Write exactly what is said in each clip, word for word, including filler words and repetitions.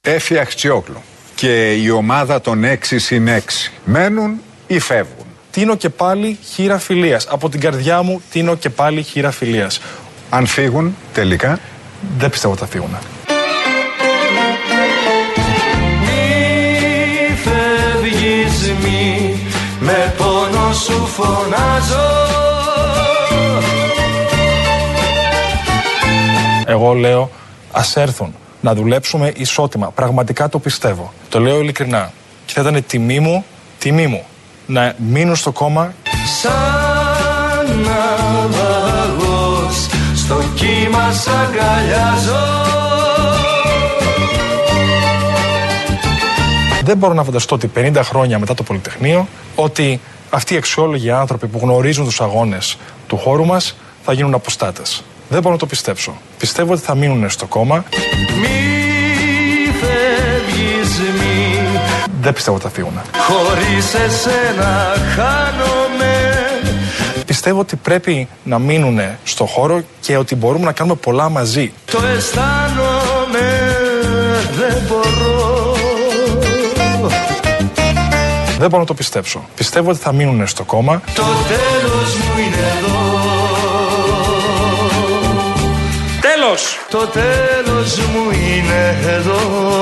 Έφη Αχτσιόγλου και η ομάδα των έξι συν έξι μένουν ή φεύγουν? Τίνω και πάλι χείρα φιλίας. Από την καρδιά μου τίνω και πάλι χείρα φιλίας. Αν φύγουν τελικά? Δεν πιστεύω ότι θα φύγουν. Μη φεύγεις, μη με πόνο σου φωνάζω. Εγώ λέω ας έρθουν να δουλέψουμε ισότιμα. Πραγματικά το πιστεύω. Το λέω ειλικρινά. Και θα ήταν τιμή μου, τιμή μου να μείνουν στο κόμμα. Σαν ναυαγός στο κύμα σ' αγκαλιάζω. Δεν μπορώ να φανταστώ ότι πενήντα χρόνια μετά το Πολυτεχνείο ότι αυτοί οι αξιόλογοι άνθρωποι που γνωρίζουν τους αγώνες του χώρου μας θα γίνουν αποστάτες. Δεν μπορώ να το πιστέψω. Πιστεύω ότι θα μείνουν στο κόμμα. Μη φεύγεις, μη. Δεν πιστεύω ότι θα φύγουν. Χωρίς εσένα χάνομαι. Πιστεύω ότι πρέπει να μείνουν στο χώρο και ότι μπορούμε να κάνουμε πολλά μαζί. Το αισθάνομαι, δεν μπορώ. Δεν μπορώ να το πιστέψω. Πιστεύω ότι θα μείνουν στο κόμμα. Το τέλος μου είναι εδώ. Τέλος! Το τέλος μου είναι εδώ.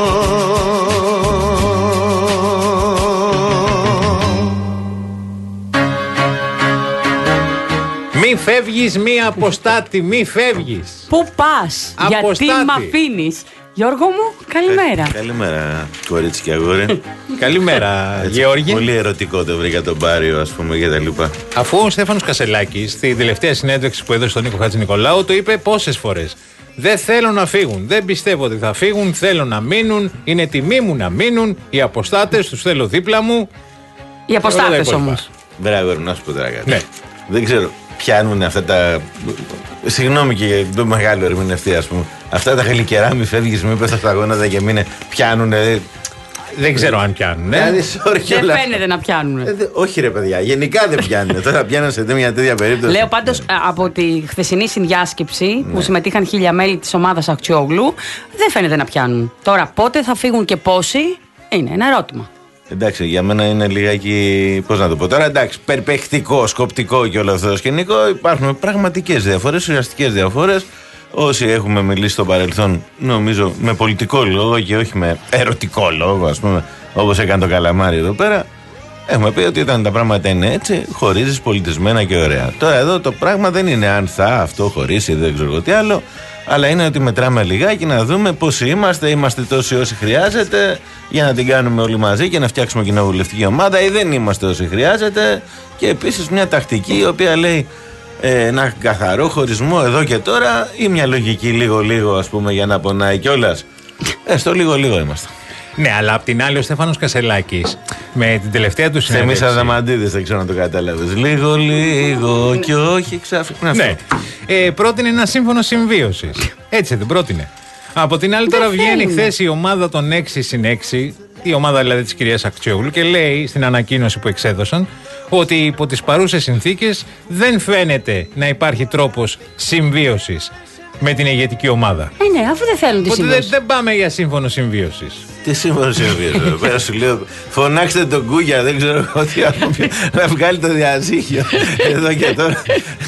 Μη φεύγεις, μη αποστάτη, μη φεύγεις. Πού πας, γιατί μ' αφήνεις? Γιώργο μου, καλημέρα. Ε, καλημέρα, κορίτσι και αγόρι. Καλημέρα, Γεώργη. Πολύ ερωτικό το βρήκα τον Πάριο, ας πούμε, και τα λοιπά. Αφού ο Στέφανος Κασελάκης, στη τελευταία συνέντευξη που έδωσε στον Νίκο Χατζηνικολάου, το είπε πόσες φορές. Δεν θέλω να φύγουν. Δεν πιστεύω ότι θα φύγουν. Θέλω να μείνουν. Είναι τιμή μου να μείνουν. Οι αποστάτες τους θέλω δίπλα μου. Οι αποστάτες όμως. Μπράβο, να σου πω τώρα κάτι. Ναι. Δεν ξέρω, πιάνουν αυτά τα. Συγγνώμη και για τον μεγάλο ερμηνευτή, ας πούμε. Αυτά τα γλυκερά, μη φεύγεις, μη πέφτει στα γόνατα και μείνε. Πιάνουνε. Δεν ξέρω αν πιάνουν. Ε. Δεν φαίνεται να πιάνουν. Ε, δε, όχι ρε παιδιά, γενικά δεν πιάνουν. Τώρα πιάνουν σε μια τέτοια περίπτωση. Λέω πάντως από τη χθεσινή συνδιάσκεψη ναι. που συμμετείχαν χίλια μέλη της ομάδας Αχτσιόγλου, δεν φαίνεται να πιάνουν. Τώρα πότε θα φύγουν και πόσοι είναι ένα ερώτημα. Εντάξει, για μένα είναι λιγάκι. Πώς να το πω τώρα, εντάξει, περπαιχτικό, σκοπτικό και όλο αυτό το σκηνικό. Υπάρχουν πραγματικές διαφορές, ουσιαστικές διαφορές. Όσοι έχουμε μιλήσει στο παρελθόν, νομίζω με πολιτικό λόγο και όχι με ερωτικό λόγο, ας πούμε, όπως έκανε το Καλαμάρι εδώ πέρα, έχουμε πει ότι όταν τα πράγματα είναι έτσι, χωρίζεις πολιτισμένα και ωραία. Τώρα εδώ το πράγμα δεν είναι αν θα αυτό χωρίσει, δεν ξέρω τι άλλο, αλλά είναι ότι μετράμε λιγάκι να δούμε πόσοι είμαστε, είμαστε τόσοι όσοι χρειάζεται για να την κάνουμε όλοι μαζί και να φτιάξουμε κοινοβουλευτική ομάδα, ή δεν είμαστε όσοι χρειάζεται. Και επίσης μια τακτική η οποία λέει ε, ένα καθαρό χωρισμό εδώ και τώρα, ή μια λογική λίγο-λίγο, ας πούμε, για να πονάει κιόλας. Ε, στο λίγο-λίγο είμαστε. Ναι, αλλά απ' την άλλη ο Στέφανος Κασελάκης με την τελευταία του συνέντευξη. Εμείς Αδαμαντίδες, δεν ξέρω να το κατάλαβες. Λίγο-λίγο και όχι ξαφνικά. Ναι. Ε, πρότεινε ένα σύμφωνο συμβίωσης. Έτσι δεν πρότεινε. Από την άλλη, τώρα βγαίνει χθες η ομάδα των έξι συν έξι, η ομάδα δηλαδή της κυρίας Αχτσιόγλου, και λέει στην ανακοίνωση που εξέδωσαν ότι υπό τις παρούσες συνθήκες δεν φαίνεται να υπάρχει τρόπος συμβίωσης με την ηγετική ομάδα. Ε, ναι, αφού δεν θέλουν τη συμβίωση. Δεν, δεν πάμε για σύμφωνο συμβίωσης. Τι σύμφωνο συμβίωση, εδώ πέρα σου λέω. Φωνάξτε τον Κούγια, δεν ξέρω τι άλλο. Να βγάλει το διαζύγιο εδώ και τώρα.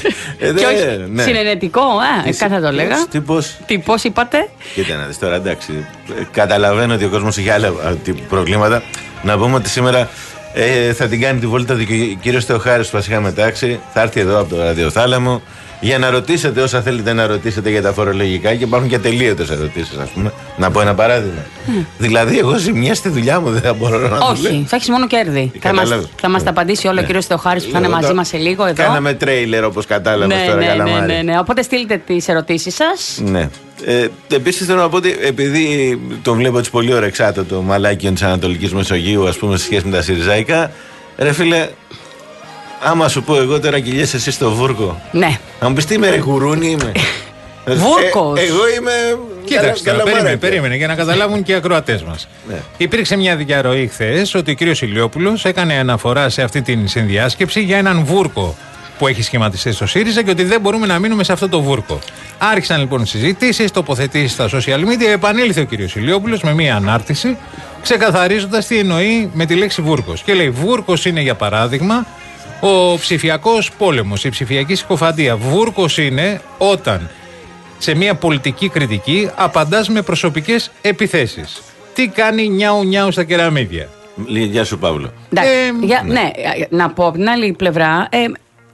Ε, και όχι ναι. Συνενετικό, α, ε, κάθε το έλεγα. Τι πώς. Τι πώς είπατε. Κοίτα να δεις τώρα, εντάξει. Καταλαβαίνω ότι ο κόσμος έχει άλλα προβλήματα. Να πούμε ότι σήμερα ε, θα την κάνει τη βόλτα ο κύριος Θεοχάρης που μας είχαμε τάξει. Θα έρθει εδώ από το ραδιοθάλαμο για να ρωτήσετε όσα θέλετε να ρωτήσετε για τα φορολογικά, και υπάρχουν και ατελείωτες ερωτήσεις, ας πούμε. Να πω ένα παράδειγμα. Mm. Δηλαδή, εγώ ζημιά στη δουλειά μου δεν θα μπορώ να δουλεύω. Όχι, θα έχεις μόνο κέρδη. Θα μας, θα μας τα απαντήσει όλο ναι. ο κύριος Θεοχάρης που θα είναι μαζί μας σε λίγο εδώ. Κάναμε τρέιλερ, όπως κατάλαβες ναι, τώρα, ναι, Καλαμάρι. Ναι, ναι, ναι. Οπότε στείλτε τις ερωτήσεις σας. Ναι. Ε, Επίσης θέλω να πω ότι επειδή τον βλέπω έτσι πολύ ορεξάτο το μαλάκιο της Ανατολικής Μεσογείου, ας πούμε, σε σχέση με τα Σιριζάικα, ρε φίλε, άμα σου πω εγώ τώρα κυλιέσαι εσύ στο Βούρκο. Ναι. Να μου πεις τι είμαι, ρε γουρούνι είμαι. Βούρκος. Ε, εγώ είμαι. Κοίταξε, καλα, περίμενε, περίμενε για να καταλάβουν και οι ακροατές μας. Ναι. Υπήρξε μια διαρροή χθες ότι ο κύριος Ηλιόπουλος έκανε αναφορά σε αυτή την συνδιάσκεψη για έναν Βούρκο που έχει σχηματιστεί στο ΣΥΡΙΖΑ και ότι δεν μπορούμε να μείνουμε σε αυτό το βούρκο. Άρχισαν λοιπόν συζητήσεις, τοποθετήσεις στα social media. Επανήλθε ο κ. Ηλιόπουλος με μία ανάρτηση, ξεκαθαρίζοντας τι εννοεί με τη λέξη βούρκος. Και λέει: βούρκος είναι, για παράδειγμα, ο ψηφιακός πόλεμος, η ψηφιακή συκοφαντία. Βούρκος είναι όταν σε μια πολιτική κριτική απαντάς με προσωπικές επιθέσεις. Τι κάνει νιάου νιάου στα κεραμίδια. Γεια σου, Παύλο. Ε, για, ναι. ναι, να πω από την άλλη πλευρά. Ε,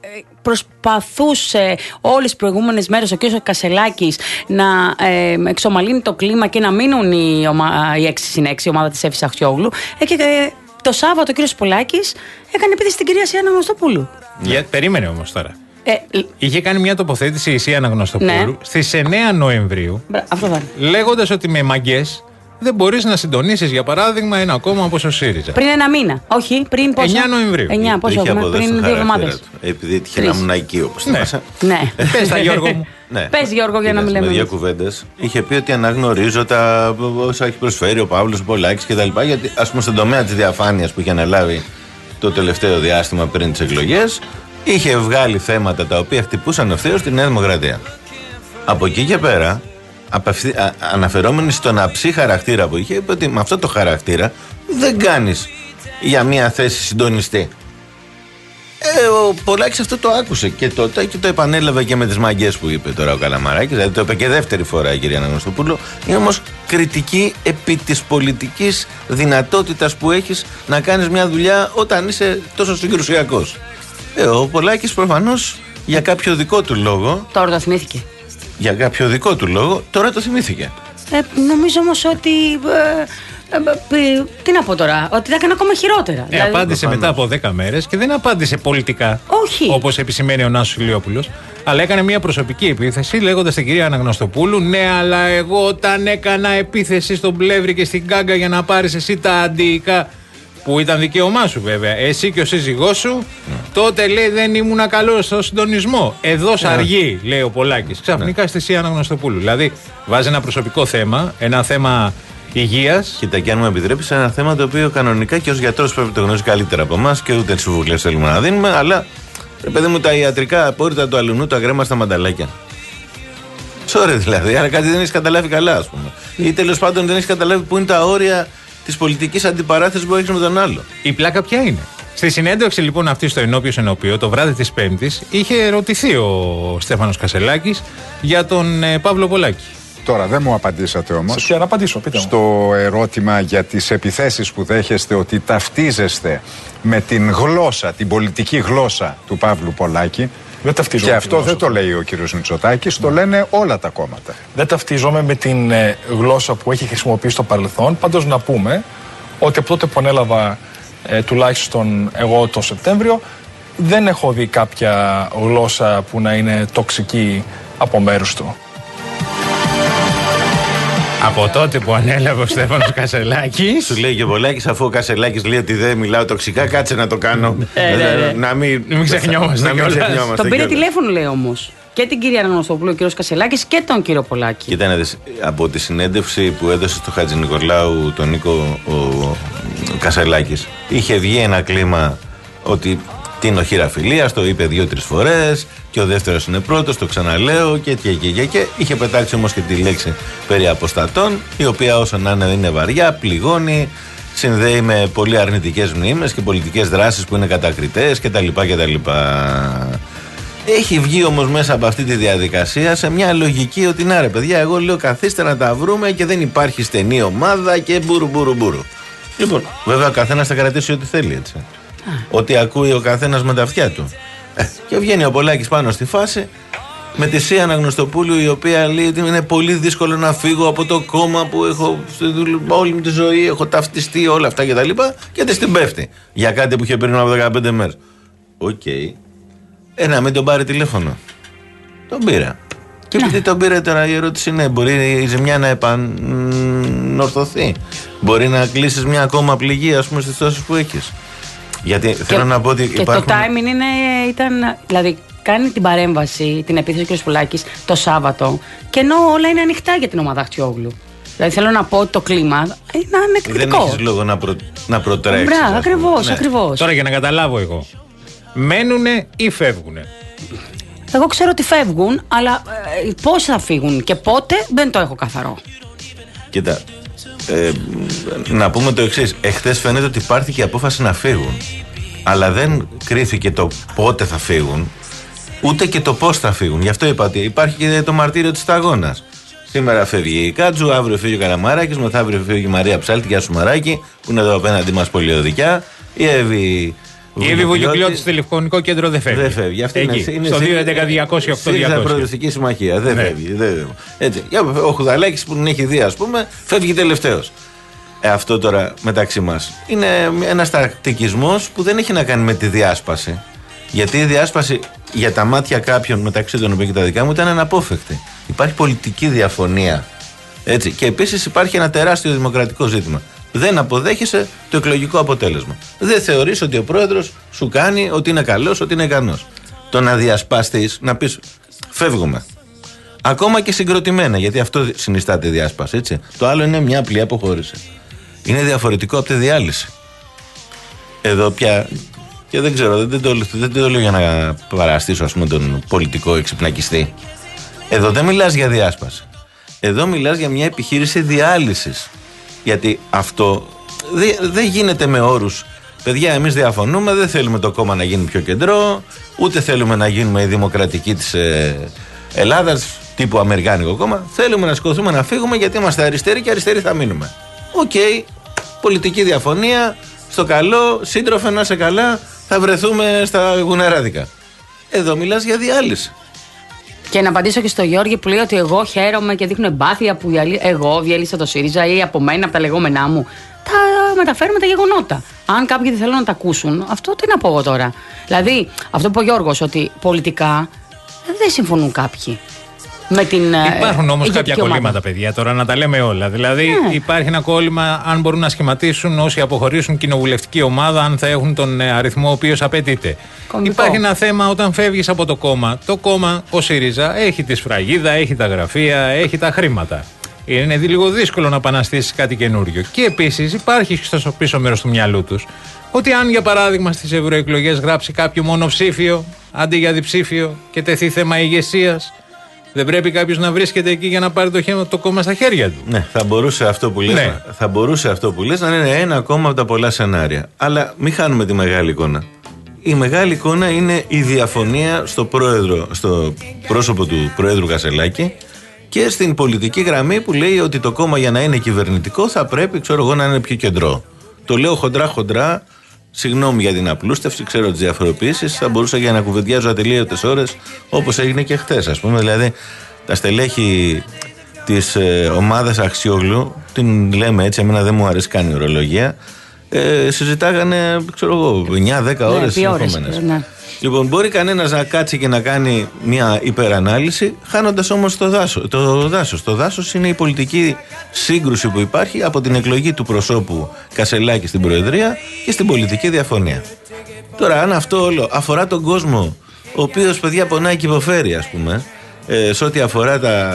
προσπαθούσε όλες τις προηγούμενες μέρες ο κ. Κασελάκης να ε, εξομαλύνει το κλίμα και να μείνουν οι, ομα, οι έξι συν έξι, η ομάδα της Εύης Αχτσιόγλου. Ε, και ε, το Σάββατο ο κ. Πολάκης έκανε επίθεση στην κυρία Σιάννα Γνωστοπούλου. Για, περίμενε όμως τώρα. Ε, Είχε κάνει μια τοποθέτηση η Σιάννα Γνωστοπούλου, ναι, στις εννέα Νοεμβρίου, λέγοντας ότι με μαγκές δεν μπορείς να συντονίσεις, για παράδειγμα, ένα κόμμα όπως ο ΣΥΡΙΖΑ. Πριν ένα μήνα. Όχι, πριν πόσο. εννέα Νοεμβρίου. εννέα, πόσο, πριν δύο εβδομάδες. Επειδή έτυχε να ήμουν εκεί, όπως ναι. θυμάσαι. Ναι. Πες τα, Γιώργο μου. Ναι. Πες, Γιώργο, για να μιλάμε. Με δύο κουβέντες. Είχε πει ότι αναγνωρίζω τα όσα έχει προσφέρει ο Παύλος, ο Πολάκης κτλ. Γιατί, ας πούμε, στον τομέα της διαφάνειας που είχε αναλάβει το τελευταίο διάστημα πριν τις εκλογές, είχε βγάλει θέματα τα οποία χτυπούσαν ευθέως τη Νέα Δημοκρατία. Από εκεί και πέρα, απευθύ, α, αναφερόμενοι στον αψή χαρακτήρα που είχε, είπε ότι με αυτό το χαρακτήρα δεν κάνεις για μια θέση συντονιστή. Ε, ο Πολάκης αυτό το άκουσε και τότε και το επανέλαβε και με τις μαγκές που είπε τώρα ο Καλαμαράκης. Δηλαδή το είπε και δεύτερη φορά η κυρία Αναγνωστοπούλου. Είναι όμως κριτική επί της πολιτικής δυνατότητας που έχεις να κάνεις μια δουλειά όταν είσαι τόσο συγκρουσιακός. Ε, ο Πολάκης προφανώς για κάποιο δικό του λόγο. Τώρα το θυμήθηκε. Για κάποιο δικό του λόγο τώρα το θυμήθηκε. Ε, νομίζω όμως ότι. Ε, ε, ε, τι να πω τώρα, ότι θα έκανε ακόμα χειρότερα. Ε, δηλαδή... Απάντησε προφανώς μετά από δέκα μέρες και δεν απάντησε πολιτικά. Όχι. Όπως επισημαίνει ο Νάσος Ηλιόπουλος. Αλλά έκανε μια προσωπική επίθεση λέγοντας στην κυρία Αναγνωστοπούλου: ναι, αλλά εγώ όταν έκανα επίθεση στον Πλεύρη και στην Κάγκα για να πάρεις εσύ τα αντιϊκά. Που ήταν δικαίωμά σου βέβαια. Εσύ και ο σύζυγός σου, mm. τότε λέει δεν ήμουν καλό στο συντονισμό. Εδώ σ' αργεί, λέει ο Πολάκης. Ξαφνικά στη Σιάννα Γνωστοπούλου. Δηλαδή βάζει ένα προσωπικό θέμα, ένα θέμα υγείας. Κοίτα, και αν μου επιτρέπεις, ένα θέμα το οποίο κανονικά και ως γιατρός πρέπει να το γνωρίζει καλύτερα από εμάς και ούτε τις συμβουλές θέλουμε να δίνουμε. Αλλά, ρε παιδί μου, τα ιατρικά απόρριτα του αλουνού, τα γκρέμα στα μανταλάκια. Sorry δηλαδή, άρα κάτι δεν έχει καταλάβει καλά, ας πούμε. Ή τέλος πάντων δεν έχει καταλάβει πού είναι τα όρια της πολιτικής αντιπαράθεσης που έχεις με τον άλλο. Η πλάκα ποια είναι? Στη συνέντευξη λοιπόν αυτή στο Ενώπιος Ενώπιο, το βράδυ της Πέμπτης, είχε ρωτηθεί ο Στέφανος Κασελάκης για τον ε, Παύλο Πολάκη. Τώρα δεν μου απαντήσατε όμως. Σε ποια να απαντήσω, πείτε μου. Στο ερώτημα για τις επιθέσεις που δέχεστε ότι ταυτίζεστε με την γλώσσα, την πολιτική γλώσσα του Παύλου Πολάκη. Δεν ταυτίζομαι. Και αυτό δεν το λέει ο κύριος Μητσοτάκης, το λένε όλα τα κόμματα. Δεν ταυτίζομαι με την ε, γλώσσα που έχει χρησιμοποιήσει στο παρελθόν. Πάντως να πούμε ότι από τότε που ανέλαβα ε, τουλάχιστον εγώ το Σεπτέμβριο, δεν έχω δει κάποια γλώσσα που να είναι τοξική από μέρους του. Από τότε που ανέλαβε ο Στέφανος Κασελάκης. Σου λέει και ο Πολάκης, αφού ο Κασελάκης λέει ότι δεν μιλάω τοξικά, κάτσε να το κάνω. Ε, ναι, ναι. Να μην, μην ξεχνιόμαστε. Τον πήρε τηλέφωνο, λέει όμως. Και την κυρία Αναγνωστοπούλου, ο κύριος Κασελάκης και τον κύριο Πολάκη. Κοίτα να δεις, από τη συνέντευξη που έδωσε στο Χατζη Νικολάου τον Νίκο ο, ο Κασελάκης, είχε βγει ένα κλίμα ότι την οχύρα φιλίας, το είπε δύο-τρεις φορές και ο δεύτερος είναι πρώτος, το ξαναλέω και και, και και και είχε πετάξει όμως και τη λέξη περί αποστατών, η οποία όσο να είναι είναι βαριά, πληγώνει, συνδέει με πολύ αρνητικές μνήμες και πολιτικές δράσεις που είναι κατακριτές κτλ. κτλ. Έχει βγει όμως μέσα από αυτή τη διαδικασία σε μια λογική ότι να ρε παιδιά, εγώ λέω καθίστε να τα βρούμε και δεν υπάρχει στενή ομάδα και μπουρου μπουρου μπουρου. Λοιπόν, βέβαια ο καθένας θα κρατήσει ό,τι θέλει, έτσι. Ό,τι ακούει ο καθένας με τα αυτιά του. Ε, και βγαίνει ο Πολάκης πάνω στη φάση με τη Σία Αναγνωστοπούλου, η οποία λέει ότι είναι πολύ δύσκολο να φύγω από το κόμμα που έχω όλη μου τη ζωή, έχω ταυτιστεί, όλα αυτά κτλ. Και, και της την πέφτει για κάτι που είχε πριν από δεκαπέντε μέρες. Οκ. Okay. Ε, να μην τον πάρει τηλέφωνο. Τον πήρα. Και επειδή τον πήρε τώρα, η ερώτηση είναι: μπορεί η ζημιά να επανορθωθεί? Μπορεί να κλείσεις μια ακόμα πληγή, ας πούμε, στις τόσες που έχεις? Γιατί και, θέλω να πω ότι. Και υπάρχουν... το timing είναι, ήταν. Δηλαδή, κάνει την παρέμβαση, την επίθεση του κ. Πουλάκης το Σάββατο, και ενώ όλα είναι ανοιχτά για την ομάδα Αχτσιόγλου. Δηλαδή, θέλω να πω ότι το κλίμα είναι ανεκριτικό. Δεν έχεις λόγο να, προ... να προτρέξεις. Μπράβο, ακριβώς, ναι. ακριβώς. Τώρα για να καταλάβω εγώ. Μένουνε ή φεύγουνε? Εγώ ξέρω ότι φεύγουν, αλλά ε, πώς θα φύγουν και πότε δεν το έχω καθαρό. Κοίτα, ε, να πούμε το εξής. Εχθές φαίνεται ότι υπάρχει η απόφαση να φύγουν. Αλλά δεν κρίθηκε το πότε θα φύγουν, ούτε και το πώς θα φύγουν. Γι' αυτό είπα ότι υπάρχει και το μαρτύριο της σταγόνας. Σήμερα φεύγει η Κάτζου, αύριο φεύγει ο Καλαμαράκης, μεθαύριο φεύγει η Μαρία Ψάλτη, γεια σου Μαράκη, που είναι εδώ απέναντι μας πολιοδικιά. Η Εύη. Η Εύη Βουγιουκλιώτη στο τηλεφωνικό κέντρο δεν φεύγει. Δεν φεύγει. Αυτή εκεί, είναι, είναι στο δύο έντεκα διακόσια οκτώ διακόσια. Στην Προοδευτική Συμμαχία. Δεν ναι. φεύγει. Δεν... Έτσι. Ο Χουδαλάκης που την έχει δει, ας πούμε, φεύγει τελευταίος. Ε, αυτό τώρα μεταξύ μας είναι ένας τακτικισμός που δεν έχει να κάνει με τη διάσπαση. Γιατί η διάσπαση για τα μάτια κάποιων, μεταξύ των οποίων και τα δικά μου, ήταν αναπόφευκτη. Υπάρχει πολιτική διαφωνία. Έτσι. Και επίσης υπάρχει ένα τεράστιο δημοκρατικό ζήτημα. Δεν αποδέχεσαι το εκλογικό αποτέλεσμα. Δεν θεωρείς ότι ο πρόεδρος σου κάνει ότι είναι καλός, ότι είναι ικανός. Το να διασπαστείς, να πεις φεύγουμε. Ακόμα και συγκροτημένα, γιατί αυτό συνιστά τη διάσπαση. Έτσι. Το άλλο είναι μια απλή αποχώρηση. Είναι διαφορετικό από τη διάλυση. Εδώ πια, και δεν ξέρω, δεν το, δεν το λέω για να παραστήσω, ας πούμε, τον πολιτικό εξυπνακιστή. Εδώ δεν μιλάς για διάσπαση. Εδώ μιλάς για μια επιχείρηση διάλυσης. Γιατί αυτό δεν δε γίνεται με όρους. Παιδιά, εμείς διαφωνούμε, δεν θέλουμε το κόμμα να γίνει πιο κεντρό, ούτε θέλουμε να γίνουμε η δημοκρατική της ε, Ελλάδας, τύπου Αμερικάνικο κόμμα. Θέλουμε να σηκωθούμε να φύγουμε γιατί είμαστε αριστεροί και αριστεροί θα μείνουμε. Οκ, okay, πολιτική διαφωνία, στο καλό, σύντροφε να είσαι καλά, θα βρεθούμε στα γουναράδικα. Εδώ μιλάς για διάλυση. Και να απαντήσω και στο Γιώργη που λέει ότι εγώ χαίρομαι και δείχνω εμπάθεια που διαλύ... εγώ διέλυσα το ΣΥΡΙΖΑ ή από μένα, από τα λεγόμενά μου. Τα μεταφέρουμε τα γεγονότα. Αν κάποιοι δεν θέλουν να τα ακούσουν, αυτό τι να πω εγώ τώρα. Δηλαδή, αυτό που είπε ο Γιώργος, ότι πολιτικά δεν συμφωνούν κάποιοι. Με την, υπάρχουν όμως ε, κάποια κολλήματα, παιδιά, τώρα να τα λέμε όλα. Δηλαδή, ναι. Υπάρχει ένα κόλλημα αν μπορούν να σχηματίσουν όσοι αποχωρήσουν κοινοβουλευτική ομάδα, αν θα έχουν τον αριθμό ο οποίος απαιτείται. Κομβικό. Υπάρχει ένα θέμα όταν φεύγεις από το κόμμα. Το κόμμα, ο ΣΥΡΙΖΑ, έχει τη σφραγίδα, έχει τα γραφεία, έχει τα χρήματα. Είναι λίγο δύσκολο να επαναστήσεις κάτι καινούριο. Και επίσης υπάρχει στο πίσω μέρος του μυαλού τους ότι αν για παράδειγμα στις ευρωεκλογές γράψει κάποιο μονοψήφιο αντί για διψήφιο και τεθεί θέμα ηγεσίας, δεν πρέπει κάποιος να βρίσκεται εκεί για να πάρει το, χέρι, το κόμμα στα χέρια του. Ναι, θα μπορούσε αυτό που λες, ναι. θα μπορούσε αυτό που λες να είναι ένα ακόμα από τα πολλά σενάρια. Αλλά μην χάνουμε τη μεγάλη εικόνα. Η μεγάλη εικόνα είναι η διαφωνία στο, πρόεδρο, στο πρόσωπο του Προέδρου Κασελάκη και στην πολιτική γραμμή που λέει ότι το κόμμα για να είναι κυβερνητικό θα πρέπει, ξέρω εγώ, να είναι πιο κεντρό. Το λέω χοντρά-χοντρά. Συγγνώμη για την απλούστευση, ξέρω τις διαφοροποιήσεις. Θα μπορούσα για να κουβεντιάζω ατελείωτες ώρες, όπως έγινε και χθες, ας πούμε. Δηλαδή, τα στελέχη της ε, ομάδας Αξιόγλου, την λέμε έτσι, εμένα δεν μου αρέσει καν η ορολογία, ε, συζητάγανε, ξέρω εγώ, εννιά δέκα ώρες συνεχόμενες. Ναι. Λοιπόν, μπορεί κανένας να κάτσει και να κάνει μια υπερανάλυση, χάνοντας όμως το δάσος. Το δάσος. Το δάσος είναι η πολιτική σύγκρουση που υπάρχει από την εκλογή του προσώπου Κασελάκη στην Προεδρία και στην πολιτική διαφωνία. Τώρα, αν αυτό όλο αφορά τον κόσμο, ο οποίος, παιδιά, πονάει και υποφέρει, ας πούμε, ε, σε ό,τι αφορά τα,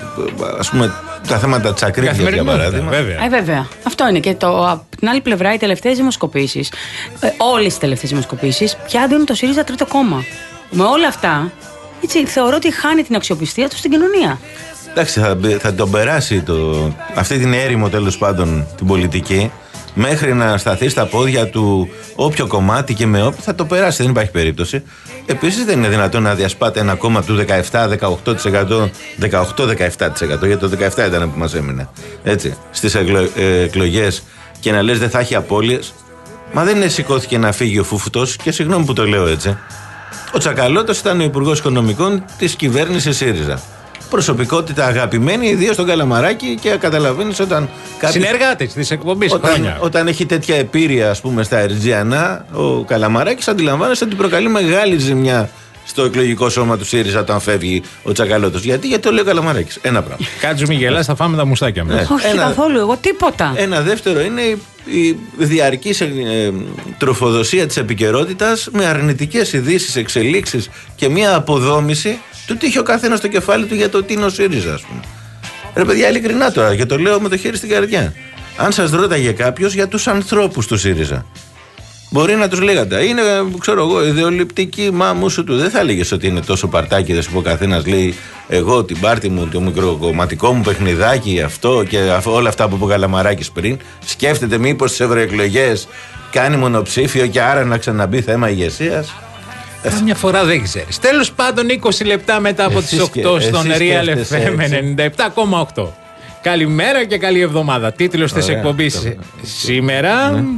ας πούμε, τα θέματα τσακρίκια, για παράδειγμα. Βέβαια. Ε, βέβαια. Αυτό είναι. Και το, από την άλλη πλευρά, οι τελευταίες δημοσκοπήσεις, ε, όλες οι τελευταίες δημοσκοπήσεις, πια δίνουν το ΣΥΡΙΖΑ τρίτο κόμμα. Με όλα αυτά, έτσι, θεωρώ ότι χάνει την αξιοπιστία του στην κοινωνία. Εντάξει, θα, θα τον περάσει το, αυτή την έρημο, τέλος πάντων, την πολιτική, μέχρι να σταθεί στα πόδια του όποιο κομμάτι και με όποιο, θα το περάσει, δεν υπάρχει περίπτωση. Επίσης δεν είναι δυνατόν να διασπάτε ένα κόμμα του δεκαεπτά δεκαοκτώ τοις εκατό, δεκαοκτώ δεκαεπτά τοις εκατό, γιατί το δεκαεπτά τοις εκατό ήταν που μας έμεινε, έτσι, στις εκλο, ε, εκλογές, και να λες δεν θα έχει απώλειες. Μα δεν είναι σηκώθηκε να φύγει ο Φούφουτος, και συγγνώμη που το λέω έτσι. Ο Τσακαλώτος ήταν ο Υπουργός Οικονομικών της κυβέρνησης ΣΥΡΙΖΑ. Προσωπικότητα αγαπημένη, ιδίως στον Καλαμαράκη, και καταλαβαίνεις όταν. Κάποιος... Συνεργάτης της εκπομπής χρόνια. Όταν έχει τέτοια επίρρεια, ας πούμε, στα Ερτζιανά, ο Καλαμαράκης αντιλαμβάνεσαι ότι προκαλεί μεγάλη ζημιά στο εκλογικό σώμα του ΣΥΡΙΖΑ όταν φεύγει ο Τσακαλώτος. Γιατί, γιατί το λέει ο Καλαμαράκης. Ένα πράγμα. Κάτσε μη γελάς, θα φάμε τα μουστάκια μας. Ναι. Όχι ένα... καθόλου, εγώ τίποτα. Ένα δεύτερο είναι η, η διαρκής ε, ε, τροφοδοσία της επικαιρότητας με αρνητικές ειδήσεις, εξελίξεις και μια αποδόμηση του τι είχε ο καθένας στο κεφάλι του για το τι είναι ο ΣΥΡΙΖΑ, ας πούμε. Ρε παιδιά, ειλικρινά τώρα, και το λέω με το χέρι στην καρδιά. Αν σας ρώταγε κάποιος για τους ανθρώπους του ΣΥΡΙΖΑ, Μπορεί να τους λέγατε. Είναι, ξέρω εγώ, ιδεολειπτική μάμουσου του. Δεν θα έλεγες ότι είναι τόσο παρτάκιδες που ο καθένας λέει εγώ την πάρτι μου, το μικροκομματικό μου παιχνιδάκι, αυτό και όλα αυτά που είπε ο Καλαμαράκης πριν. Σκέφτεται μήπως στις ευρωεκλογές κάνει μονοψήφιο και άρα να ξαναμπεί θέμα ηγεσίας. Μια φορά δεν ξέρεις. Τέλος πάντων, είκοσι λεπτά μετά από τις οκτώ στον Real εφ εμ ενενήντα επτά κόμμα οκτώ. Καλημέρα και καλή εβδομάδα. Τίτλος της εκπομπής σήμερα. Μη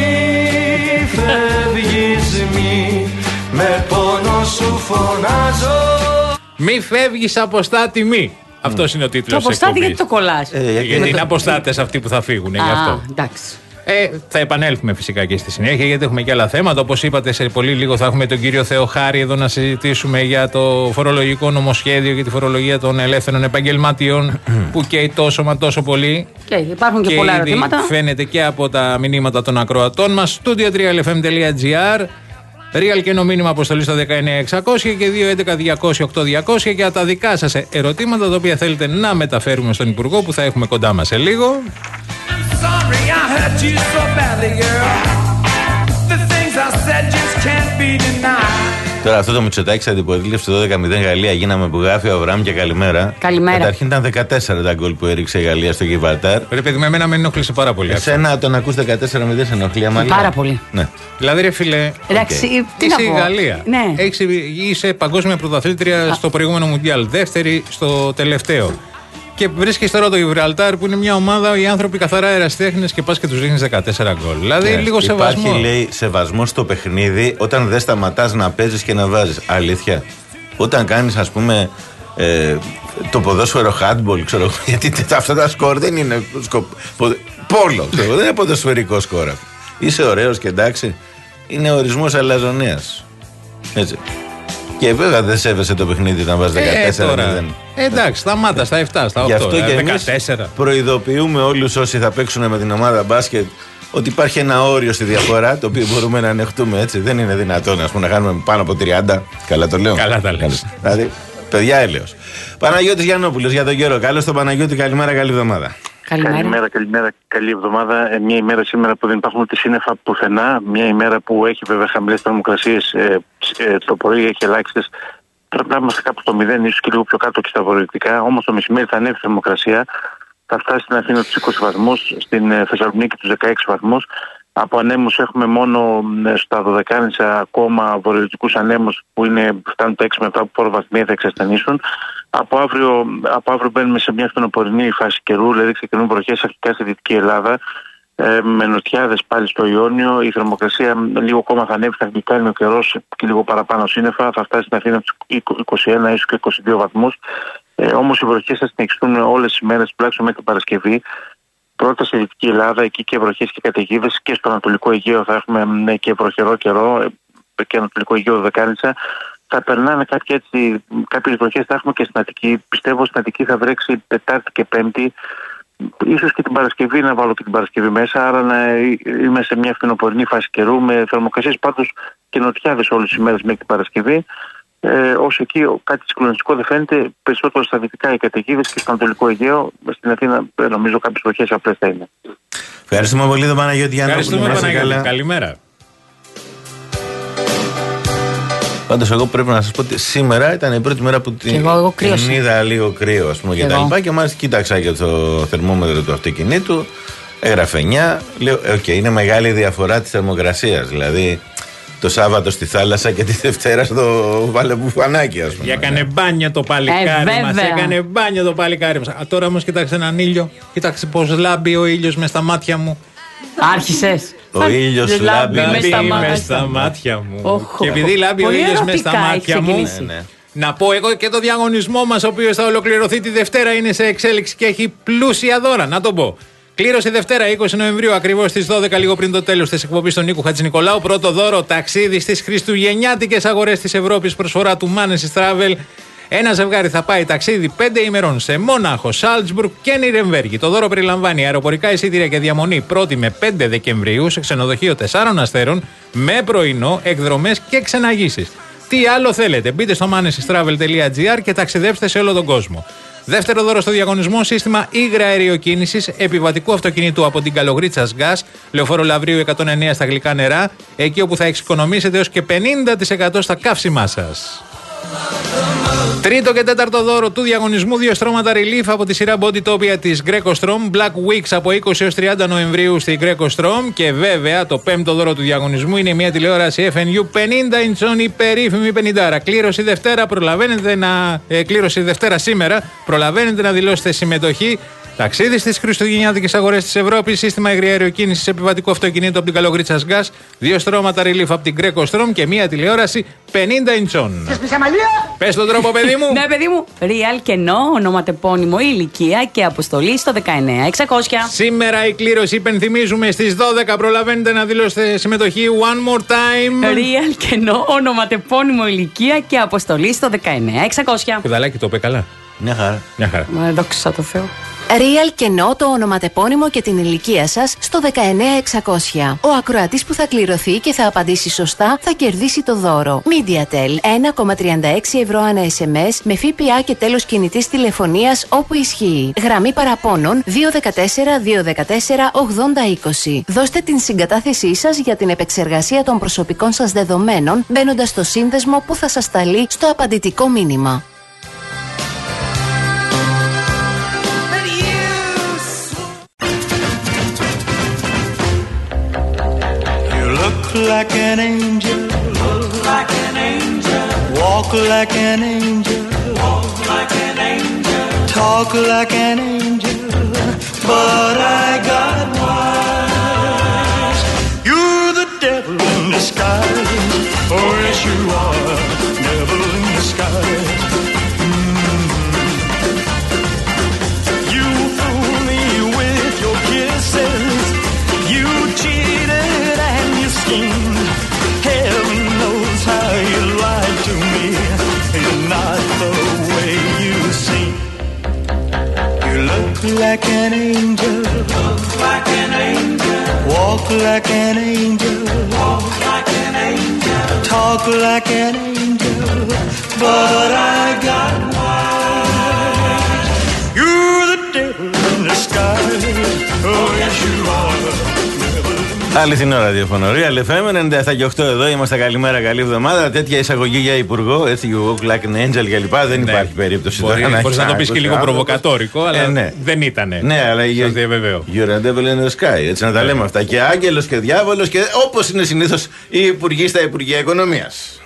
φεύγεις, μη με πόνο σου φωνάζω. Μη φεύγεις αποστάτη μη. Αυτός είναι ο τίτλος Το της αποστάτη εκπομπής. γιατί το κολλάς. Ε, Γιατί είναι αποστάτες αυτοί που θα φύγουν, γι' αυτό. Α, εντάξει. Ε, θα επανέλθουμε φυσικά και στη συνέχεια, γιατί έχουμε και άλλα θέματα. Όπως είπατε, σε πολύ λίγο θα έχουμε τον κύριο Θεοχάρη εδώ να συζητήσουμε για το φορολογικό νομοσχέδιο και τη φορολογία των ελεύθερων επαγγελματιών που καίει τόσο μα τόσο πολύ. Και υπάρχουν και, Και πολλά ήδη ερωτήματα. φαίνεται και από τα μηνύματα των ακροατών μας. Studio τρία ελ εφ εμ τελεία τζι άρ. Real και μήνυμα αποστολή στο δεκαεννιά εξακόσια και δύο έντεκα διακόσια οκτώ διακόσια για τα δικά σας ερωτήματα τα οποία θέλετε να μεταφέρουμε στον Υπουργό που θα έχουμε κοντά μας σε λίγο. Sorry I hurt you so badly, girl. The things I said just can't be denied. Τώρα αυτό το Μητσοτάκη σε αντιπολίτευση δώδεκα μηδέν Γαλλία γίναμε που γράφει ο Αβραάμ και καλημέρα. Καλημέρα. Καταρχήν ήταν δεκατέσσερα τα γκολ που έριξε η Γαλλία στο Γιβραλτάρ. Ρε παιδί, με εμένα με ενόχλησε πάρα πολύ αυτό. Εσένα τον ακούς δεκατέσσερα μηδέν σε ενοχλεί αμαλία. Πάρα πολύ. Ναι. Δηλαδή, ρε φίλε, Εντάξει, τι είσαι να η πω. Γαλλία. Ναι. Έχεις, είσαι παγκόσμια πρωταθλήτρια στο προηγούμενο Μουντιάλ. Δεύτερη στο τελευταίο. Και βρίσκεις τώρα το Γιβραλτάρ που είναι μια ομάδα, οι άνθρωποι καθαρά ερασιτέχνες και πας και τους ρίχνεις δεκατέσσερα γκολ. Δηλαδή, Ναι. λίγο σεβασμό. Υπάρχει, λέει, σεβασμό στο παιχνίδι όταν δεν σταματάς να παίζεις και να βάζεις. Αλήθεια. Όταν κάνεις, ας πούμε, ε, το ποδόσφαιρο handball, ξέρω εγώ, γιατί αυτά τα σκορ δεν είναι σκο... πο... πόλο, ξέρω, δεν είναι ποδοσφαιρικό σκορ. Είσαι ωραίος και εντάξει, είναι ορισμός αλαζονίας. Έτσι. Και βέβαια δεν σέβεσαι το παιχνίδι να βάζεις δεκατέσσερα μηδέν. Ε, τώρα. Ε, εντάξει, σταμάτα στα επτά, στα Γι' οκτώ. αυτό και ε, εμείς δεκατέσσερα. προειδοποιούμε όλους όσοι θα παίξουν με την ομάδα μπάσκετ ότι υπάρχει ένα όριο στη διαφορά το οποίο μπορούμε να ανεχτούμε, έτσι. Δεν είναι δυνατόν, ας πούμε, να κάνουμε πάνω από τριάντα. Καλά το λέω. Καλά τα λες. Δηλαδή, παιδιά, έλεος. Παναγιώτης Γιαννόπουλος για τον καιρό. Καλώς τον Παναγιώτη, καλημέρα, καλή εβδομάδα. Καλημέρα. Καλημέρα, καλημέρα, καλή εβδομάδα. Ε, μια ημέρα σήμερα που δεν υπάρχουν ούτε σύννεφα πουθενά. Μια ημέρα που έχει βέβαια χαμηλές θερμοκρασίες. Ε, ε, το πρωί έχει ελάχιστες. Πρέπει να είμαστε κάπου στο μηδέν, ίσως και λίγο πιο κάτω και στα βορειοδυτικά. Όμως το μεσημέρι θα ανέβει η θερμοκρασία. Θα φτάσει στην Αθήνα τους είκοσι βαθμούς, στην ε, Θεσσαλονίκη τους δεκαέξι βαθμούς. Από ανέμους έχουμε μόνο ε, στα Δωδεκάνησα ακόμα βορειοδυτικούς ανέμους που είναι, φτάνουν τα έξι με επτά που βαθμία θα εξασθενήσουν. Από αύριο, από αύριο μπαίνουμε σε μια φθινοπορεινή φάση καιρού, δηλαδή ξεκινούν βροχές αρχικά στη Δυτική Ελλάδα. Ε, με νοτιάδες πάλι στο Ιόνιο. Η θερμοκρασία λίγο ακόμα θα ανέβει, θα γλυκάνει ο καιρός και λίγο παραπάνω σύννεφα. Θα φτάσει στην Αθήνα τους είκοσι ένα ίσως και είκοσι δύο βαθμούς. Ε, όμως οι βροχές θα συνεχιστούν όλες τις μέρες, τουλάχιστον μέχρι την Παρασκευή. Πρώτα στη Δυτική Ελλάδα, εκεί και βροχές και καταιγίδες, και στο Ανατολικό Αιγαίο θα έχουμε ναι, και βροχερό καιρό, και Ανατολικό Αιγαίο Δωδεκάνησα. Θα περνάνε κάποιες βροχές, θα έχουμε και στην Αττική. Πιστεύω στην Αττική θα βρέξει Τετάρτη και Πέμπτη. Ίσως και την Παρασκευή, να βάλω και την Παρασκευή μέσα, άρα να είμαι σε μια φθινοπορεινή φάση καιρού με θερμοκρασίες πάντως και νοτιάδες όλες τις ημέρες μέχρι την Παρασκευή. Ε, ως εκεί κάτι συγκλονιστικό δεν φαίνεται, περισσότερο στα δυτικά οι καταιγίδες και στο Ανατολικό Αιγαίο. Στην Αθήνα νομίζω κάποιες βροχές απλές θα είναι. Ευχαριστούμε πολύ τον Παναγιώτη Γιαννόπουλο. Ευχαριστούμε, Παναγιώτη. Καλημέρα. Πάντως εγώ πρέπει να σας πω ότι σήμερα ήταν η πρώτη μέρα που την, εγώ, εγώ την είδα λίγο κρύο, ας πούμε, και, και τα λοιπά, και μάλιστα κοίταξα και το θερμόμετρο του αυτοκινήτου, έγραφε εννιά, λέω, οκ, okay, είναι μεγάλη διαφορά της θερμοκρασίας, δηλαδή το Σάββατο στη θάλασσα και τη Δευτέρα στο Βαλεμπουφανάκι, ας πούμε. Για έκανε μπάνιο το παλικάρι ε, μας, έκανε μπάνιο το παλικάρι μας. Α, τώρα όμως κοιτάξτε έναν ήλιο, κοιτάξτε πως λάμπει ο ήλιος μες στα μάτια μου. Άρχισες. Ο ήλιος λάμπει Λάμπει στα μες μάτια. στα μάτια μου. Οχ, Και επειδή λάμπει ο πολύ ήλιος μες στα ερωτικά μάτια έχει μου, ξεκινήσει. Ναι, ναι. να πω εγώ και το διαγωνισμό μας, ο οποίος θα ολοκληρωθεί τη Δευτέρα, είναι σε εξέλιξη και έχει πλούσια δώρα. Να το πω. Κλήρωση Δευτέρα, είκοσι Νοεμβρίου, ακριβώς στις δώδεκα, λίγο πριν το τέλος της εκπομπής του Νίκου Χατζηνικολάου. Πρώτο δώρο, ταξίδι στις χριστουγεννιάτικες αγορές της Ευρώπης, προσφορά του Manes Travel. Ένα ζευγάρι θα πάει ταξίδι πέντε ημερών σε Μόναχο, Σάλτσμπουργκ και Νιρεμβέργη. Το δώρο περιλαμβάνει αεροπορικά εισιτήρια και διαμονή πρώτη με πέντε Δεκεμβρίου σε ξενοδοχείο τεσσάρων αστέρων με πρωινό, εκδρομές και ξεναγήσεις. Τι άλλο θέλετε, μπείτε στο manestravel τελεία gr και ταξιδέψτε σε όλο τον κόσμο. Δεύτερο δώρο στο διαγωνισμό, σύστημα ύγρα αεροκίνησης επιβατικού αυτοκινήτου από την Καλογρίτσας Gas, Λεωφόρο Λαυρίου εκατόν εννέα στα Γλυκά Νερά, εκεί όπου θα εξοικονομήσετε έως και πενήντα τοις εκατό στα καύσιμά σας. Τρίτο και τέταρτο δώρο του διαγωνισμού, δύο στρώματα Relief από τη σειρά Bodytopia της Greco Strom, Black Weeks από είκοσι έως τριάντα Νοεμβρίου στη Greco Strom. Και βέβαια το πέμπτο δώρο του διαγωνισμού είναι μια τηλεόραση εφ εν γιου πενήντα ιντσών, η περίφημη πενήντα. Κλήρωση Δευτέρα, προλαβαίνετε να. Ε, κλήρωση Δευτέρα σήμερα, προλαβαίνετε να δηλώσετε συμμετοχή. Ταξίδι στις χριστουγεννιάτικες αγορές της Ευρώπης, σύστημα υγριαεροκίνησης επιβατικού αυτοκινήτου από την Καλογρίτσας Gas, δύο στρώματα Relief από την Greco Strom και μία τηλεόραση πενήντα ιντσών. Πες τον τρόπο, παιδί μου. Ναι, παιδί μου. Real κενό, ονοματεπώνυμο, ηλικία και αποστολή στο δεκαεννέα εξακόσια. Σήμερα η κλήρωση, υπενθυμίζουμε, στις δώδεκα. Προλαβαίνετε να δηλώσετε συμμετοχή. One more time. Real κενό, ονοματεπώνυμο, ηλικία και αποστολή στο δεκαεννέα εξακόσια. Κουδαλάκι, το είπε καλά. Μια χαρά. Μια χαρά. Μα δόξα τω Θεώ. Real κενό, το ονοματεπώνυμο και την ηλικία σας στο δεκαεννέα εξακόσια. Ο ακροατής που θα κληρωθεί και θα απαντήσει σωστά θα κερδίσει το δώρο. MediaTel, ένα κόμμα τριάντα έξι ευρώ ανά ες εμ ες με ΦΠΑ και τέλος κινητής τηλεφωνίας όπου ισχύει. Γραμμή παραπώνων δύο ένα τέσσερα δύο ένα τέσσερα ογδόντα είκοσι. Δώστε την συγκατάθεσή σας για την επεξεργασία των προσωπικών σας δεδομένων μπαίνοντας στο σύνδεσμο που θα σας σταλεί στο απαντητικό μήνυμα. Like an angel, look like an angel, walk like an angel, walk like an angel, talk like an angel, but I got wise. You're the devil in disguise, oh yes you are, devil in disguise. Mm-hmm. You fool me with your kisses, you cheated and you schemed. Heaven knows how you lied to me. It's not the way you seem. You look like an angel, look like an angel, walk like an angel, walk like an angel, talk like an angel, but I got wise. You're the devil in disguise, oh yes you are. Αληθινό ραδιοφωνό. Real εφ εμ ενενήντα επτά και οκτώ εδώ είμαστε. Καλημέρα, καλή εβδομάδα. Τέτοια εισαγωγή για υπουργό, έτσι, you walk like an angel κλπ. Δεν ναι. υπάρχει περίπτωση Μπορεί, τώρα. Μπορείς να το πεις και λίγο προβοκατόρικο, αλλά ε, ναι. δεν ήτανε. Ναι, αλλά σας διαβεβαιώ. You're a devil in the sky. Έτσι να τα λέμε αυτά. Και άγγελος και διάβολος και όπως είναι συνήθως οι υπουργοί στα Υπουργεία Οικονομίας.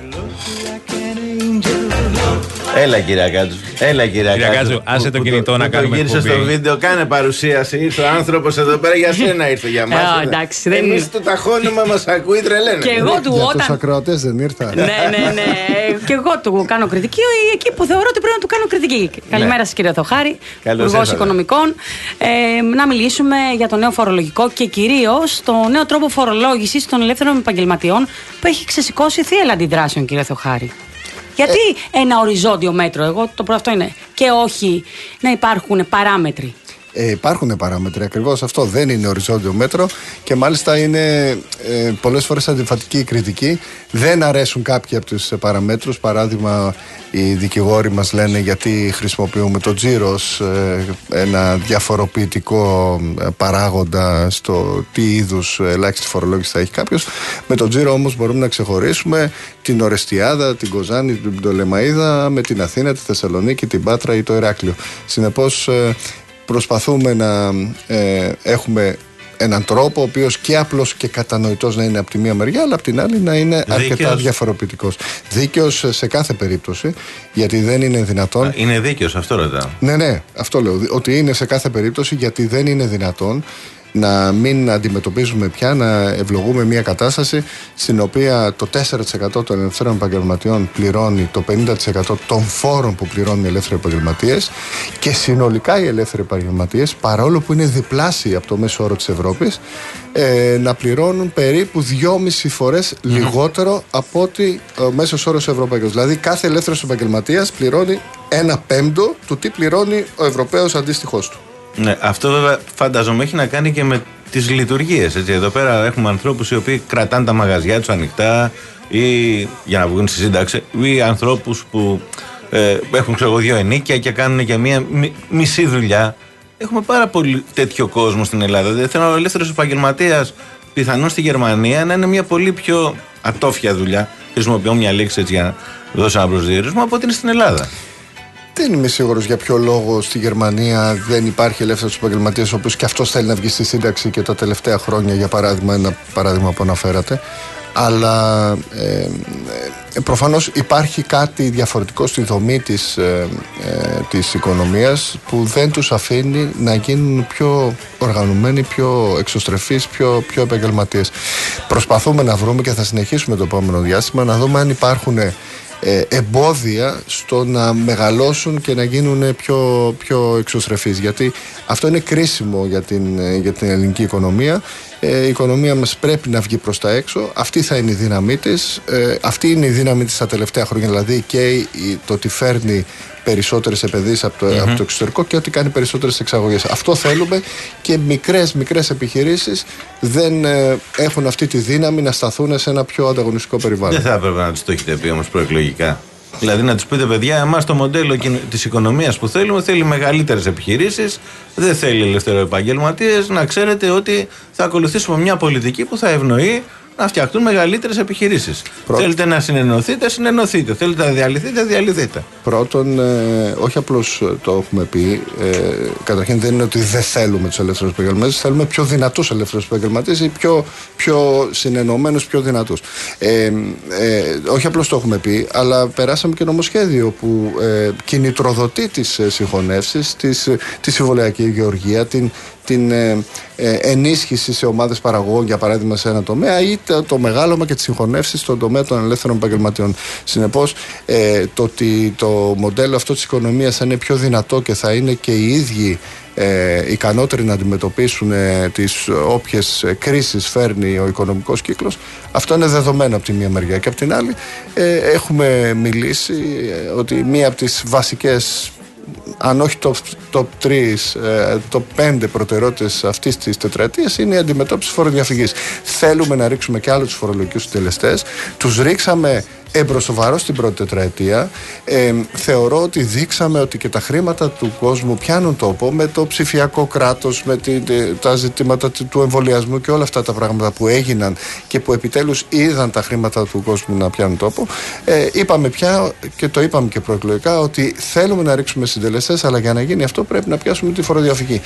Έλα Κυριακάτζου, έλα Κυριακάτζου. Άσε το κινητό να κάνουμε εκπομπή. Γύρισε στο βίντεο, κάνε παρουσίαση. Ήρθε ο άνθρωπος εδώ πέρα για σένα, ήρθε για μας. Εντάξει, δεν Εμείς το ταχώνουμε, μας ακούει, τρελαίνε. Και εγώ του Για όταν. τους ακροατές δεν ήρθα. Ναι, ναι, ναι. Και εγώ του κάνω κριτική εκεί που θεωρώ ότι πρέπει να του κάνω κριτική. Καλημέρα σας κύριε Θοχάρη, Υπουργός Οικονομικών. Ε, να μιλήσουμε για το νέο φορολογικό και κυρίως το νέο τρόπο φορολόγησης των ελεύθερων επαγγελματιών που έχει ξεσηκώσει θύελλα αντιδράσεων, κύριε Θοχάρη. Γιατί ε, ένα οριζόντιο μέτρο, εγώ το πρώτο αυτό είναι, και όχι να υπάρχουν παράμετροι. Ε, υπάρχουν παράμετροι, ακριβώς αυτό δεν είναι οριζόντιο μέτρο και μάλιστα είναι ε, πολλές φορές αντιφατική κριτική. Δεν αρέσουν κάποιοι από τους παραμέτρους. Παράδειγμα, οι δικηγόροι μας λένε γιατί χρησιμοποιούμε το τζίρο ως ε, ένα διαφοροποιητικό παράγοντα στο τι είδους ελάχιστη φορολόγηση θα έχει κάποιος. Με το τζίρο όμως μπορούμε να ξεχωρίσουμε την Ορεστιάδα, την Κοζάνη, την Πτολεμαΐδα με την Αθήνα, τη Θεσσαλονίκη, την Πάτρα ή το Ηράκλειο. Συνεπώς ε, προσπαθούμε να ε, έχουμε έναν τρόπο ο οποίος και απλός και κατανοητός να είναι από τη μία μεριά, αλλά από την άλλη να είναι δίκαιος, αρκετά διαφοροποιητικός. Δίκαιος σε κάθε περίπτωση, γιατί δεν είναι δυνατόν. Είναι δίκαιος, αυτό ρωτάω. Ναι, ναι, αυτό λέω. Ότι είναι σε κάθε περίπτωση, γιατί δεν είναι δυνατόν να μην αντιμετωπίζουμε πια, να ευλογούμε μια κατάσταση στην οποία το τέσσερα τοις εκατό των ελευθέρων επαγγελματιών πληρώνει το πενήντα τοις εκατό των φόρων που πληρώνουν οι ελεύθεροι επαγγελματίες και συνολικά οι ελεύθεροι επαγγελματίες, παρόλο που είναι διπλάσιοι από το μέσο όρο της Ευρώπης, ε, να πληρώνουν περίπου δυόμιση φορές mm. λιγότερο από ότι ο μέσος όρος ευρωπαϊκός. Δηλαδή κάθε ελεύθερος επαγγελματίας πληρώνει ένα πέμπτο του τι πληρώνει ο Ευρωπαίος αντίστοιχός του. Ναι, αυτό βέβαια φανταζομαι έχει να κάνει και με τις λειτουργίες. Έτσι. Εδώ πέρα έχουμε ανθρώπους οι οποίοι κρατάνε τα μαγαζιά τους ανοιχτά ή για να βγουν στη σύνταξη, ή ανθρώπους που ε, έχουν ξέρω, δύο ενίκια και κάνουν και μία μι, μισή δουλειά. Έχουμε πάρα πολύ τέτοιο κόσμο στην Ελλάδα. Δηλαδή θέλω ο ελεύθερος επαγγελματίας πιθανόν στη Γερμανία να είναι μια πολύ πιο ατόφια δουλειά. Χρησιμοποιώ μια λέξη έτσι για να δώσω ένα προσδιορισμό από ότι είναι στην Ελλάδα. Δεν είμαι σίγουρος για ποιο λόγο στη Γερμανία δεν υπάρχει ελεύθερος επαγγελματίας, ο οποίος και αυτός θέλει να βγει στη σύνταξη και τα τελευταία χρόνια, για παράδειγμα, ένα παράδειγμα που αναφέρατε. Αλλά ε, ε, προφανώς υπάρχει κάτι διαφορετικό στη δομή της, ε, ε, της οικονομίας που δεν τους αφήνει να γίνουν πιο οργανωμένοι, πιο εξωστρεφείς, πιο, πιο επαγγελματίες. Προσπαθούμε να βρούμε και θα συνεχίσουμε το επόμενο διάστημα να δούμε αν υπάρχουν ε, εμπόδια στο να μεγαλώσουν και να γίνουν πιο, πιο εξωστρεφείς, γιατί αυτό είναι κρίσιμο για την, για την ελληνική οικονομία. Η οικονομία μας πρέπει να βγει προς τα έξω. Αυτή θα είναι η δύναμή της. Ε, αυτή είναι η δύναμη της τα τελευταία χρόνια. Δηλαδή και η, το ότι φέρνει περισσότερες επενδύσεις από το, mm-hmm. από το εξωτερικό και ότι κάνει περισσότερες εξαγωγές. Αυτό θέλουμε και μικρές μικρές επιχειρήσεις δεν ε, έχουν αυτή τη δύναμη να σταθούν σε ένα πιο ανταγωνιστικό περιβάλλον. Δεν θα έπρεπε να τους το έχετε πει όμως προεκλογικά. Δηλαδή να τους πείτε, παιδιά, εμάς το μοντέλο της οικονομίας που θέλουμε θέλει μεγαλύτερες επιχειρήσεις, δεν θέλει ελευθεροεπαγγελματίες. Να ξέρετε ότι θα ακολουθήσουμε μια πολιτική που θα ευνοεί να φτιαχτούν μεγαλύτερες επιχειρήσεις. Πρώτον, θέλετε να συνενωθείτε, συνενωθείτε. Θέλετε να διαλυθείτε, διαλυθείτε. Πρώτον, ε, όχι απλώς το έχουμε πει. Ε, καταρχήν δεν είναι ότι δεν θέλουμε τους ελεύθερους επαγγελματίες, θέλουμε πιο δυνατούς ελεύθερους επαγγελματίες ή πιο, πιο συνενωμένους, πιο δυνατούς. Ε, ε, όχι απλώς το έχουμε πει, αλλά περάσαμε και νομοσχέδιο που ε, κινητροδοτεί τις συγχωνεύσεις, τη συμβολιακή γεωργία, την την ε, ε, ενίσχυση σε ομάδες παραγωγών, για παράδειγμα, σε ένα τομέα, ή το, το μεγάλωμα και τις συγχωνεύσεις στον τομέα των ελεύθερων επαγγελματιών. Συνεπώς, ε, το ότι το μοντέλο αυτό της οικονομίας θα είναι πιο δυνατό και θα είναι και οι ίδιοι ε, ικανότεροι να αντιμετωπίσουν ε, τις όποιες κρίσεις φέρνει ο οικονομικός κύκλος, αυτό είναι δεδομένο από τη μία μεριά. Και από την άλλη, ε, έχουμε μιλήσει ε, ότι μία από τις βασικές, αν όχι top, top τρία, top πέντε προτεραιότητες αυτής της τετραετίας είναι η αντιμετώπιση φοροδιαφυγής. Θέλουμε να ρίξουμε και άλλους φορολογικούς συντελεστές. Τους ρίξαμε εμπροσοβαρό στην πρώτη τετραετία. Ε, θεωρώ ότι δείξαμε ότι και τα χρήματα του κόσμου πιάνουν τόπο με το ψηφιακό κράτος, με τη, τα ζητήματα του εμβολιασμού και όλα αυτά τα πράγματα που έγιναν και που επιτέλους είδαν τα χρήματα του κόσμου να πιάνουν τόπο. Ε, είπαμε πια και το είπαμε και προεκλογικά ότι θέλουμε να ρίξουμε συντελεστές, αλλά για να γίνει αυτό πρέπει να πιάσουμε τη φοροδιαφυγή.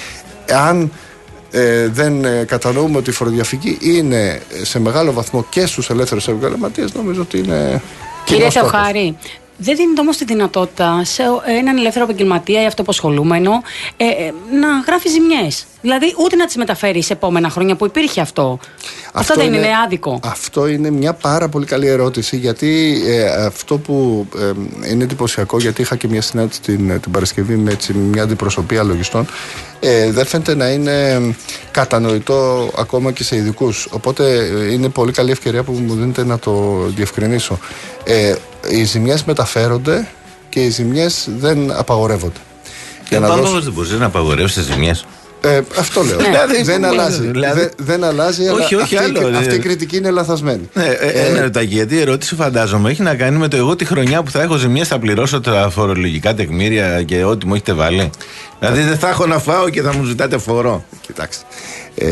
Αν Ε, δεν ε, κατανοούμε ότι η φοροδιαφυγή είναι σε μεγάλο βαθμό και στους ελεύθερους επαγγελματίες, νομίζω ότι είναι. Κύριε Θεοχάρη, δεν δίνεται όμως τη δυνατότητα σε έναν ελεύθερο επαγγελματία ή αυτοαπασχολούμενο ε, ε, να γράφει ζημιές. Δηλαδή ούτε να τις μεταφέρει σε επόμενα χρόνια που υπήρχε αυτό. Αυτό, αυτό δεν είναι, είναι άδικο. Αυτό είναι μια πάρα πολύ καλή ερώτηση, γιατί ε, αυτό που ε, είναι εντυπωσιακό, γιατί είχα και μια συνάντηση την, την Παρασκευή με έτσι, μια αντιπροσωπεία λογιστών, ε, δεν φαίνεται να είναι κατανοητό ακόμα και σε ειδικούς. Οπότε ε, είναι πολύ καλή ευκαιρία που μου δίνετε να το διευκρινίσω. Ε, οι ζημιές μεταφέρονται και οι ζημιές δεν απαγορεύονται. Και πάνω όμως δεν μπορείς να απαγορεύσεις τις ζημιές. Ε, αυτό λέω. Δηλαδή, δεν αλλάζει. Δηλαδή, δεν, δεν αλλάζει, αλλά όχι, όχι, αυτή, άλλο, αυτή η κριτική είναι λαθασμένη. Ε, ε, ε, ένα λεπτάκι, γιατί η ερώτηση φαντάζομαι έχει να κάνει με το εγώ τη χρονιά που θα έχω ζημιές θα πληρώσω τα φορολογικά τεκμήρια και ό,τι μου έχετε βάλει. Δηλαδή δεν θα έχω να φάω και θα μου ζητάτε φόρο. Κοιτάξτε. Ε,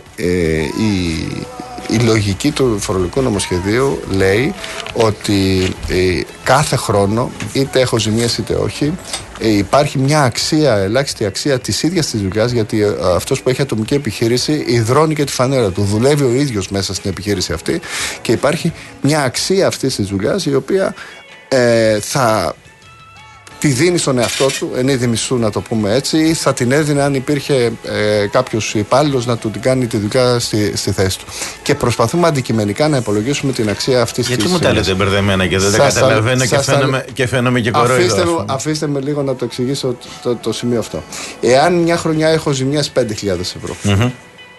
ε, η, η λογική του φορολογικού νομοσχεδίου λέει ότι ε, κάθε χρόνο, είτε έχω ζημιές είτε όχι, ε, υπάρχει μια αξία, ελάχιστη αξία της ίδιας της δουλειάς, γιατί ε, αυτός που έχει ατομική επιχείρηση υδρώνει και τη φανέρα του, δουλεύει ο ίδιος μέσα στην επιχείρηση αυτή και υπάρχει μια αξία αυτής της δουλειάς η οποία ε, θα τη δίνει στον εαυτό του, εν είδη μισθού να το πούμε έτσι, ή θα την έδινε αν υπήρχε ε, κάποιος υπάλληλος να του την κάνει τη δουλειά στη, στη θέση του. Και προσπαθούμε αντικειμενικά να υπολογίσουμε την αξία αυτής της. Γιατί μου τα λέτε μπερδεμένα και δεν τα καταλαβαίνω και φαίνομαι, και φαίνομαι και κορόιδο. Αφήστε, αφήστε με λίγο να το εξηγήσω το, το, το σημείο αυτό. Εάν μια χρονιά έχω ζημιές πέντε χιλιάδες ευρώ mm-hmm.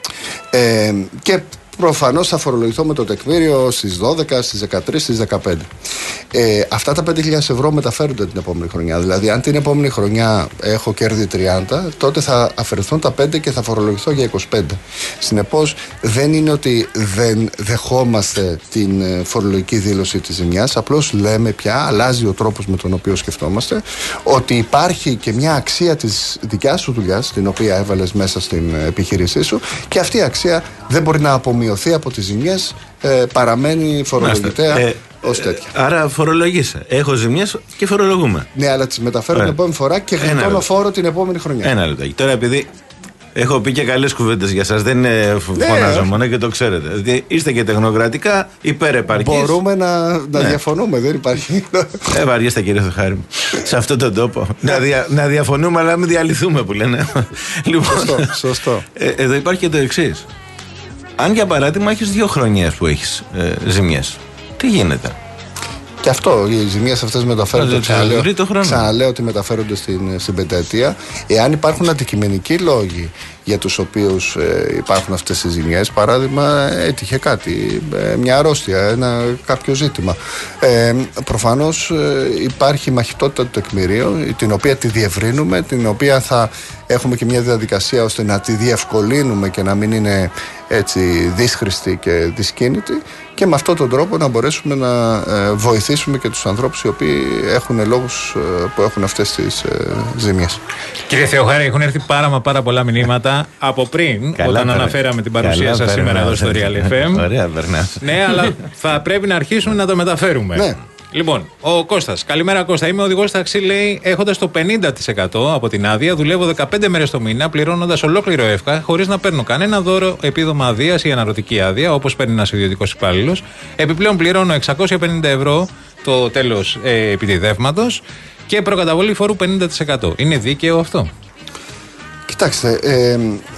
ε, και προφανώς θα φορολογηθώ με το τεκμήριο στις δώδεκα, στις δεκατρείς, στις δεκαπέντε. Ε, αυτά τα πέντε χιλιάδες ευρώ μεταφέρονται την επόμενη χρονιά. Δηλαδή, αν την επόμενη χρονιά έχω κέρδη τριάντα, τότε θα αφαιρεθούν τα πέντε και θα φορολογηθώ για είκοσι πέντε. Συνεπώς, δεν είναι ότι δεν δεχόμαστε την φορολογική δήλωση της ζημιάς. Απλώς λέμε πια, αλλάζει ο τρόπος με τον οποίο σκεφτόμαστε, ότι υπάρχει και μια αξία της δικιάς σου δουλειάς, την οποία έβαλες μέσα στην επιχείρησή σου, και αυτή η αξία δεν μπορεί να απομειωθεί από τις ζημιές, ε, παραμένει φορολογητέα. Ε, ως τέτοια. Άρα φορολογήσα. Έχω ζημιές και φορολογούμε. Ναι, αλλά τις μεταφέρω την επόμενη φορά και γλιτώνω φόρο την επόμενη χρονιά. Ένα λεπτάκι. Τώρα, επειδή έχω πει και καλές κουβέντες για σας, δεν είναι φωνάζω μόνο και το ξέρετε. Δηλαδή, είστε και τεχνοκρατικά υπερεπαρκείς. Μπορούμε να, να ναι. διαφωνούμε, δεν υπάρχει. Ε, βαριέστε κύριε Θεοχάρη μου. Σε αυτόν τον τόπο. να, δια, να διαφωνούμε, αλλά να μην διαλυθούμε που λένε. Λοιπόν, σωστό. σωστό. Ε, εδώ υπάρχει και το εξής. Αν για παράδειγμα έχεις δύο χρονιές που έχεις ε, ζημιές, τι γίνεται? Και αυτό, οι ζημιές αυτές μεταφέρονται. Ξαναλέω, ξαναλέω ότι μεταφέρονται στην, στην πενταετία. Εάν υπάρχουν αντικειμενικοί λόγοι για τους οποίους ε, υπάρχουν αυτές οι ζημιές, παράδειγμα, έτυχε κάτι, ε, μια αρρώστια, ένα κάποιο ζήτημα. Ε, προφανώς ε, υπάρχει μαχητότητα του τεκμηρίου, την οποία τη διευρύνουμε, την οποία θα έχουμε και μια διαδικασία ώστε να τη διευκολύνουμε και να μην είναι έτσι δύσχρηστη και δυσκίνητη, και με αυτόν τον τρόπο να μπορέσουμε να ε, βοηθήσουμε και τους ανθρώπους οι οποίοι έχουν λόγους ε, που έχουν αυτές τις ε, ζημιές. Κύριε Θεοχάρη, έχουν έρθει πάρα μα πάρα πολλά μηνύματα από πριν, καλά, όταν πέρα. αναφέραμε την παρουσία καλά, σας σήμερα εδώ στο Real εφ εμ. Ωραία, περνάς. Ναι, αλλά θα πρέπει να αρχίσουμε να το μεταφέρουμε. Ναι. Λοιπόν, ο Κώστας. Καλημέρα, Κώστα. Είμαι οδηγός ταξί, λέει, έχοντας το πενήντα τοις εκατό από την άδεια. Δουλεύω δεκαπέντε μέρες το μήνα, πληρώνοντας ολόκληρο εύκα, χωρίς να παίρνω κανένα δώρο, επίδομα αδείας ή αναρωτική άδεια, όπως παίρνει ένας ιδιωτικός υπάλληλος. Επιπλέον πληρώνω εξακόσια πενήντα ευρώ το τέλος ε, επιτιδεύματος και προκαταβολή φόρου πενήντα τοις εκατό. Είναι δίκαιο αυτό? Κοιτάξτε, ε,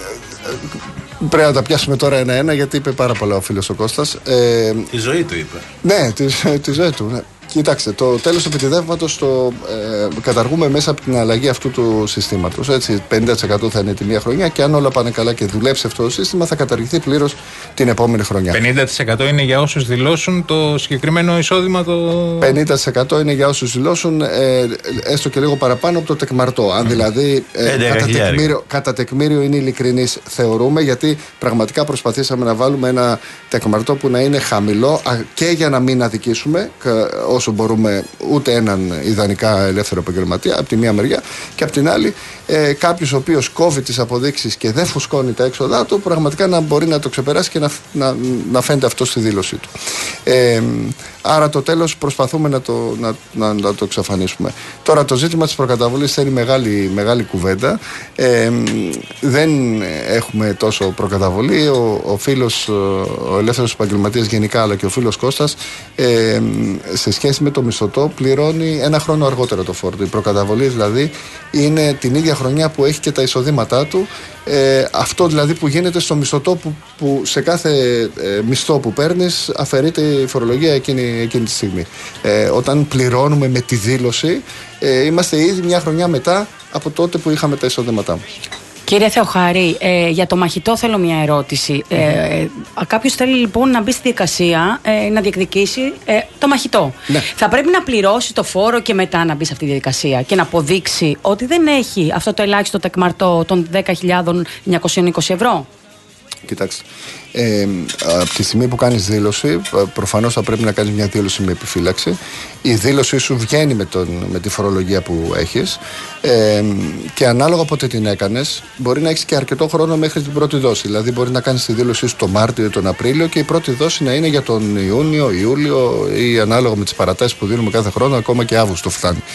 πρέπει να τα πιάσουμε τώρα ένα-ένα, γιατί είπε πάρα πολλά ο φίλος ο Κώστας. Ε, τη ζωή του είπε. Ναι, τη, τη ζωή του. Ναι. Κοιτάξτε, το τέλος επιτιδεύματος το ε, καταργούμε μέσα από την αλλαγή αυτού του συστήματος. Έτσι, πενήντα τοις εκατό θα είναι τη μία χρονιά, και αν όλα πάνε καλά και δουλέψει αυτό το σύστημα, θα καταργηθεί πλήρως την επόμενη χρονιά. πενήντα τοις εκατό είναι για όσους δηλώσουν το συγκεκριμένο εισόδημα? Το... πενήντα τοις εκατό είναι για όσους δηλώσουν ε, έστω και λίγο παραπάνω από το τεκμαρτό. Αν δηλαδή ε, κατά, τεκμήριο, κατά τεκμήριο είναι ειλικρινής, θεωρούμε, γιατί πραγματικά προσπαθήσαμε να βάλουμε ένα τεκμαρτό που να είναι χαμηλό και για να μην αδικήσουμε όσο μπορούμε ούτε έναν ιδανικά ελεύθερο επαγγελματία από τη μία μεριά, και από την άλλη ε, κάποιος ο οποίος κόβει τις αποδείξεις και δεν φουσκώνει τα έξοδά του, πραγματικά να μπορεί να το ξεπεράσει και να, να, να φαίνεται αυτό στη δήλωσή του. Ε, άρα το τέλος προσπαθούμε να το, να, να, να το εξαφανίσουμε. Τώρα το ζήτημα της προκαταβολής θέλει μεγάλη, μεγάλη κουβέντα. Ε, δεν έχουμε τόσο προκαταβολή. Ο, ο φίλος, ο ελεύθερος επαγγελματίας γενικά, αλλά και ο φίλος Κώστας, ε, σε σχέση με το μισθωτό πληρώνει ένα χρόνο αργότερα το φόρο. Η προκαταβολή δηλαδή είναι την ίδια χρονιά που έχει και τα εισοδήματά του. Ε, αυτό δηλαδή που γίνεται στο μισθωτό, που, που σε κάθε ε, μισθό που παίρνεις αφαιρείται η φορολογία εκείνη, εκείνη τη στιγμή. Ε, όταν πληρώνουμε με τη δήλωση, ε, είμαστε ήδη μια χρονιά μετά από τότε που είχαμε τα εισοδήματά μας. Κύριε Θεοχάρη, ε, για το μαχητό θέλω μια ερώτηση. Ε, ε, κάποιος θέλει λοιπόν να μπει στη δικασία, ε, να διεκδικήσει ε, το μαχητό. Ναι. Θα πρέπει να πληρώσει το φόρο και μετά να μπει σε αυτή τη διαδικασία και να αποδείξει ότι δεν έχει αυτό το ελάχιστο τεκμαρτό των δέκα χιλιάδες εννιακόσια είκοσι ευρώ. Κοιτάξτε, ε, από τη στιγμή που κάνεις δήλωση, προφανώς θα πρέπει να κάνεις μια δήλωση με επιφύλαξη. Η δήλωσή σου βγαίνει με, τον, με τη φορολογία που έχεις, ε, και ανάλογα πότε την έκανες, μπορεί να έχεις και αρκετό χρόνο μέχρι την πρώτη δόση. Δηλαδή, μπορεί να κάνεις τη δήλωσή σου τον Μάρτιο ή τον Απρίλιο και η πρώτη δόση να είναι για τον Ιούνιο, Ιούλιο, ή ανάλογα με τις παρατάσεις που δίνουμε κάθε χρόνο, ακόμα και Αύγουστο φτάνει.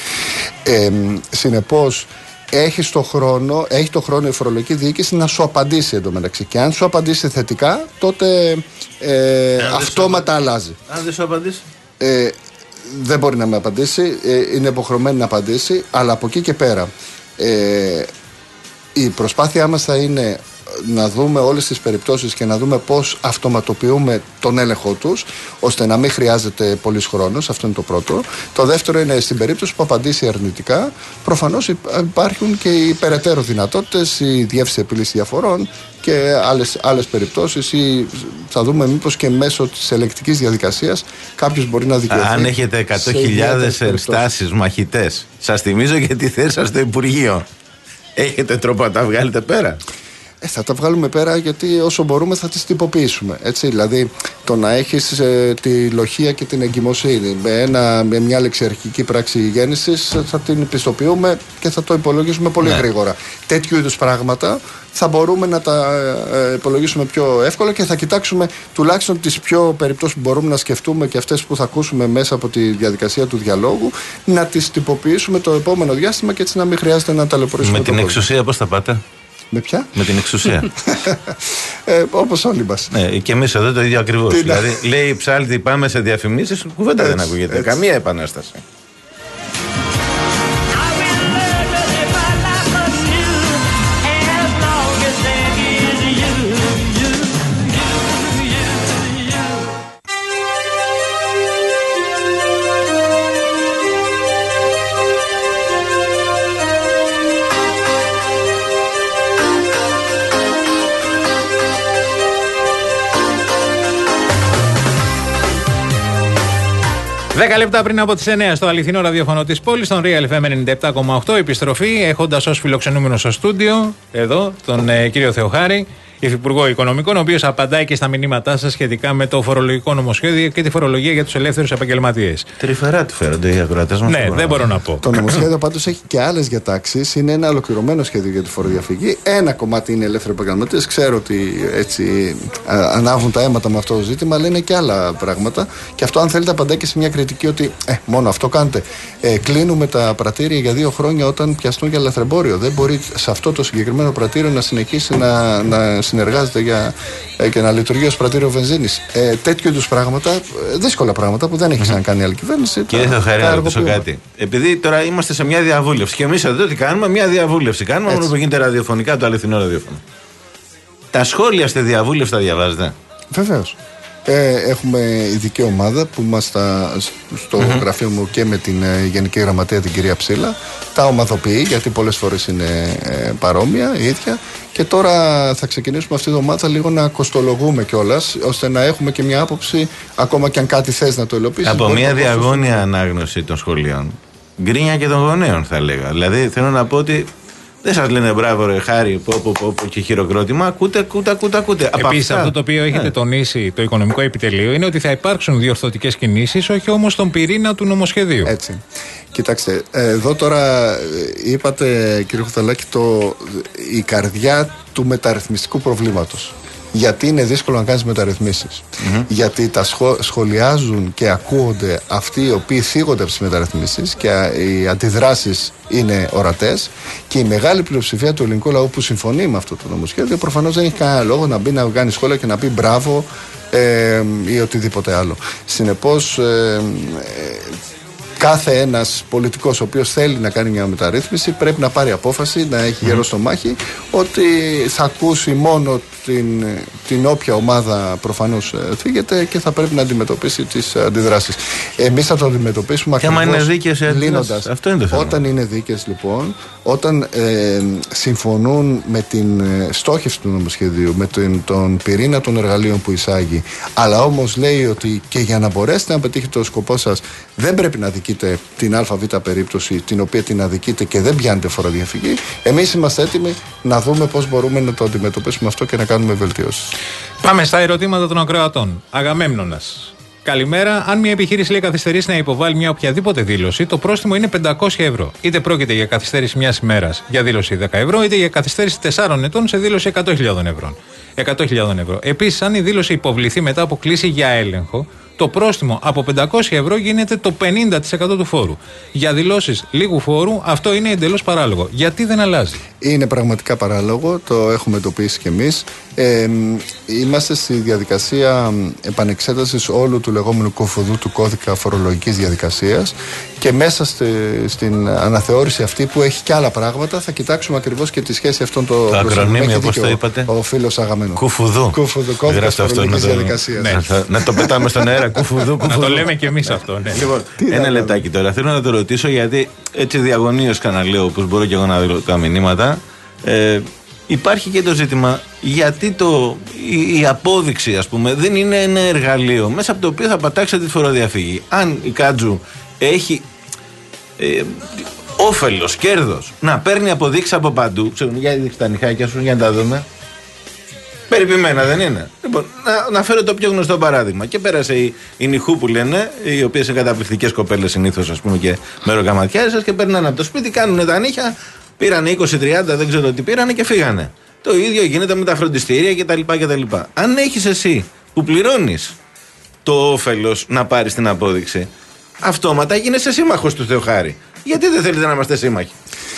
Ε, συνεπώς, Έχει το χρόνο, έχει το χρόνο η φορολογική διοίκηση να σου απαντήσει εντωμεταξύ. Και αν σου απαντήσει θετικά, τότε ε, ε, αυτόματα σου... αλλάζει. Αν δεν σου απαντήσει. Ε, δεν μπορεί να με απαντήσει, ε, είναι υποχρεωμένη να απαντήσει, αλλά από εκεί και πέρα ε, η προσπάθειά μας θα είναι να δούμε όλες τις περιπτώσεις και να δούμε πώς αυτοματοποιούμε τον έλεγχό τους, ώστε να μην χρειάζεται πολύς χρόνος. Αυτό είναι το πρώτο. Το δεύτερο είναι στην περίπτωση που απαντήσει αρνητικά, προφανώς υπάρχουν και οι περαιτέρω δυνατότητες, η διεύθυνση επίλυσης διαφορών και άλλες, άλλες περιπτώσεις, ή θα δούμε μήπως και μέσω της ελεκτικής διαδικασίας κάποιος μπορεί να δικαιωθεί. Αν έχετε εκατό χιλιάδες ενστάσεις μαχητές, σας θυμίζω και τη θέση σας στο Υπουργείο. Έχετε τρόπο να τα βγάλετε πέρα? Ε, θα τα βγάλουμε πέρα, γιατί όσο μπορούμε θα τις τυποποιήσουμε. Έτσι, δηλαδή, το να έχεις ε, τη λοχεία και την εγκυμοσύνη με, ένα, με μια λεξιαρχική πράξη γέννησης, θα την πιστοποιούμε και θα το υπολογίσουμε πολύ ναι. γρήγορα. Τέτοιου είδους πράγματα θα μπορούμε να τα ε, υπολογίσουμε πιο εύκολα και θα κοιτάξουμε τουλάχιστον τις πιο περιπτώσεις που μπορούμε να σκεφτούμε και αυτές που θα ακούσουμε μέσα από τη διαδικασία του διαλόγου, να τις τυποποιήσουμε το επόμενο διάστημα και έτσι να μην χρειάζεται να ταλαιπωρήσουμε. Με την εξουσία πώς θα πάτε? Με ποια? Με την εξουσία. ε, όπως όλοι μας. Ναι, και εμείς εδώ το ίδιο ακριβώς. Δηλαδή, λέει η Ψάλτη, πάμε σε διαφημίσεις, κουβέντα δεν ακούγεται. Έτσι. Καμία επανάσταση. Δέκα λεπτά πριν από τις εννιά στο αληθινό ραδιόφωνο της πόλης, στον Real εφ εμ ενενήντα επτά κόμμα οκτώ, επιστροφή, έχοντας ως φιλοξενούμενο στο στούντιο, εδώ, τον ε, κύριο Θεοχάρη, Υφυπουργό Οικονομικών, ο οποίος απαντάει και στα μηνύματά σας σχετικά με το φορολογικό νομοσχέδιο και τη φορολογία για τους ελεύθερους επαγγελματίες. Τρυφερά τη φέρονται οι ακροατές μας. Ναι, δεν μπορώ να πω. Το νομοσχέδιο πάντως έχει και άλλες διατάξεις. Είναι ένα ολοκληρωμένο σχέδιο για τη φοροδιαφυγή. Ένα κομμάτι είναι ελεύθεροι επαγγελματίες. Ξέρω ότι έτσι α, ανάβουν τα αίματα με αυτό το ζήτημα, αλλά είναι και άλλα πράγματα. Και αυτό, αν θέλετε, απαντάει και σε μια κριτική ότι ε, μόνο αυτό κάνετε. Ε, κλείνουμε τα πρατήρια για δύο χρόνια όταν πιαστούν για λαθρεμπόριο. Δεν μπορεί σε αυτό το συγκεκριμένο πρατήριο να συνεχίσει να, να συνεργάζεται για, ε, και να λειτουργεί ως πρατήριο βενζίνης. Ε, τέτοιου είδους πράγματα, ε, δύσκολα πράγματα που δεν έχει ξανακάνει άλλη κυβέρνηση. Κύριε Θεοχάρη, να ρωτήσω κάτι. Επειδή τώρα είμαστε σε μια διαβούλευση και εμείς εδώ τι κάνουμε, μια διαβούλευση κάνουμε, μόνο που γίνεται ραδιοφωνικά, το αληθινό ραδιόφωνο. Τα σχόλια στη διαβούλευση τα διαβάζετε? Βεβαίως. Ε, έχουμε ειδική ομάδα που είμαστε στο mm-hmm. γραφείο μου και με την ε, Γενική Γραμματέα, την κυρία Ψήλα. Τα ομαδοποιεί, γιατί πολλές φορές είναι ε, παρόμοια, η ίδια. Και τώρα θα ξεκινήσουμε αυτή τη εβδομάδα λίγο να κοστολογούμε κιόλας, ώστε να έχουμε και μια άποψη, ακόμα και αν κάτι θες να το υλοποιήσεις. Από μια διαγώνια να... ανάγνωση των σχολείων, γκρίνια και των γονέων θα λέγα. Δηλαδή θέλω να πω ότι δεν σας λένε μπράβο ρε Χάρη, πω, πω, πω, πω και χειροκρότημα, ακούτε, ακούτε, ακούτε, ακούτε. Επίσης αυτό το οποίο έχετε ναι. τονίσει το Οικονομικό Επιτελείο είναι ότι θα υπάρξουν διορθωτικές κινήσεις, όχι όμως τον πυρήνα του νομοσχεδίου. Έτσι. Κοιτάξτε, εδώ τώρα είπατε, κύριε Χουθαλάκη, το, η καρδιά του μεταρρυθμιστικού προβλήματος. Γιατί είναι δύσκολο να κάνεις μεταρρυθμίσεις. Mm-hmm. Γιατί τα σχο, σχολιάζουν και ακούγονται αυτοί οι οποίοι θίγονται από τις μεταρρυθμίσεις και οι αντιδράσεις είναι ορατές, και η μεγάλη πλειοψηφία του ελληνικού λαού που συμφωνεί με αυτό το νομοσχέδιο προφανώς δεν έχει κανένα λόγο να μπει να κάνει σχόλια και να πει μπράβο ε, ή οτιδήποτε άλλο. Συνεπώς ε, ε, κάθε ένας πολιτικός ο οποίος θέλει να κάνει μια μεταρρύθμιση πρέπει να πάρει απόφαση, να έχει γερό στο μάχη, ότι θα ακούσει μόνο την, την όποια ομάδα προφανώς θίγεται και θα πρέπει να αντιμετωπίσει τις αντιδράσεις. Εμείς θα το αντιμετωπίσουμε ακριβώς λύνοντας. Αυτό είναι το θέμα. Όταν είναι δίκαιες λοιπόν, όταν ε, συμφωνούν με την στόχευση του νομοσχεδίου, με τον, τον πυρήνα των εργαλείων που εισάγει, αλλά όμως λέει ότι και για να μπορέσετε να πετύχετε το σκοπό σας δεν πρέπει να αδικείτε την ΑΒ περίπτωση την οποία την αδικείτε και δεν πιάνετε φοροδιαφυγή, εμείς είμαστε έτοιμοι να δούμε πώς μπορούμε να το αντιμετωπίσουμε αυτό και να κάνουμε βελτιώσεις. Πάμε στα ερωτήματα των ακροατών. Αγαμέμνονας. Καλημέρα. Αν μια επιχείρηση λέει καθυστερήσει να υποβάλει μια οποιαδήποτε δήλωση, το πρόστιμο είναι πεντακόσια ευρώ. Είτε πρόκειται για καθυστέρηση μιας ημέρας για δήλωση δέκα ευρώ, είτε για καθυστέρηση τεσσάρων ετών σε δήλωση εκατό χιλιάδες ευρώ. εκατό χιλιάδες ευρώ. Επίσης, αν η δήλωση υποβληθεί μετά από κλήση για έλεγχο, το πρόστιμο από πεντακόσια ευρώ γίνεται το πενήντα τοις εκατό του φόρου. Για δηλώσεις λίγου φόρου αυτό είναι εντελώς παράλογο. Γιατί δεν αλλάζει? Είναι πραγματικά παράλογο, το έχουμε εντοπίσει κι εμείς. Ε, είμαστε στη διαδικασία επανεξέτασης όλου του λεγόμενου κουφουδού του κώδικα φορολογικής διαδικασίας και μέσα στη, στην αναθεώρηση αυτή που έχει και άλλα πράγματα θα κοιτάξουμε ακριβώς και τη σχέση αυτών των το ακρονίμιο, όπως το είπατε. Ο φίλος Αγαμένου. Κουφουδού. Κουφουδού, κώδικας φορολογικής διαδικασίας. Ναι, θα, να το πετάμε στον αέρα, κουφουδού, κουφουδού. Να το λέμε κι εμείς αυτό. Ναι. Λοιπόν, ένα λεπτάκι τώρα. Θέλω να το ρωτήσω γιατί έτσι διαγωνίως καναλέω, όπως μπορώ και εγώ να δω τα μηνύματα. Ε, υπάρχει και το ζήτημα γιατί το, η, η απόδειξη, ας πούμε, δεν είναι ένα εργαλείο μέσα από το οποίο θα πατάξετε τη φοροδιαφύγη. Αν η Κάτζου έχει ε, όφελος, κέρδος, να παίρνει αποδείξεις από παντού, ξέρω, για δείξει τα νυχάκια σου για να τα δούμε. Περιποιημένα δεν είναι. Λοιπόν, να, να φέρω το πιο γνωστό παράδειγμα. Και πέρασε η, η Νιχού που λένε, οι οποίες είναι καταπληκτικές κοπέλες συνήθως, ας πούμε, και μεροκαματιάρισες και παίρνουν από το σπίτι, κάνουν τα νύχια, πήρανε είκοσι τριάντα, δεν ξέρω τι πήρανε και φύγανε. Το ίδιο γίνεται με τα φροντιστήρια κτλ. κτλ. Αν έχεις εσύ που πληρώνεις το όφελος να πάρεις την απόδειξη, αυτόματα γίνεσαι σύμμαχος του Θεοχάρη. Γιατί δεν θέλετε να είμαστε σύμμαχοι?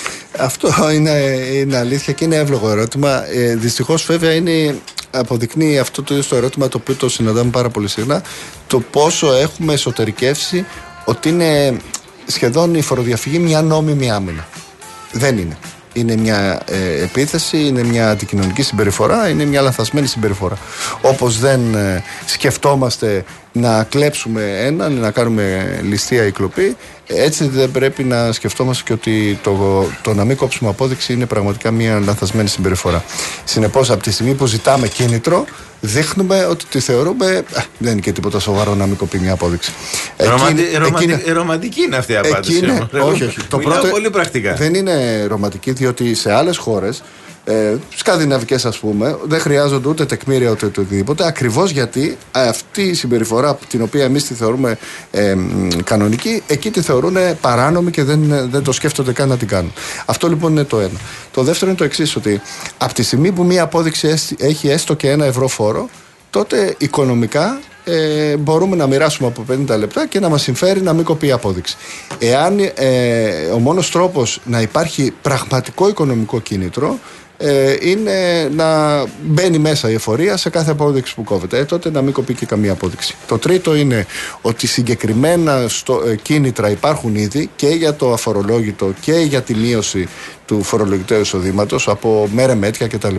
Αυτό είναι, είναι αλήθεια και είναι εύλογο ερώτημα. Ε, δυστυχώς, βέβαια, είναι, αποδεικνύει αυτό το, το ερώτημα το οποίο το συναντάμε πάρα πολύ συχνά, το πόσο έχουμε εσωτερικεύσει ότι είναι σχεδόν η φοροδιαφυγή μια νόμιμη άμυνα. Δεν είναι. Είναι μια ε, επίθεση, είναι μια αντικοινωνική συμπεριφορά, είναι μια λανθασμένη συμπεριφορά. Όπως δεν ε, σκεφτόμαστε να κλέψουμε έναν, να κάνουμε ληστεία ή κλοπή, έτσι δεν πρέπει να σκεφτόμαστε και ότι το, το να μην κόψουμε απόδειξη είναι πραγματικά μια λανθασμένη συμπεριφορά. Συνεπώς, από τη στιγμή που ζητάμε κίνητρο, δείχνουμε ότι τη θεωρούμε. Α, δεν είναι και τίποτα σοβαρό να μην κοπεί μια απόδειξη. Ρομαντι, εκείνη, ρομαντι, εκείνη, ρομαντική είναι αυτή η απάντηση. Εκείνη, όχι, όχι. Το πρώτο, πολύ πρακτικά. Δεν είναι ρομαντική, διότι σε άλλες χώρες, ε, σκανδιναβικές ας πούμε, δεν χρειάζονται ούτε τεκμήρια ούτε οτιδήποτε, ακριβώς γιατί αυτή η συμπεριφορά την οποία εμείς τη θεωρούμε ε, κανονική, εκεί τη θεωρούν παράνομη και δεν, δεν το σκέφτονται καν να την κάνουν. Αυτό λοιπόν είναι το ένα. Το δεύτερο είναι το εξής, ότι από τη στιγμή που μία απόδειξη έχει έστω και ένα ευρώ φόρο, τότε οικονομικά ε, μπορούμε να μοιράσουμε από πενήντα λεπτά και να μας συμφέρει να μην κοπεί η απόδειξη. Εάν ε, ο μόνος τρόπος να υπάρχει πραγματικό οικονομικό κίνητρο ε, είναι να μπαίνει μέσα η εφορία σε κάθε απόδειξη που κόβεται, ε, τότε να μην κοπεί και καμία απόδειξη. Το τρίτο είναι ότι συγκεκριμένα στο, ε, κίνητρα υπάρχουν ήδη και για το αφορολόγητο και για τη μείωση του φορολογητέου εισοδήματος από μέρε μέτια κτλ.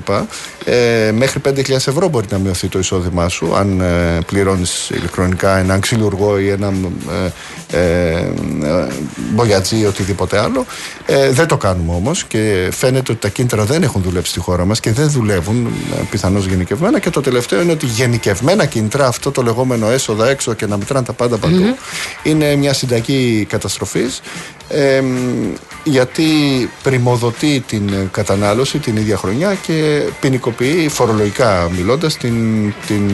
Ε, μέχρι πέντε χιλιάδες ευρώ μπορεί να μειωθεί το εισόδημά σου αν ε, πληρώνεις ηλεκτρονικά έναν ξυλουργό ή έναν ε, ε, μπογιατζή ή οτιδήποτε άλλο. Ε, δεν το κάνουμε όμως και φαίνεται ότι τα κίνητρα δεν έχουν δουλέψει στη χώρα μας και δεν δουλεύουν ε, πιθανώς γενικευμένα. Και το τελευταίο είναι ότι γενικευμένα κίνητρα, αυτό το λεγόμενο έσοδα έξω και να μετράνε τα πάντα παντού, mm-hmm. είναι μια συνταγή καταστροφής. Ε, γιατί πρημοδοτεί την κατανάλωση την ίδια χρονιά και ποινικοποιεί φορολογικά μιλώντας την, την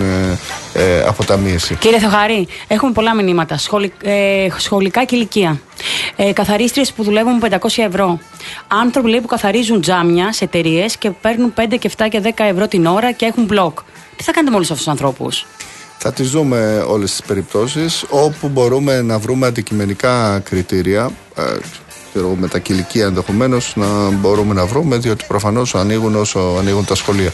ε, αποταμίευση. Κύριε Θεοχάρη, έχουμε πολλά μηνύματα. Σχολι, ε, σχολικά και ηλικία. Ε, καθαρίστριες που δουλεύουν με πεντακόσια ευρώ. Άνθρωποι λέει, που καθαρίζουν τζάμια σε εταιρείες και παίρνουν πέντε και επτά και δέκα ευρώ την ώρα και έχουν μπλοκ. Τι θα κάνετε με όλους αυτούς τους ανθρώπους? Θα τις δούμε όλες τις περιπτώσεις όπου μπορούμε να βρούμε αντικειμενικά κριτήρια, ε, με τα κηλικία ενδεχομένως να μπορούμε να βρούμε, διότι προφανώς ανοίγουν όσο ανοίγουν τα σχολεία.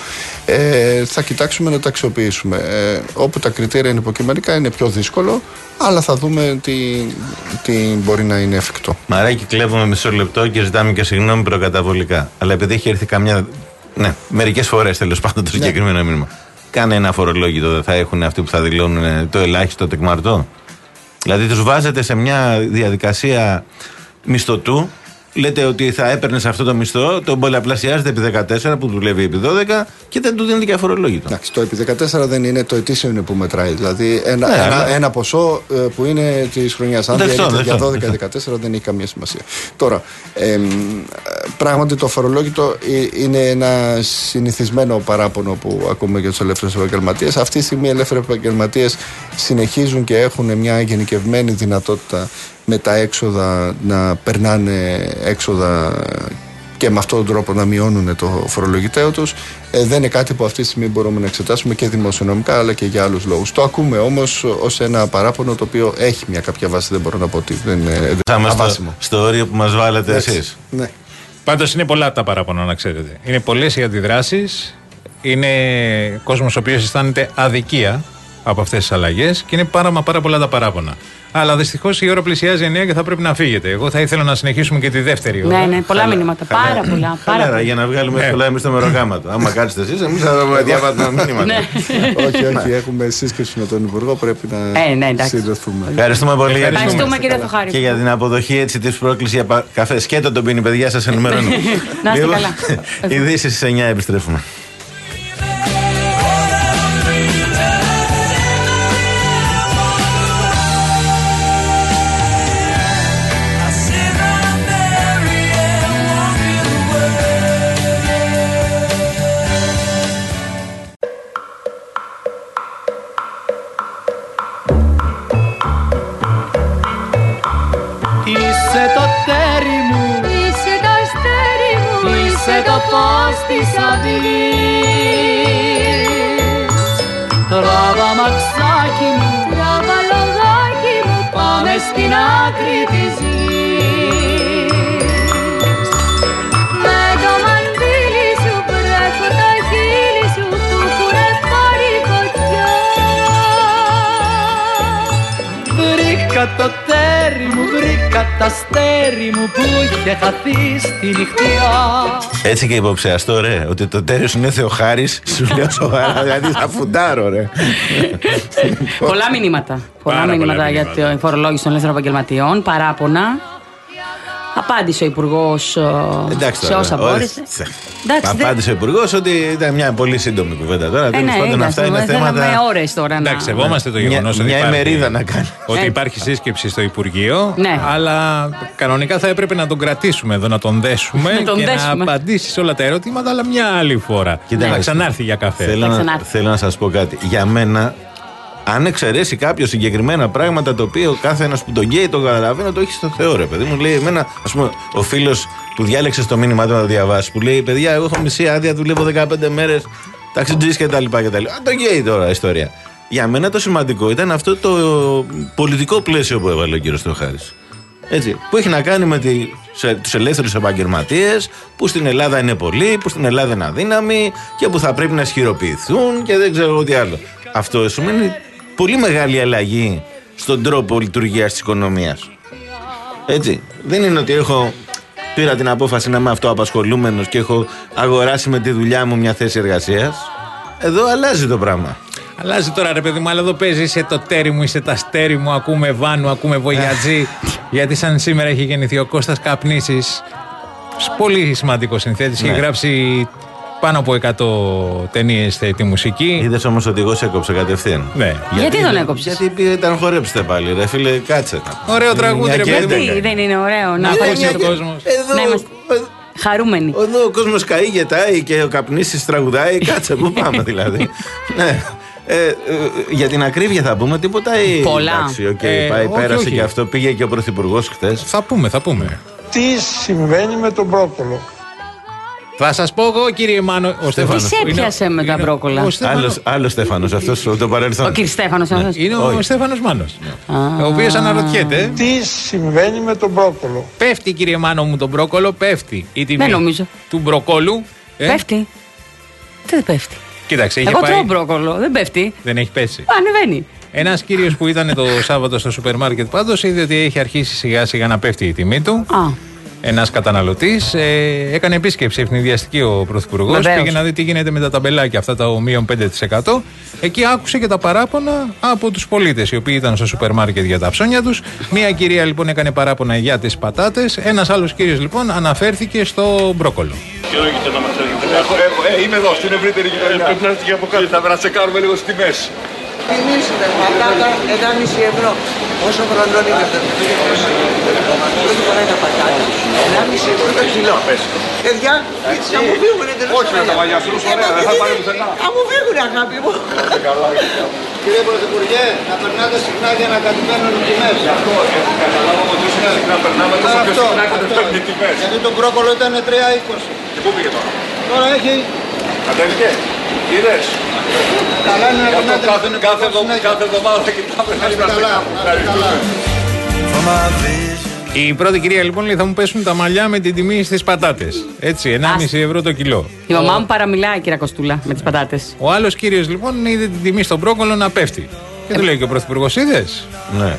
Ε, θα κοιτάξουμε να τα αξιοποιήσουμε. Ε, όπου τα κριτήρια είναι υποκειμενικά είναι πιο δύσκολο, αλλά θα δούμε τι, τι μπορεί να είναι εφικτό. Μαράκι, κλέβουμε μισό λεπτό και ζητάμε και συγγνώμη προκαταβολικά. Αλλά επειδή έχει έρθει καμιά. Ναι, μερικές φορές τέλος πάντων το συγκεκριμένο ναι. μήνυμα. Κάνε ένα φορολόγητο, δεν θα έχουν αυτοί που θα δηλώνουν το ελάχιστο τεκμαρτό? Δηλαδή τους βάζετε σε μια διαδικασία μισθωτού, λέτε ότι θα έπαιρνες αυτό το μισθό, τον πολλαπλασιάζετε επί δεκατέσσερα που δουλεύει επί δώδεκα και δεν του δίνετε και αφορολόγητο. Εντάξει, το επί δεκατέσσερα δεν είναι, το ετήσιο είναι που μετράει. Δηλαδή ένα, ναι, ένα, αλλά... ένα ποσό ε, που είναι τη χρονιά. Αν διαλύεται για δώδεκα δεκατέσσερα δεν έχει καμία σημασία. Τώρα, ε, πράγματι το αφορολόγητο είναι ένα συνηθισμένο παράπονο που ακούμε για τους ελεύθερους επαγγελματίες. Αυτή τη στιγμή οι ελεύθεροι επαγγελματίες συνεχίζουν και έχουν μια γενικευμένη δυνατότητα με τα έξοδα να περνάνε έξοδα και με αυτόν τον τρόπο να μειώνουν το φορολογητέο τους. Ε, δεν είναι κάτι που αυτή τη στιγμή μπορούμε να εξετάσουμε και δημοσιονομικά αλλά και για άλλους λόγους. Το ακούμε όμως ως ένα παράπονο το οποίο έχει μια κάποια βάση, δεν μπορώ να πω ότι δεν είναι αβάσιμο. Στο, στο όριο που μας βάλετε εσείς. Ναι. Πάντως είναι πολλά τα παράπονα, να ξέρετε. Είναι πολλές οι αντιδράσεις. Είναι κόσμος ο οποίος αισθάνεται αδικία από αυτές τις αλλαγές και είναι πάρα, μα πάρα πολλά τα παράπονα. Αλλά δυστυχώς η ώρα πλησιάζει εννιά και θα πρέπει να φύγετε. Εγώ θα ήθελα να συνεχίσουμε και τη δεύτερη ώρα. Ναι, ναι, πολλά μηνύματα. Πάρα πολλά. Πάρα πολλά. Για να βγάλουμε εύκολα εμείς το μεροκάματο. Άμα κάτσετε εσείς, εμείς θα διαβάζουμε μηνύματα. Όχι, όχι, έχουμε σύσκεψη με τον Υπουργό, πρέπει να συνδεθούμε. Ευχαριστούμε πολύ. Ευχαριστούμε, κύριε Θοχάρη. Και για την αποδοχή έτσι τη πρόκληση για καφέ. Σκέτο τον πίνει, παιδιά, σας ενημερώνω. Να είστε καλά. Ειδήσεις στις εννιά επιστρέφουμε. Είσαι το τέρι μου, είσαι το αστέρι μου, είσαι το φως της αυλής. Τράβα μαξάκι μου, τράβα λογάκι μου, πάμε στην άκρη της γης. Με το μαντήλι σου βρέχω τα χείλη σου που έχουνε πάρει φωτιά. Βρήκα το τέρι μου, βρήκα τα αστέρι μου που είχε χαθεί στη νυχτιά. Έτσι και υποψιαστώ, ρε, ότι το τέρι σου είναι Θεοχάρης, σου λέω σοβαρά, δηλαδή θα φουντάρω, ρε. Πολλά μηνύματα. Πολλά μηνύματα για τη φορολόγηση των ελεύθερων επαγγελματιών, παράπονα. Απάντησε ο Υπουργός σε όσα μπόρεσε. Απάντησε ο Υπουργός ότι ήταν μια πολύ σύντομη κουβέντα τώρα. Τέλος πάντων, αυτά είναι θέματα. Με ώρες τώρα. Εντάξει, σεβόμαστε το γεγονός ότι μια ημερίδα να κάνει. Ότι υπάρχει σύσκεψη στο Υπουργείο. Ναι. Αλλά κανονικά θα έπρεπε να τον κρατήσουμε εδώ, να τον δέσουμε και να απαντήσει σε όλα τα ερωτήματα, αλλά μια άλλη φορά. Να ξανάρθει για καφέ. Θέλω να σας πω κάτι. Για μένα, αν εξαιρέσει κάποιο συγκεκριμένα πράγματα το οποίο κάθε ένας που τον γκέι το καταλαβαίνει, το έχει στο Θεό, ρε παιδί μου. Λέει εμένα, ας πούμε, ο φίλος που διάλεξε το μήνυμα του να το διαβάσει, που λέει: παιδιά, εγώ έχω μισή άδεια, δουλεύω δεκαπέντε μέρες, ταξιτζής κτλ. Το γκέι τώρα ιστορία. Για μένα το σημαντικό ήταν αυτό το πολιτικό πλαίσιο που έβαλε ο κύριος Θεοχάρης. Έτσι, που έχει να κάνει με τη, σε, τους ελεύθερους επαγγελματίες που στην Ελλάδα είναι πολλοί, που στην Ελλάδα είναι αδύναμοι και που θα πρέπει να ισχυροποιηθούν και δεν ξέρω τι άλλο. Αυτό σημαίνει πολύ μεγάλη αλλαγή στον τρόπο λειτουργίας της οικονομίας. Έτσι, δεν είναι ότι έχω πήρα την απόφαση να είμαι αυτοαπασχολούμενος και έχω αγοράσει με τη δουλειά μου μια θέση εργασίας. Εδώ αλλάζει το πράγμα. Αλλάζει τώρα, ρε παιδί μου, αλλά εδώ παίζει είσαι το τέρι μου, είσαι τα αστέρι μου, ακούμε Βάνου, ακούμε Βογιατζή. Γιατί σαν σήμερα έχει γεννηθεί ο Κώστας Καπνίσης, πολύ σημαντικό συνθέτης, ναι. Έχει γράψει πάνω από εκατό ταινίες στη μουσική. Είδες όμως ότι εγώ σε έκοψε κατευθείαν. Ναι. Γιατί, γιατί τον έκοψες? Γιατί ήταν χορέψτε πάλι, ρε φίλε, κάτσε. Ωραίο τραγούδι, ρε παιδί μου. Δεν είναι ωραίο να ακούσει ο κόσμος. Να είμαστε χαρούμενοι. Εδώ ο κόσμος καίγεται και ο Καπνίσης τραγουδάει, κάτσε, πού πάμε δηλαδή. Ναι. Ε, ε, για την ακρίβεια θα πούμε τίποτα ή. Πολλά. Εντάξει, okay, ε, πάει, όχι, πέρασε όχι. Και αυτό, πήγε και ο Πρωθυπουργός χτες. Θα πούμε, θα πούμε. Τι συμβαίνει με τον μπρόκολο? Θα σας πω εγώ, κύριε Μάνο. Ο Στέφανος. Τι σε έπιασε με τα μπρόκολα? Άλλος, άλλος Στέφανος, αυτός το παρελθόν. Ο κύριος Στέφανος. Ναι. Είναι ο Όχι. Στέφανος Μάνος. Α. Ο οποίος αναρωτιέται. Τι συμβαίνει με τον μπρόκολο? Πέφτει, κύριε Μάνο μου, τον μπρόκολο, πέφτει. Η τιμή Δεν νομίζω. του μπροκόλου. Ε? Πέφτει. Τι δεν πέφτει? Κοίταξε, είχε Εγώ πάει. τρώω μπρόκολο, δεν πέφτει. Δεν έχει πέσει. Ανεβαίνει. Ένας κύριος που ήταν το Σάββατο στο σούπερ μάρκετ πάντως είδε ότι έχει αρχίσει σιγά σιγά να πέφτει η τιμή του. Α. Ένας καταναλωτής ε, έκανε επίσκεψη ευνηδιαστική ο Πρωθυπουργός. Βεβαίως. Πήγε να δει τι γίνεται με τα ταμπελάκια, αυτά τα μείον πέντε τοις εκατό. Εκεί άκουσε και τα παράπονα από τους πολίτες οι οποίοι ήταν στο σούπερ μάρκετ για τα ψώνια τους. Μία κυρία λοιπόν έκανε παράπονα για τις πατάτες. Ένας άλλος κύριος λοιπόν αναφέρθηκε στο μπρόκολο. Ε, είμαι εδώ στην ευρύτερη γειτονιά. Πρέπει να έρθει και από κάτω. Θα να τσεκάρουμε λίγο στις τιμές. Τιμήσετε πατάτα ενάμιση ευρώ. Πόσο χρονών είναι αυτό? Δεν μπορεί να πατάτα. ενάμιση ευρώ το κιλό. Παιδιά, θα μου φύγουν εντελώς. Όχι, θα μαγιαστούν ωραία, δεν θα πάνε πουθενά. Θα μου φύγουν, αγάπη μου. Κύριε Πρωθυπουργέ, να περνάτε συχνά για να κατεβαίνουν οι τιμές. Γι' αυτό καταλάβαμε ότι όσο συχνά περνάμε, τόσο πιο συχνά κατεβαίνουν οι τιμές. Γιατί το μπρόκολο ήταν τρία είκοσι. Και πού πήγε τώρα? Τώρα έχει. Κατέβηκε. Είδες. Καλά είναι να περνάτε. Κάθε εβδομάδα θα κοιτάμε να είμαστε κάπου. Η πρώτη κυρία λοιπόν λέει: θα μου πέσουν τα μαλλιά με την τιμή στις πατάτες. Έτσι, ενάμιση ευρώ το κιλό. Η μαμά μου παραμιλάει, κυρία Κοστούλα, με τις πατάτες. Ο άλλος κύριος λοιπόν είδε την τιμή στον μπρόκολο να πέφτει. Και του λέει και ο πρωθυπουργός: είδες. Ναι.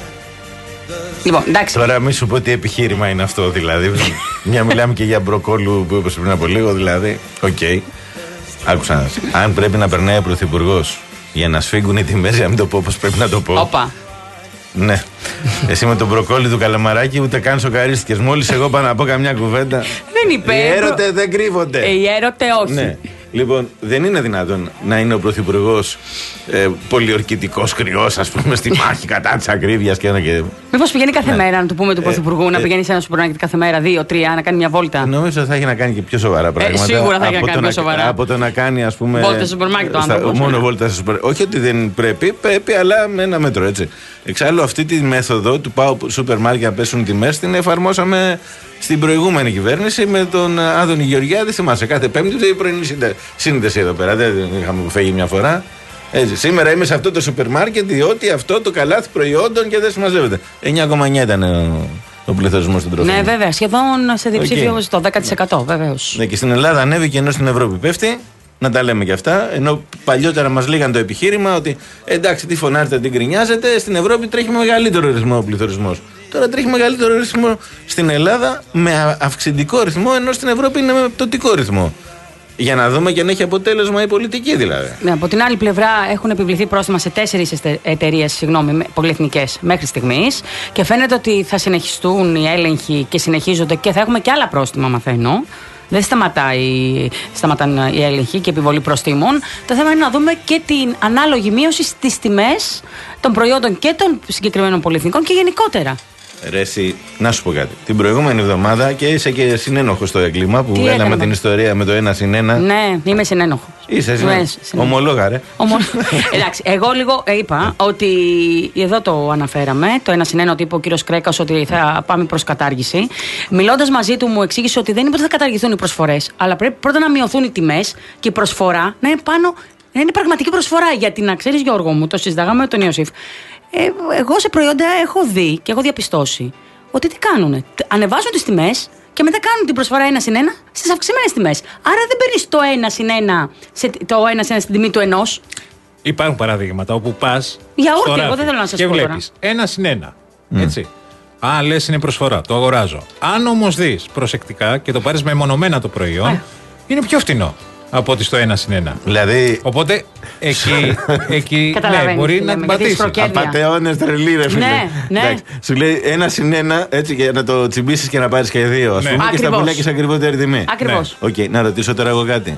Λοιπόν, εντάξει. Τώρα μη σου πω τι επιχείρημα είναι αυτό, δηλαδή. Μια μιλάμε και για μπροκόλου που είπες πριν από λίγο, δηλαδή. Οκ. Okay. Άκουσα να. Αν πρέπει να περνάει ο πρωθυπουργός για να σφίγγουν οι τιμές, για να μην το πω όπως πρέπει να το πω. Όπα. Ναι. Εσύ με τον μπροκόλι του Καλαμαράκη ούτε καν σοκαρίστηκες. Μόλις εγώ πάω να πω καμιά κουβέντα. Δεν είπε. Οι έρωτες δεν κρύβονται. Ε, οι έρωτες όχι. Ναι. Λοιπόν, δεν είναι δυνατόν να είναι ο πρωθυπουργός ε, πολιορκητικός κρυός, ας πούμε, στη μάχη κατά της ακρίβειας και ένα και. Μήπως πηγαίνει κάθε Ναι. μέρα, να του πούμε του πρωθυπουργού, Ε, να ε, πηγαίνει σε ένα σούπερ μάρκετ κάθε μέρα, δύο, τρία, να κάνει μια βόλτα. Νομίζω θα έχει να κάνει και πιο σοβαρά πράγματα. σίγουρα θα έχει από να κάνει το πιο σοβαρά. Από το να κάνει, ας πούμε. Βόλτα στο σούπερ μάρκετ ο στα- άνθρωπος, Μόνο ναι. βόλτα στο σούπερ. Όχι ότι δεν πρέπει, πρέπει, αλλά με ένα μέτρο, έτσι. Εξάλλου, αυτή τη μέθοδο του πάω σούπερ μάρκετ να πέσουν τιμές την εφαρμόσαμε στην προηγούμενη κυβέρνηση με τον Άδωνη Γεωργιάδη. Θυμάσαι, κάθε Πέμπτη η πρωινή σύντε- σύνδεση εδώ πέρα. Δεν είχαμε φύγει μια φορά. Έτσι, σήμερα είμαι σε αυτό το σούπερ μάρκετ διότι αυτό το καλάθι προϊόντων και δεν συμμαζεύεται. εννιά κόμμα εννιά ήταν ο, ο πληθωρισμός στην τροφή. Ναι, βέβαια, σχεδόν σε διψήφιο το δέκα τοις εκατό, βεβαίως. Ναι, και στην Ελλάδα ανέβηκε ενώ στην Ευρώπη πέφτει. Να τα λέμε και αυτά. Ενώ παλιότερα μας λέγαν το επιχείρημα ότι εντάξει, τι φωνάζετε, τι γκρινιάζετε. Στην Ευρώπη τρέχει με μεγαλύτερο ρυθμό ο πληθωρισμός. Τώρα τρέχει μεγαλύτερο ρυθμό στην Ελλάδα με αυξητικό ρυθμό, ενώ στην Ευρώπη είναι με πτωτικό ρυθμό. Για να δούμε και αν έχει αποτέλεσμα η πολιτική δηλαδή. Ναι, από την άλλη πλευρά έχουν επιβληθεί πρόστιμα σε τέσσερις εταιρείες, συγγνώμη, πολυεθνικές μέχρι στιγμής και φαίνεται ότι θα συνεχιστούν οι έλεγχοι και συνεχίζονται και θα έχουμε και άλλα πρόστιμα, μαθαίνω. Δεν σταματάει, σταματάνε οι έλεγχοι και επιβολή προστίμων. Το θέμα είναι να δούμε και την ανάλογη μείωση στις τιμές των προϊόντων και των συγκεκριμένων πολυεθνικών και γενικότερα. Ρε εσύ, να σου πω κάτι. Την προηγούμενη εβδομάδα και είσαι και συνένοχος στο έγκλημα που Τι βγάλαμε έκανα, την μα? ιστορία με το ένα συν ένα. Ναι, είμαι συνένοχος. Είσαι Ναι, συνένοχος. συνένοχος. Ομολόγα, ρε. Ομο... Εντάξει, εγώ λίγο ε, είπα ότι εδώ το αναφέραμε, το ένα συν ένα, ότι είπε ο κύριος Κρέκας ότι θα πάμε προς κατάργηση. Μιλώντας μαζί του, μου εξήγησε ότι δεν είναι ότι θα καταργηθούν οι προσφορές, αλλά πρέπει πρώτα να μειωθούν οι τιμές και η προσφορά να είναι πάνω, να είναι πραγματική προσφορά. Γιατί να ξέρεις, Γιώργο μου, το συζητάγαμε με τον Ιωσήφ. Ε, εγώ σε προϊόντα έχω δει και έχω διαπιστώσει ότι τι κάνουνε. Ανεβάζουν τις τιμές και μετά κάνουν την προσφορά ένα συν ένα στις αυξημένες τιμές. Άρα δεν παίρνεις το ένα συν ένα, σε, το ένα συν ένα στην τιμή του ενός. Υπάρχουν παραδείγματα όπου πας. Γιαούρτι, στο εγώ ράφι δεν θέλω να σας και πω τώρα. βλέπεις ένα συν ένα. Έτσι. Α, λες είναι προσφορά, το αγοράζω. Αν όμως δεις προσεκτικά και το πάρεις μεμονωμένα το προϊόν, είναι πιο φτηνό από ότι στο ένα συν ένα. Δηλαδή. Οπότε εκεί, εκεί ναι, Καταλαβαίνεις μπορεί τι να λέμε, την γιατί πατήσει. σπροκέρδια. Απατεώνες τρελή, ρε φίλε. Ναι, ναι. Εντάξει. Σου λέει ένα συν ένα, έτσι για να το τσιμπήσεις και να πάρεις και δύο, ας Ναι. πούμε, και στα Ακριβώς. πουλάκια σε ακριβότερη τιμή. Ακριβώς. Οκ, να ρωτήσω τώρα εγώ κάτι.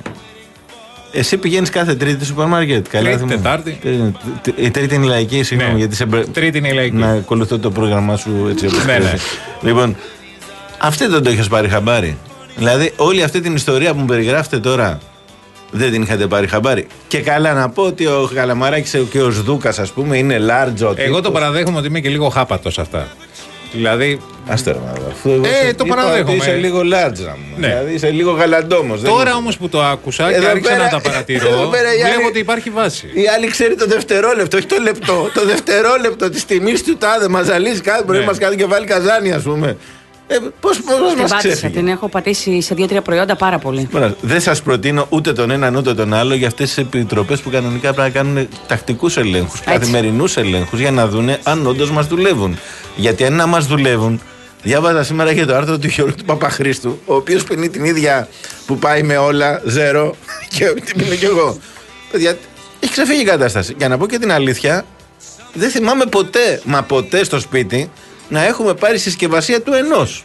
Εσύ πηγαίνεις κάθε Τρίτη στο σούπερ μάρκετ. Καλά, Τρίτη, θυμάμαι. Τετάρτη. Η Τρίτη είναι η λαϊκή, συγγνώμη, Ναι. γιατί σε μπε- Τρίτη είναι η λαϊκή. να ακολουθώ το πρόγραμμά σου έτσι όπως Ναι, πρέπει. ναι. Λοιπόν, αυτή δεν το έχεις πάρει χαμπάρι. Δηλαδή, όλη αυτή την ιστορία που μου περιγράφετε τώρα δεν την είχατε πάρει χαμπάρι. Και καλά να πω ότι ο Καλαμαράκης και ο Σδούκας, ας πούμε, είναι large. Εγώ το παραδέχομαι ότι είμαι και λίγο χάπατος σε αυτά. Δηλαδή. Αστέρα, αφού εγώ Ε, σε- το είπα παραδέχομαι. ότι Είσαι λίγο large, μου. Ναι. Δηλαδή είσαι λίγο γαλαντόμος. δεν Τώρα είσαι- όμως που το άκουσα Εδώ και άρχισα πέρα- να τα παρατηρώ, εδώ πέρα η βλέπω άλλη- ότι υπάρχει βάση. Η άλλη ξέρει το δευτερόλεπτο, όχι το λεπτό. Το δευτερόλεπτο τη τιμή του τάδε. Μα ζαλίζει κάθε πρωί, Ναι. μα κάνει και βάλει καζάνι, α πούμε. Ε, Πώ Την μα πάτησα, ξέφυγε. την έχω πατήσει σε δύο-τρία προϊόντα πάρα πολύ. Ωραία, δεν σα προτείνω ούτε τον έναν ούτε τον άλλο για αυτέ τι επιτροπέ που κανονικά πρέπει να κάνουν τακτικού ελέγχου, καθημερινού ελέγχου για να δούνε αν όντω μα δουλεύουν. Γιατί αν να μα δουλεύουν, διάβαζα σήμερα για το άρθρο του Γιώργου του Παπαχρήστου, ο οποίο πίνει την ίδια που πάει με όλα, ζέρο, και την πίνω κι εγώ. Παιδιά, έχει ξεφύγει η κατάσταση. Για να πω και την αλήθεια, δεν θυμάμαι ποτέ, μα ποτέ στο σπίτι, να έχουμε πάρει συσκευασία του ενός.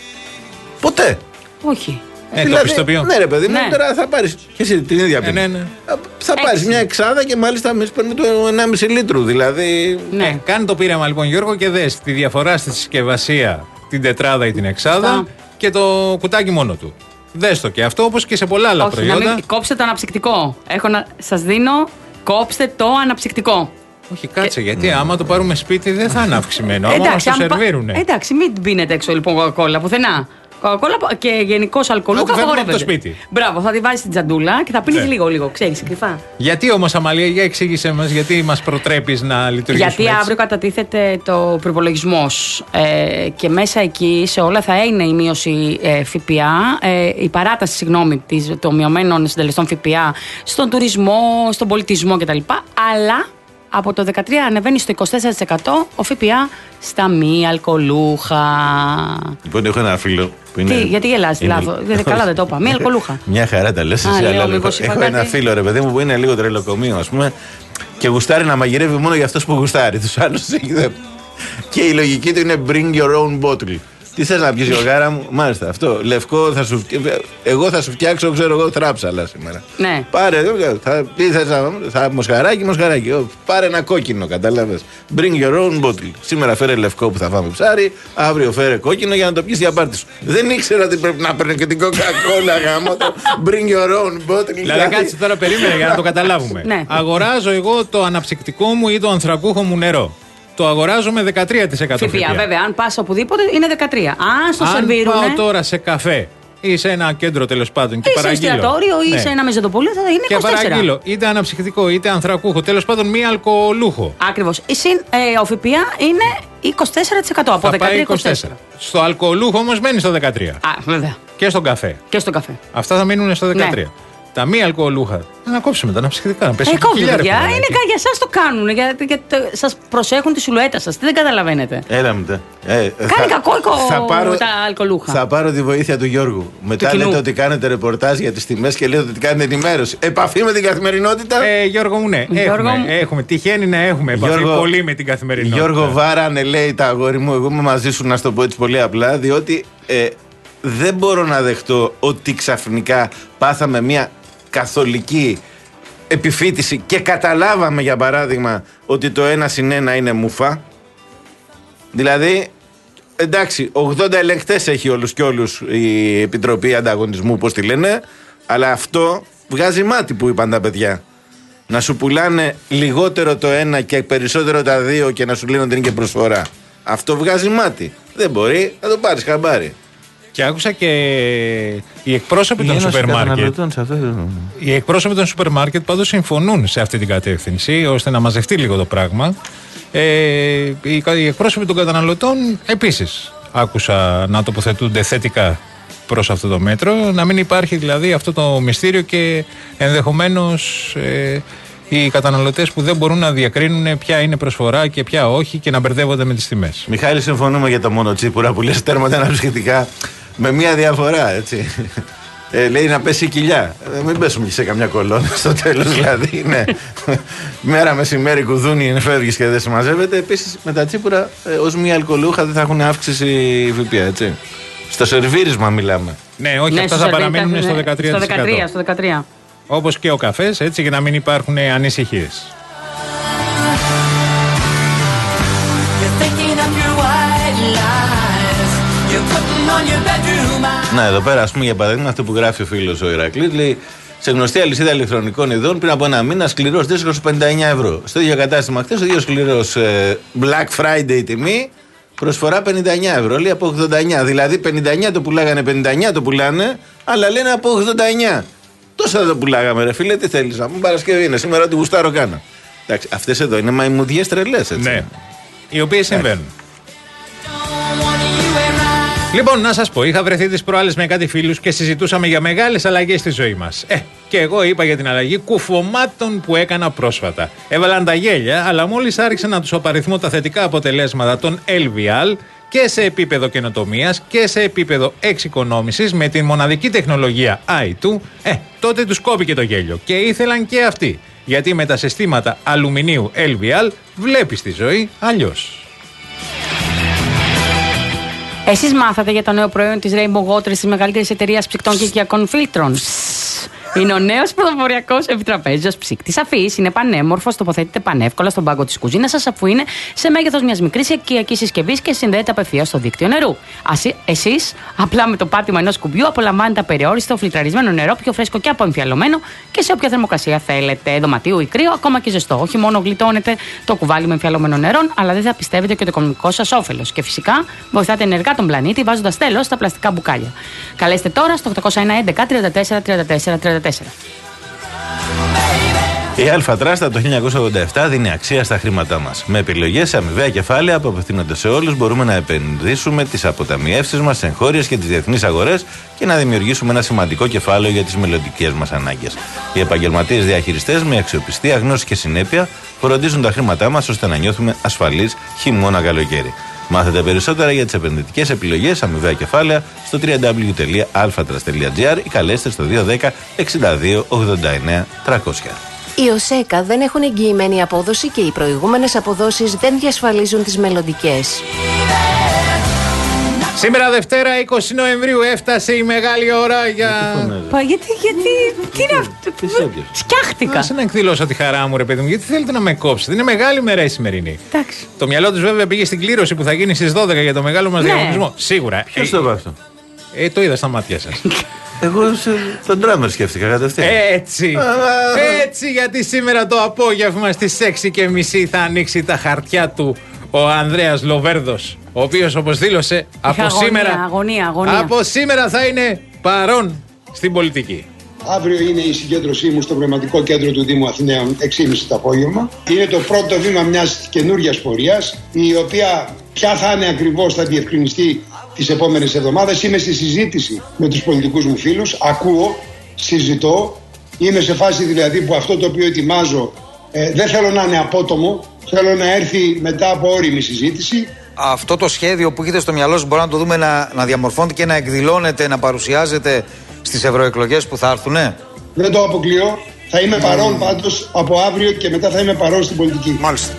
Ποτέ. Όχι. Ε, το πιστοποιώ. Ναι, ρε παιδί μου, Ναι. τώρα θα πάρει. Και εσύ την ίδια Ε, πίνεις. ναι, ναι. Θα πάρει Έτσι. μια εξάδα και μάλιστα εμεί παίρνουμε το ενάμιση λίτρου. Δηλαδή. Ναι. Ε, κάνε το πείραμα λοιπόν, Γιώργο, και δες τη διαφορά στη συσκευασία, την τετράδα ή την εξάδα Αυτά. και το κουτάκι μόνο του. Δες το και αυτό, όπως και σε πολλά άλλα Όχι, να προϊόντα. μην κόψτε το αναψυκτικό. Έχω να σας δίνω, κόψτε το αναψυκτικό. Όχι, κάτσε, γιατί άμα το πάρουμε σπίτι δεν θα είναι αυξημένο. Άμα μας το αν πα- σερβίρουνε. εντάξει, μην πίνετε έξω λοιπόν κοκακόλα πουθενά. Κοκακόλα και γενικώ αλκοολούχα απαγορεύεται. Από το σπίτι. Μπράβο, θα τη βάζει στην τζαντούλα και θα πίνει Ναι. λίγο-λίγο, ξέρει, κρυφά. Γιατί όμως, Αμαλία, για εξήγησέ μας, γιατί μας προτρέπεις να λειτουργήσουμε Γιατί έτσι? αύριο κατατίθεται το προϋπολογισμός ε, και μέσα εκεί σε όλα θα είναι η μείωση ε, ΦΠΑ, ε, η παράταση συγγνώμη, της, των μειωμένων συντελεστών ΦΠΑ στον τουρισμό, στον πολιτισμό κτλ. Αλλά από το δεκατρία ανεβαίνει στο είκοσι τέσσερα τοις εκατό ο ΦΠΑ στα μη αλκοολούχα. Λοιπόν, έχω ένα φίλο που είναι. Τι, γιατί γελάς, είναι- λάθος. Δεν- καλά δεν το είπα. Μη αλκοολούχα. Μια χαρά τα λες Α, εσύ, λέω, αλλά μήπως έχω, είπα έχω ένα κάτι. φίλο, ρε παιδί μου, που είναι λίγο τρελοκομείο, ας πούμε, και γουστάρει να μαγειρεύει μόνο για αυτός που γουστάρει. Τους άλλους δεν. Και η λογική του είναι bring your own bottle. Τι θες να πιεις, Γιωργάρα μου? Μάλιστα, αυτό. Λευκό θα σου φτιάξω. Εγώ θα σου φτιάξω, ξέρω εγώ, θράψαλα σήμερα. Ναι. Πάρε, θα, τι θες να. Θα, μοσχαράκι, μοσχαράκι. Ω, πάρε ένα κόκκινο, κατάλαβες. Bring your own bottle. Σήμερα φέρε λευκό που θα φάμε ψάρι, αύριο φέρε κόκκινο για να το πιεις για πάρτι σου. Δεν ήξερα ότι πρέπει να παίρνει και την Coca-Cola γάμο. Bring your own bottle. Δηλαδή, κάτσε τώρα, περίμενε για να το καταλάβουμε. Ναι. Αγοράζω εγώ το αναψυκτικό μου ή το ανθρακούχο μου νερό. Το αγοράζω με δεκατρία τοις εκατό ΦΠΑ, ΦΠΑ. βέβαια, αν πας οπουδήποτε είναι δεκατρία. Αν στο Αν σερβίρουνε. πάω τώρα σε καφέ ή σε ένα κέντρο τέλος πάντων και Ή σε παραγγείλω. εστιατόριο ή Ναι. σε ένα μεζοδοπολείο θα είναι Και είκοσι τέσσερα. παραγγείλω είτε αναψυκτικό είτε ανθρακούχο, τέλος πάντων μη αλκοολούχο. Ακριβώς. Η συν, ε, ο ΦΠΑ είναι είκοσι τέσσερα τοις εκατό από Θα πάει δεκατρία είκοσι είκοσι τέσσερα. τέσσερα. Στο αλκοολούχο όμως μένει στο δεκατρία. Α, βέβαια. Και στον καφέ. Και στον καφέ. Αυτά θα μείνουν στο δεκατρία. Ναι. Τα μη αλκοολούχα. Να κόψουμε τα αναψυκτικά. Να πέσει Ε, κόβει, κοιλιά, ρε παιδιά. παιδάκι. Είναι κα- για εσά το κάνουν. Γιατί για, σα προσέχουν τη σιλουέτα σα. Τι δεν καταλαβαίνετε. Έλα μου τα. Ε, Κάνει κακό εικο- θα πάρω, τα αλκοολούχα. Θα πάρω τη βοήθεια του Γιώργου. Μετά κοινού. λέτε ότι κάνετε ρεπορτάζ για τις τιμές και λέτε ότι κάνετε ενημέρωση. Επαφή με την καθημερινότητα. Ε, Γιώργο μου, ναι. Γιώργο Έχουμε, μου. έχουμε. Τυχαίνει να έχουμε επαφή Γιώργο- πολύ με την καθημερινότητα. Γιώργο, βάρανε, λέει τα αγόρι μου. Εγώ είμαι μαζί σου, να σου το πω έτσι πολύ απλά. Διότι ε, δεν μπορώ να δεχτώ ότι ξαφνικά πάθαμε μια καθολική επιφύτηση και καταλάβαμε, για παράδειγμα, ότι το ένα συν ένα είναι μουφα. Δηλαδή, εντάξει, ογδόντα ελεγκτές έχει όλους και όλους η Επιτροπή Ανταγωνισμού, πώς τη λένε, αλλά αυτό βγάζει μάτι που είπαν τα παιδιά. Να σου πουλάνε λιγότερο το ένα και περισσότερο τα δύο και να σου λένε ότι είναι και προσφορά. Αυτό βγάζει μάτι. Δεν μπορεί να το πάρεις χαμπάρι. Και άκουσα και οι εκπρόσωποι των σούπερ μάρκετ. Οι εκπρόσωποι των σούπερ μάρκετ πάντως συμφωνούν σε αυτή την κατεύθυνση, ώστε να μαζευτεί λίγο το πράγμα. Ε, οι, οι εκπρόσωποι των καταναλωτών επίσης άκουσα να τοποθετούνται θετικά προς αυτό το μέτρο, να μην υπάρχει δηλαδή αυτό το μυστήριο και ενδεχομένως ε, οι καταναλωτές που δεν μπορούν να διακρίνουν ποια είναι προσφορά και ποια όχι και να μπερδεύονται με τις τιμές. Μιχάλη, συμφωνούμε για το μόνο τσίπουρα που λες τέρματα αναψυκτικά με μία διαφορά, έτσι. Ε, λέει να πέσει η κοιλιά. Ε, μην πέσουμε και σε καμιά κολόνα στο τέλος, δηλαδή. Ναι. Μέρα μεσημέρι κουδούνι, φεύγεις και δεν συμμαζεύεται. Επίσης με τα τσίπουρα, ε, ως μία αλκοολούχα δεν θα έχουν αύξηση ΦΠΑ, έτσι. Στο σερβίρισμα μιλάμε. Ναι, όχι, Ναι, αυτά στο θα σερβίρ, παραμείνουν ναι, στο δεκατρία τοις εκατό. Στο δεκατρία, στο δεκατρία. Όπως και ο καφές, έτσι, για να μην υπάρχουν ανησυχίες. Να, εδώ πέρα, ας πούμε, για παράδειγμα, αυτό που γράφει ο φίλος ο Ηρακλής, λέει σε γνωστή αλυσίδα ηλεκτρονικών ειδών πριν από ένα μήνα σκληρός δίσκος πενήντα εννέα ευρώ. Στο ίδιο κατάστημα χθες, ο ίδιο σκληρός ε, Black Friday τιμή, προσφορά πενήντα εννέα ευρώ. Λέει από ογδόντα εννέα. Δηλαδή πενήντα εννέα το πουλάγανε, πενήντα εννέα το πουλάνε, αλλά λένε από ογδόντα εννέα. Τόσα δεν το πουλάγαμε, ρε φίλε, τι θέλεις να πούμε, Παρασκευή είναι, σήμερα ό,τι γουστάρω κάνω. Εντάξει, αυτές εδώ είναι μαϊμουδιές τρελές, έτσι. Ναι, οι οποίες συμβαίνουν. Λοιπόν, να σας πω, είχα βρεθεί τις προάλλες με κάτι φίλους και συζητούσαμε για μεγάλες αλλαγές στη ζωή μας. Ε, και εγώ είπα για την αλλαγή κουφωμάτων που έκανα πρόσφατα. Έβαλαν τα γέλια, αλλά μόλις άρχισα να τους απαριθμώ τα θετικά αποτελέσματα των ελ βι αλ και σε επίπεδο καινοτομίας και σε επίπεδο εξοικονόμησης με την μοναδική τεχνολογία άι του, ε, τότε τους κόπηκε το γέλιο και ήθελαν και αυτοί. Γιατί με τα συστήματα αλουμινίου ελ βι αλ βλέπεις τη ζωή αλλιώς. Εσείς μάθατε για το νέο προϊόν της Rainbow Waters, της μεγαλύτερης εταιρείας ψυκτών και οικιακών φίλτρων. Είναι ο νέος πρωτοποριακός επιτραπέζιος ψύκτης αφής. Είναι πανέμορφος, τοποθετείται πανεύκολα στον πάγκο της κουζίνας σας, αφού είναι σε μέγεθος μιας μικρής οικιακής συσκευής και συνδέεται απευθείας στο δίκτυο νερού. Εσείς, απλά με το πάτημα ενός κουμπιού, απολαμβάνετε απεριόριστο φιλτραρισμένο νερό, πιο φρέσκο και αποεμφιαλωμένο και σε όποια θερμοκρασία θέλετε, δωματίου ή κρύο, ακόμα και ζεστό. Όχι μόνο γλιτώνετε το κουβάλι με εμφιαλωμένο νερό, αλλά δεν θα πιστεύετε και το οικονομικό σας όφελος. Και φυσικά βοηθάτε ενεργά τον πλανήτη βάζοντας τέλος στα πλαστικά μπουκάλια. Καλέστε τώρα στο οκτώ ένα ένα τριάντα τέσσερα τριάντα τέσσερα τριάντα τέσσερα. Η Αλφατράστα το χίλια εννιακόσια ογδόντα επτά δίνει αξία στα χρήματά μας. Με επιλογές σε αμοιβαία κεφάλαια που απευθύνονται σε όλους, μπορούμε να επενδύσουμε τις αποταμιεύσεις μας σε εγχώριες και τις διεθνείς αγορές και να δημιουργήσουμε ένα σημαντικό κεφάλαιο για τις μελλοντικές μας ανάγκες. Οι επαγγελματίες διαχειριστές με αξιοπιστία, γνώση και συνέπεια φροντίζουν τα χρήματά μας ώστε να νιώθουμε ασφαλείς χειμώνα-καλοκαίρι. Μάθετε περισσότερα για τις επενδυτικές επιλογές αμοιβαία κεφάλαια στο double-u double-u double-u τελεία alphatras τελεία gr ή καλέστε στο δύο ένα μηδέν εξήντα δύο ογδόντα εννέα τριακόσια. Οι ΟΣΕΚΑ δεν έχουν εγγυημένη απόδοση και οι προηγούμενες αποδόσεις δεν διασφαλίζουν τις μελλοντικές. Σήμερα Δευτέρα είκοσι Νοεμβρίου έφτασε η μεγάλη ώρα για... Πα, γιατί, γιατί, τι είναι αυτό, σκιάχτηκα. Άσε να εκδηλώσω τη χαρά μου ρε παιδί μου, γιατί θέλετε να με κόψετε, είναι μεγάλη μέρα η σημερινή. Εντάξει. Το μυαλό τους βέβαια πήγε στην κλήρωση που θα γίνει στις δώδεκα για το μεγάλο μας ναι. διαγωνισμό. Σίγουρα. Ποιος το είπε αυτό? Ε, το είδα στα μάτια σας. Εγώ σε, τον ντράμερ σκέφτηκα κατευθείαν. Έτσι. Έτσι, γιατί σήμερα το απόγευμα στις έξι και μισή θα ανοίξει τα χαρτιά του ο Ανδρέας Λοβέρδος, ο οποίος όπως δήλωσε από αγωνία, σήμερα, αγωνία, αγωνία. από σήμερα θα είναι παρόν στην πολιτική. Αύριο είναι η συγκέντρωσή μου στο Πνευματικό Κέντρο του Δήμου Αθηναίων, έξι και μισή το απόγευμα. Είναι το πρώτο βήμα μιας καινούριας πορείας, η οποία ποια θα είναι ακριβώς θα διευκρινιστεί τις επόμενες εβδομάδες. Είμαι στη συζήτηση με τους πολιτικούς μου φίλους, ακούω, συζητώ. Είμαι σε φάση δηλαδή που αυτό το οποίο ετοιμάζω ε, δεν θέλω να είναι απότομο, θέλω να έρθει μετά από ώριμη συζήτηση. Αυτό το σχέδιο που έχετε στο μυαλό σας μπορεί να το δούμε να, να διαμορφώνεται και να εκδηλώνεται, να παρουσιάζεται στις ευρωεκλογές που θα έρθουνε? Δεν το αποκλείω. Θα είμαι παρόν πάντως από αύριο και μετά θα είμαι παρόν στην πολιτική. Μάλιστα.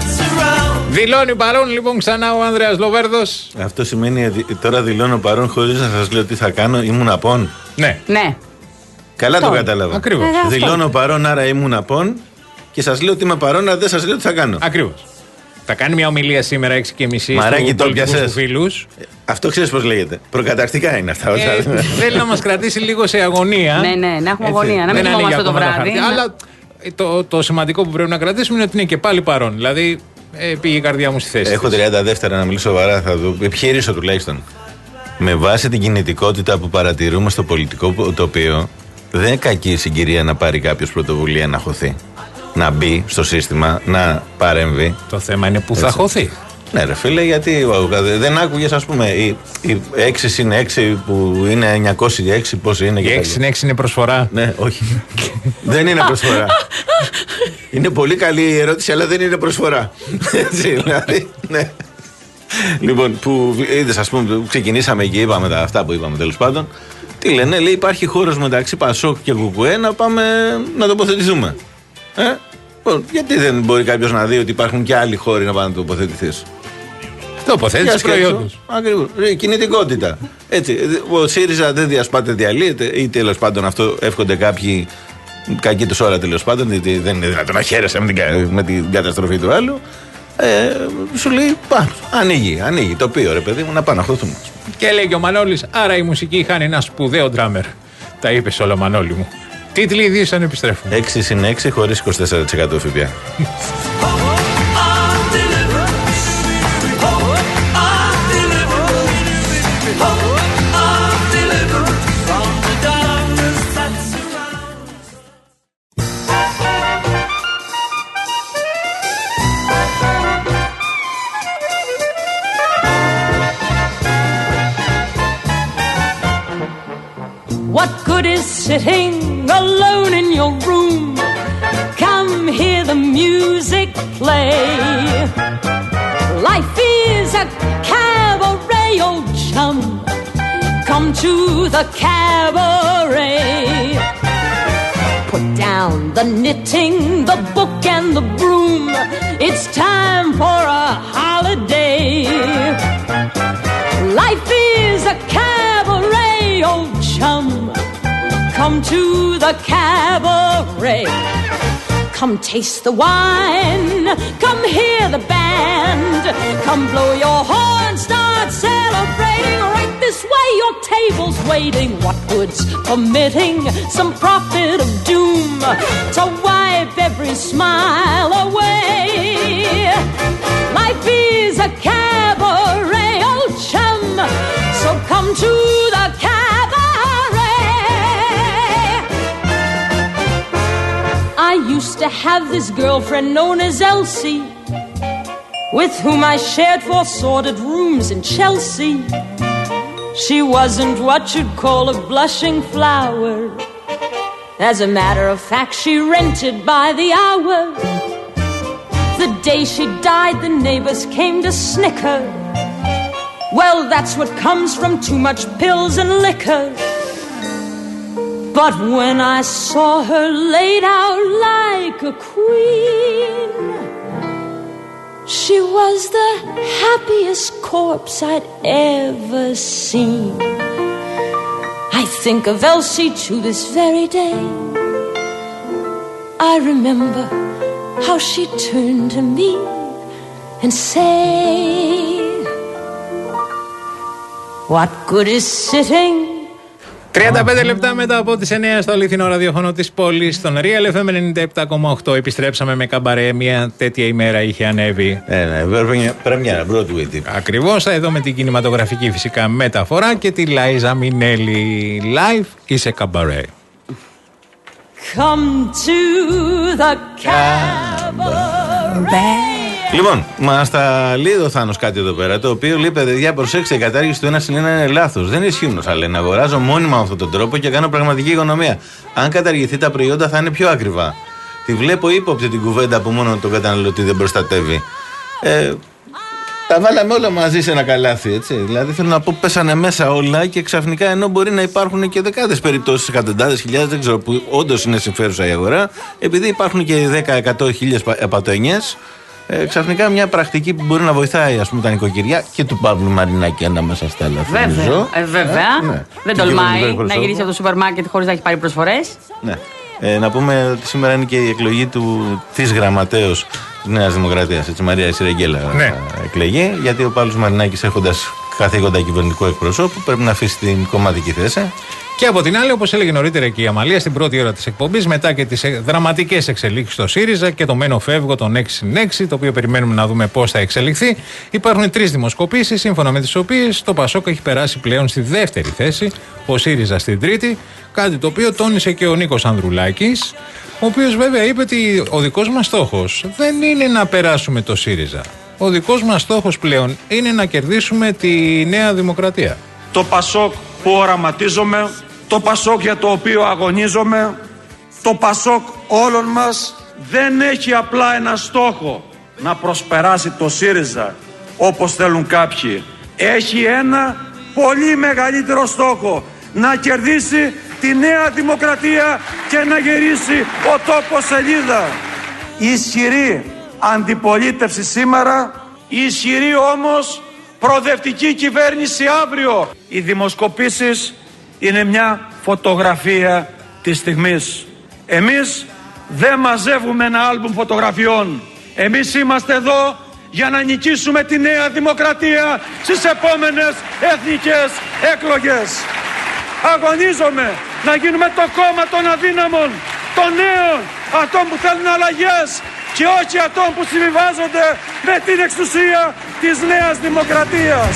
Δηλώνει παρόν λοιπόν ξανά ο Ανδρέας Λοβέρδος. Αυτό σημαίνει τώρα δηλώνω παρόν χωρίς να σας λέω τι θα κάνω, ήμουν απόν. Ναι. Ναι. Καλά αυτό. Το κατάλαβα. Ακριβώς. Ε, δηλώνω παρόν, άρα ήμουν απόν και σας λέω ότι είμαι παρόν, αλλά δεν σας λέω τι θα κάνω. Ακριβώς. Θα κάνει μια ομιλία σήμερα έξι και μισή Μαράκι, το πιασες. Φίλους. Αυτό ξέρεις πώς λέγεται. Προκαταρκτικά είναι αυτά. Ε, θέλει να μας κρατήσει λίγο σε αγωνία. Ναι, ναι, να έχουμε έτσι, αγωνία. Να μην κοιμόμαστε το βράδυ. Ναι. Αλλά το, το σημαντικό που πρέπει να κρατήσουμε είναι ότι είναι και πάλι παρόν. Δηλαδή ε, πήγε η καρδιά μου στη θέση. Έχω τριάντα δεύτερα να μιλήσω σοβαρά. Θα το επιχειρήσω τουλάχιστον. Με βάση την κινητικότητα που παρατηρούμε στο πολιτικό τοπίο, δεν είναι κακή συγκυρία να πάρει κάποιος πρωτοβουλία να χωθεί. Να μπει στο σύστημα, να παρέμβει. Το θέμα είναι που θα χωθεί. Ναι, ρε φίλε, γιατί δεν άκουγες, ας πούμε, η, η έξι συν έξι που είναι εννιακόσια έξι, πώς είναι. Η έξι συν έξι είναι προσφορά. Ναι, όχι. Δεν είναι προσφορά. Είναι πολύ καλή η ερώτηση, αλλά δεν είναι προσφορά. Έτσι, δηλαδή, ναι. Λοιπόν, που είδες, ας πούμε, που ξεκινήσαμε και είπαμε τα αυτά που είπαμε τέλος πάντων. Τι λένε, λέει, υπάρχει χώρος μεταξύ Πασόκ και Κουκουέ να πάμε να τοποθετηθούμε. Ε, γιατί δεν μπορεί κάποιος να δει ότι υπάρχουν και άλλοι χώροι να πάνε να τοποθετηθείς? Τοποθέτηση προϊόντος. Ακριβώς. Κινητικότητα. Έτσι. Ο ΣΥΡΙΖΑ δεν διασπάται, διαλύεται, ή τέλος πάντων αυτό εύχονται κάποιοι κακή τους ώρα τέλος πάντων, γιατί δεν είναι δυνατόν να χαίρεσαι με την, με την καταστροφή του άλλου. Ε, σου λέει πάνω. Ανοίγει, ανοίγει τοπίο, ρε παιδί μου, να πάμε να χωθούμε. Και λέει και ο Μανώλης, άρα η μουσική χάνει ένα σπουδαίο ντράμερ. Τα είπες όλα, Μανώλη μου. Τίτλοι ειδήσεων επιστρέφουν. έξι συν έξι χωρίς είκοσι τέσσερα τοις εκατό ΦΠΑ. What good is sitting alone in your room? Come hear the music play. Life is a cabaret, old chum. Come to the cabaret. Put down the knitting, the book and the broom. It's time for a holiday. Life is a cabaret, old chum. come to the cabaret. Come taste the wine, come hear the band, come blow your horn, start celebrating. Right this way, your table's waiting. What good's permitting some prophet of doom to wipe every smile away? Life is a cabaret, old chum, so come to the cabaret. I used to have this girlfriend known as Elsie, with whom I shared four sordid rooms in Chelsea. She wasn't what you'd call a blushing flower. As a matter of fact, she rented by the hour. The day she died, the neighbors came to snicker. Well, that's what comes from too much pills and liquor. But when I saw her laid out like a queen, she was the happiest corpse I'd ever seen. I think of Elsie to this very day. I remember how she turned to me and say, what good is sitting? τριάντα πέντε λεπτά μετά από τις εννιά στο αληθινό ραδιόφωνο της πόλης, στον Real εφ εμ ενενήντα επτά κόμμα οκτώ. Επιστρέψαμε με καμπαρέ. Μια τέτοια ημέρα είχε ανέβει. Ε, ναι, πρέμιερα, Broadway. Ακριβώς, εδώ με την κινηματογραφική φυσικά μεταφορά και τη Λάιζα Μινέλη. Live είσαι καμπαρέ. Come to the cabaret. Λοιπόν, μα τα λέει ο Θάνος κάτι εδώ πέρα, το οποίο λέει: παιδιά, προσέξτε, η κατάργηση του ένα συν ένα είναι λάθος. Δεν ισχύουν όσα λένε. Αγοράζω μόνιμα με αυτόν τον τρόπο και κάνω πραγματική οικονομία. Αν καταργηθεί, τα προϊόντα θα είναι πιο ακριβά. Τη βλέπω ύποπτη την κουβέντα που μόνο τον καταναλωτή δεν προστατεύει. Ε, τα βάλαμε όλα μαζί σε ένα καλάθι, έτσι. Δηλαδή θέλω να πω, πέσανε μέσα όλα και ξαφνικά, ενώ μπορεί να υπάρχουν και δεκάδες περιπτώσεις, εκατοντάδες χιλιάδες, δεν ξέρω, που όντως είναι συμφέρουσα η αγορά, επειδή υπάρχουν και δέκα, εκατό, χίλιες επατοενιές. Ε, ξαφνικά μια πρακτική που μπορεί να βοηθάει, ας πούμε, τα νοικοκυριά και του Παύλου Μαρινάκη ανάμεσα στα άλλα. Βέβαια. Ε, βέβαια. Ε, ναι. Δεν και τολμάει να γυρίσει από το σούπερ μάρκετ χωρίς να έχει πάρει προσφορές. Ναι. Ε, να πούμε ότι σήμερα είναι και η εκλογή του, της γραμματέως της Νέας Δημοκρατίας, έτσι, Μαρία Σιρεγγέλα, ναι. εκλεγεί, γιατί ο Παύλος Μαρινάκης, έχοντας καθήκοντα κυβερνητικού εκπροσώπου, πρέπει να αφήσει την κομματική θέση. Και από την άλλη, όπως έλεγε νωρίτερα και η Αμαλία στην πρώτη ώρα της εκπομπής, μετά και τις δραματικές εξελίξεις στο ΣΥΡΙΖΑ και το μένω φεύγω των έξι συν έξι, το οποίο περιμένουμε να δούμε πώς θα εξελιχθεί, υπάρχουν τρεις δημοσκοπήσεις, σύμφωνα με τις οποίες το ΠΑΣΟΚ έχει περάσει πλέον στη δεύτερη θέση, ο ΣΥΡΙΖΑ στην τρίτη, κάτι το οποίο τόνισε και ο Νίκος Ανδρουλάκης, ο οποίος βέβαια είπε ότι ο δικός μας στόχος δεν είναι να περάσουμε το ΣΥΡΙΖΑ. Ο δικός μας στόχος πλέον είναι να κερδίσουμε τη Νέα Δημοκρατία. Το ΠΑΣΟΚ που οραματίζομαι, το ΠΑΣΟΚ για το οποίο αγωνίζομαι, το ΠΑΣΟΚ όλων μας δεν έχει απλά ένα στόχο να προσπεράσει το ΣΥΡΙΖΑ όπως θέλουν κάποιοι. Έχει ένα πολύ μεγαλύτερο στόχο, να κερδίσει τη Νέα Δημοκρατία και να γυρίσει ο τόπος σελίδα. Η ισχυρή αντιπολίτευση σήμερα, η ισχυρή όμως προοδευτική κυβέρνηση αύριο. Οι δημοσκοπήσεις είναι μια φωτογραφία της στιγμής. Εμείς δεν μαζεύουμε ένα άλμπουμ φωτογραφιών. Εμείς είμαστε εδώ για να νικήσουμε τη Νέα Δημοκρατία στις επόμενες εθνικές εκλογές. Αγωνίζομαι να γίνουμε το κόμμα των αδύναμων, των νέων, αυτών που θέλουν αλλαγές και όχι αυτών που συμβιβάζονται με την εξουσία της Νέας Δημοκρατίας.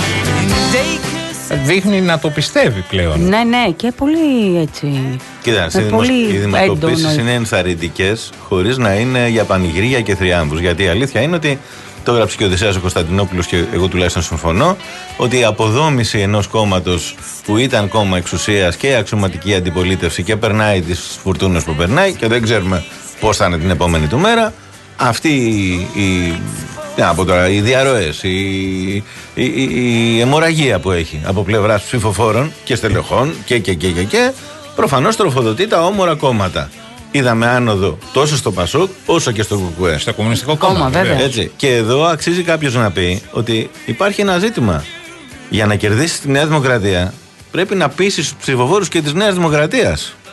Δείχνει να το πιστεύει πλέον. Ναι, ναι, και πολύ έτσι. Κοίτα, οι δημοσκοπήσεις είναι ενθαρρυντικές χωρίς να είναι για πανηγυρία και θριάμβους. Γιατί η αλήθεια είναι ότι το έγραψε και ο Οδυσσέας ο Κωνσταντινόπουλος και εγώ τουλάχιστον συμφωνώ, ότι η αποδόμηση ενός κόμματος που ήταν κόμμα εξουσίας και αξιωματική αντιπολίτευση και περνάει τις φουρτούνες που περνάει και δεν ξέρουμε πώς θα είναι την επόμενη του μέρα, αυτή η, η, από τώρα, οι διαρροές, η, η, η, η αιμορραγία που έχει από πλευράς ψηφοφόρων και στελεχών και, και, και, και, και προφανώς τροφοδοτεί τα όμορα κόμματα. Είδαμε άνοδο τόσο στο ΠΑΣΟΚ όσο και στο ΚΚΕ. Στο Κομμουνιστικό Κόμμα, βέβαια. Έτσι. Και εδώ αξίζει κάποιος να πει ότι υπάρχει ένα ζήτημα. Για να κερδίσεις τη Νέα Δημοκρατία, πρέπει να πείσεις τους ψηφοφόρους και της Νέας Δημοκρατίας.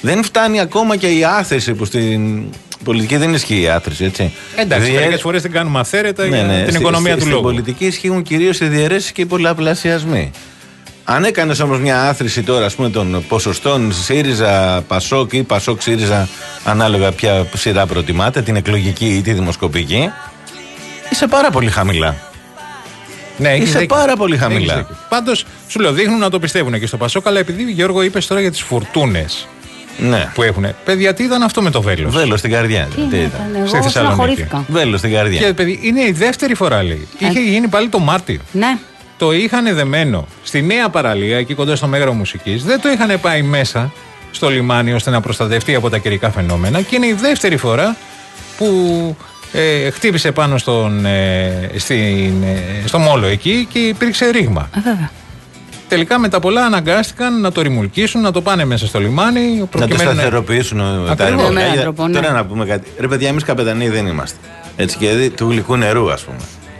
Δεν φτάνει ακόμα και η άθεση που στην πολιτική δεν ισχύει η άθεση, έτσι. Εντάξει, Διε... μερικές φορές την κάνουμε αυθαίρετα ναι, για ναι, την στη, οικονομία στη, του στην λόγου. Στην πολιτική ισχύουν κυρίως οι διαιρέσεις και οι πολλαπλασιασμοί. Αν έκανες όμως μια άθρηση τώρα, ας πούμε, των ποσοστών ΣΥΡΙΖΑ, ΠΑΣΟΚ ή ΠΑΣΟΚ ΣΥΡΙΖΑ, ανάλογα ποια σειρά προτιμάτε, την εκλογική ή τη δημοσκοπική, είσαι πάρα πολύ χαμηλά. Ναι, είσαι δίκιο. πάρα πολύ χαμηλά. Πάντως, σου λέω, δείχνουν να το πιστεύουν και στο ΠΑΣΟΚ, αλλά επειδή, Γιώργο, είπες τώρα για τις φουρτούνες ναι. που έχουν. Παιδιά, τι ήταν αυτό με το βέλος? Βέλος στην καρδιά. Τι τι ήταν, εγώ στη Θεσσαλονίκη. Βέλος στην καρδιά. Και παιδί, είναι η δεύτερη φορά, λέει. Ε. Είχε γίνει πάλι το Μάρτιο. Ναι. Το είχαν δεμένο στη νέα παραλία, εκεί κοντά στο Μέγαρο Μουσικής. Δεν το είχαν πάει μέσα στο λιμάνι ώστε να προστατευτεί από τα καιρικά φαινόμενα. Και είναι η δεύτερη φορά που ε, χτύπησε πάνω στον, ε, στην, ε, στο μόλο εκεί και υπήρξε ρήγμα. Ε, βέβαια. Τελικά με τα πολλά αναγκάστηκαν να το ρημουλκίσουν, να το πάνε μέσα στο λιμάνι. Να το σταθεροποιήσουν τα ρημουλκάκια. Ναι. Τώρα να πούμε κάτι. Ρε παιδιά, εμείς καπετανοί δεν είμαστε. Έτσι, και δηλαδή του γλυκού νερού, ας πούμε.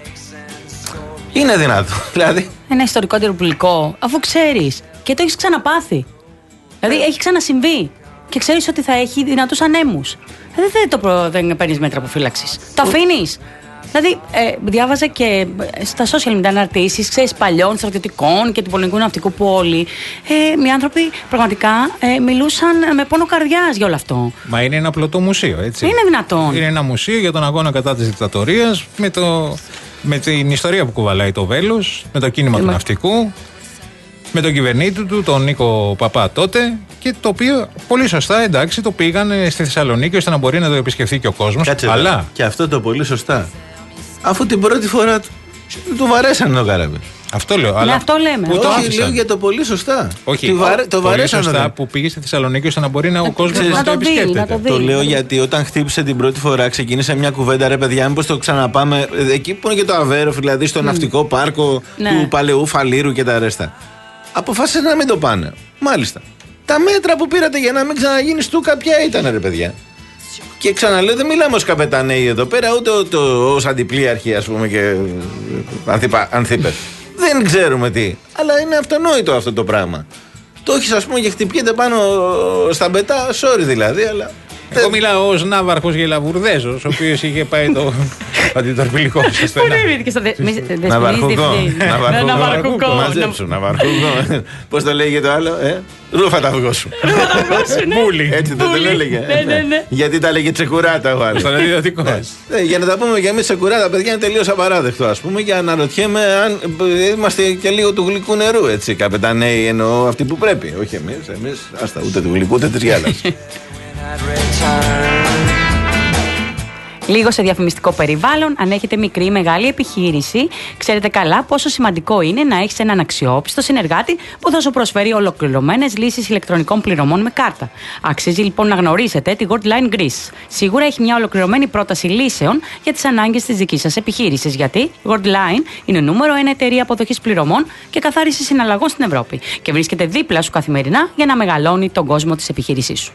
Είναι δυνατό, δηλαδή. Ένα ιστορικό τερπουλικό, αφού ξέρεις και το έχεις ξαναπάθει. Δηλαδή έχει ξανασυμβεί και ξέρεις ότι θα έχει δυνατούς ανέμους. Δηλαδή δεν, το προ... δεν παίρνεις μέτρα αποφύλαξης. Το αφήνεις. Δηλαδή, ε, διάβαζα και στα social media αναρτήσεις, ξέρεις, παλιών στρατιωτικών και του πολεμικού ναυτικού που όλοι ε, οι άνθρωποι πραγματικά ε, μιλούσαν με πόνο καρδιάς για όλο αυτό. Μα είναι ένα πλωτό μουσείο, έτσι. Είναι δυνατόν. Είναι ένα μουσείο για τον αγώνα κατά της δικτατορίας, με, το, με την ιστορία που κουβαλάει το βέλος, με το κίνημα του ναυτικού, με τον κυβερνήτη του, τον Νίκο Παπά τότε, και το οποίο πολύ σωστά, εντάξει, το πήγαν στη Θεσσαλονίκη ώστε να μπορεί να το επισκεφθεί και ο κόσμος. Κάτσε, αλλά και αυτό το πολύ σωστά. Αφού την πρώτη φορά του, του βαρέσανε το καράβι. Αυτό λέω. Ναι, αλλά αυτό λέμε. Που Όχι, το άφησαν. Λέω για το πολύ σωστά. Όχι, το, βαρέ, το πολύ βαρέσανε σωστά το... που πήγε στη Θεσσαλονίκη ώστε να μπορεί να ο κόσμος Ξέρεις, να το επισκέπτεται. να το δει. Το λέω γιατί όταν χτύπησε την πρώτη φορά, ξεκίνησε μια κουβέντα, ρε παιδιά, μήπως το ξαναπάμε. Εκεί που είναι και το Αβέρο, δηλαδή στο mm. ναυτικό πάρκο ναι. του Παλαιού Φαλήρου και τα ρέστα. Αποφάσισαν να μην το πάνε. Μάλιστα. Τα μέτρα που πήρατε για να μην ξαναγίνει στούκα, ποια ήταν, ρε παιδιά. Και ξαναλέω, δεν μιλάμε ως καπεταναίοι εδώ πέρα, ούτε ως αντιπλοίαρχοι, ας πούμε, και ανθίπες. Δεν ξέρουμε τι. Αλλά είναι αυτονόητο αυτό το πράγμα. Το έχεις, ας πούμε, και χτυπιέται πάνω στα μπετά, sorry δηλαδή, αλλά. Εγώ μιλάω ως ναύαρχος Γελαβουρδέζος, ο οποίος είχε πάει το αντιτορπιλικό στο στενά. Πού είναι και στο Δεσποινής Ναυαρχούκο. Ναυαρχούκο. Μαζέψου, ναυαρχούκο. Πώς το λέγει το άλλο, ε? Ρούφα τα αυγό σου. Μπούλι. Έτσι δεν το έλεγε. Γιατί τα έλεγε τσεκουράτα ο άλλος. Στον αντιδοτικό. Για να τα πούμε και εμείς τσεκουράτα, παιδιά, είναι τελείως απαράδεκτο, ας πούμε, και αναρωτιέμαι αν είμαστε και λίγο του γλυκού νερού, έτσι. Καπεταναίοι εννοώ αυτοί που πρέπει. Όχι εμείς, εμείς, άστα, ούτε του γλυκού ούτε της γυάλας. Λίγο σε διαφημιστικό περιβάλλον, αν έχετε μικρή ή μεγάλη επιχείρηση, ξέρετε καλά πόσο σημαντικό είναι να έχεις έναν αξιόπιστο συνεργάτη που θα σου προσφέρει ολοκληρωμένες λύσεις ηλεκτρονικών πληρωμών με κάρτα. Αξίζει λοιπόν να γνωρίσετε τη Worldline Greece. Σίγουρα έχει μια ολοκληρωμένη πρόταση λύσεων για τις ανάγκες της δικής σας επιχείρησης, γιατί η Worldline είναι νούμερο ένα εταιρεία αποδοχής πληρωμών και καθάρισης συναλλαγών στην Ευρώπη και βρίσκεται δίπλα σου καθημερινά για να μεγαλώνει τον κόσμο της επιχείρησής σου.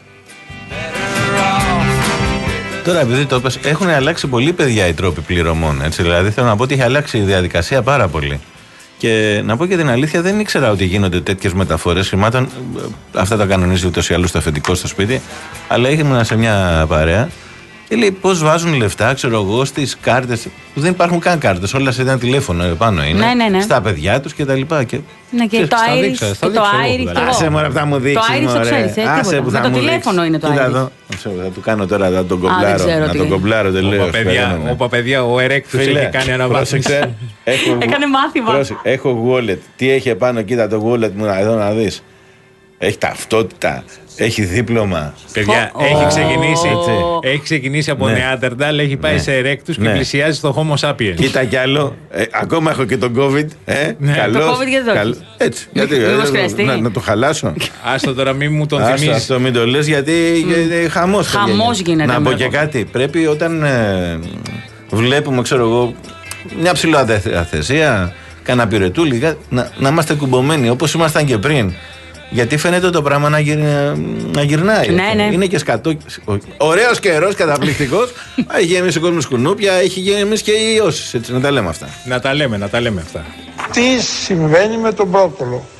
Τώρα, επειδή το είπες, έχουν αλλάξει πολύ, παιδιά, οι τρόποι πληρωμών. Έτσι, δηλαδή, θέλω να πω ότι έχει αλλάξει η διαδικασία πάρα πολύ. Και να πω και την αλήθεια, δεν ήξερα ότι γίνονται τέτοιες μεταφορές χρημάτων. Αυτά τα κανονίζει ούτως ή άλλως το αφεντικό στο σπίτι. Αλλά ήμουν σε μια παρέα και λέει πώς βάζουν λεφτά, ξέρω εγώ, στις κάρτες. Δεν υπάρχουν καν κάρτες, όλα σε ένα τηλέφωνο επάνω είναι. Ναι, ναι, ναι. Στα παιδιά τους κτλ. Και ναι, και το Iris. Και το Iris. Άσε μου, αυτά μου δείξεις. Το Iris το ξέρεις, ε, τίποτα. Με το τηλέφωνο είναι το Iris. Θα του κάνω τώρα, θα τον κομπλάρω. Να τον κομπλάρω τελείως. Όπα παιδιά, ο ερέκτους έχει κάνει αναβάθμιση. Έκανε μάθημα. Έχω wallet. Τι έχει επάνω, κοίτα το wallet μου εδώ να δεις. Έχει ταυτότητα, έχει δίπλωμα. Παιδιά, oh, έχει, ξεκινήσει, oh. έχει ξεκινήσει από ναι. Νεάντερνταλ, έχει πάει ναι. σε ερέκτους ναι. και πλησιάζει στο Homo sapiens. Κοίτα κι άλλο. Ε, ακόμα έχω και τον COVID. Ε, ναι. καλώς, το COVID γιατί το καλ... Έτσι. Μη, γιατί, ε, να, να το χαλάσω. Άστο τώρα, μην μου τον θυμίζεις. Άστο, μην το λες, γιατί mm. χαμός. Χαμός γίνεται. Να πω και κάτι. Πρέπει όταν ε, βλέπουμε, ξέρω εγώ, μια ψηλοαθεσία, κανένα πυρετούλι, να, να είμαστε κουμπωμένοι όπως ήμασταν και πριν. Γιατί φαίνεται το πράγμα να, γυρ, να γυρνάει. Ναι, ναι. Είναι και σκατό. Ωραίος καιρός, καταπληκτικός. Έχει γεμίσει ο κόσμος κουνούπια, έχει γεμίσει και οι ιώσεις. Έτσι, να τα λέμε αυτά. Να τα λέμε, να τα λέμε αυτά. Τι συμβαίνει με τον μπρόκολο?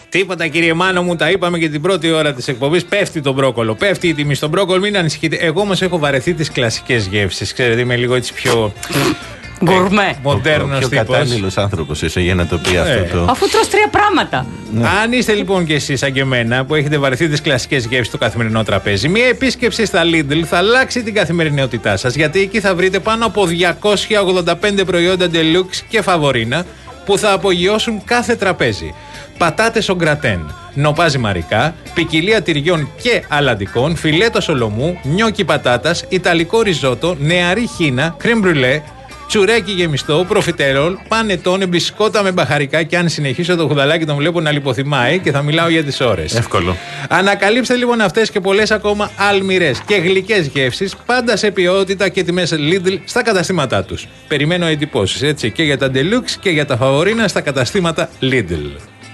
Τίποτα, κύριε Μάνο μου, τα είπαμε και την πρώτη ώρα της εκπομπής. Πέφτει το μπρόκολο, πέφτει η τιμή στον μπρόκολο, μην ανησυχείτε. Εγώ όμως έχω βαρεθεί τις κλασικές γεύσεις. Ξέρετε, είμαι λίγο έτσι πιο. Γκουρμέ. Μοντέρνος τύπος. Πιο κατάλληλος άνθρωπος είσαι για να το πει αυτό το. Αφού τρως τρία πράγματα. Ναι. Αν είστε λοιπόν κι εσείς σαν και εμένα που έχετε βαρεθεί τις κλασικές γεύσεις στο καθημερινό τραπέζι, μια επίσκεψη στα Lidl θα αλλάξει την καθημερινότητά σας, γιατί εκεί θα βρείτε πάνω από διακόσια ογδόντα πέντε προϊόντα Deluxe και Φαβορίνα που θα απογειώσουν κάθε τραπέζι. Πατάτες ογκρατέν, νοπάζι μαρικά, ποικιλία τυριών και αλαντικών, φιλέτο σολομού, νιόκι πατάτας, ιταλικό ριζότο, νεαρή χίνα, κρέμ μπρουλέ, τσουρέκι γεμιστό, προφιτερόλ, πανετόνε, μπισκότα με μπαχαρικά. Και αν συνεχίσω το χουδαλάκι τον βλέπω να λιποθυμάει και θα μιλάω για τις ώρες. Εύκολο. Ανακαλύψτε λοιπόν αυτές και πολλές ακόμα αλμυρές και γλυκές γεύσεις, πάντα σε ποιότητα και τιμές Lidl στα καταστήματά τους. Περιμένω εντυπώσεις, έτσι, και για τα Deluxe και για τα Φαβορίνα στα καταστήματα Lidl.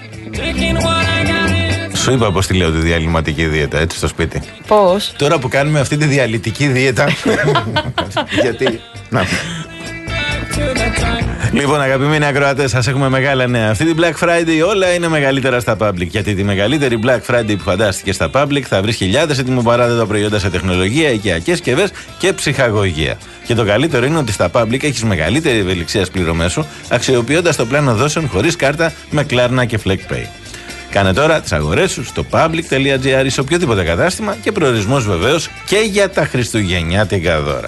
Σου είπα πώς τη λέω τη διαλυματική δίαιτα, έτσι, στο σπίτι. Πώς? Τώρα που κάνουμε αυτή τη διαλυτική δίαιτα. Γιατί. Να. Λοιπόν, αγαπημένοι ακροατές, σας έχουμε μεγάλα νέα. Αυτή την Black Friday όλα είναι μεγαλύτερα στα Public. Γιατί τη μεγαλύτερη Black Friday που φαντάστηκε στα Public θα βρει χιλιάδες ετοιμοπαράδοτα προϊόντα σε τεχνολογία, οικιακές συσκευές και ψυχαγωγία. Και το καλύτερο είναι ότι στα Public έχεις μεγαλύτερη ευελιξία στις πληρωμές σου, αξιοποιώντας το πλάνο δόσεων χωρίς κάρτα με Klarna και FlexPay. Κάνε τώρα τις αγορές σου στο public.gr ή σε οποιοδήποτε κατάστημα και προορισμός βεβαίως και για τα χριστουγεννιάτικα δώρα.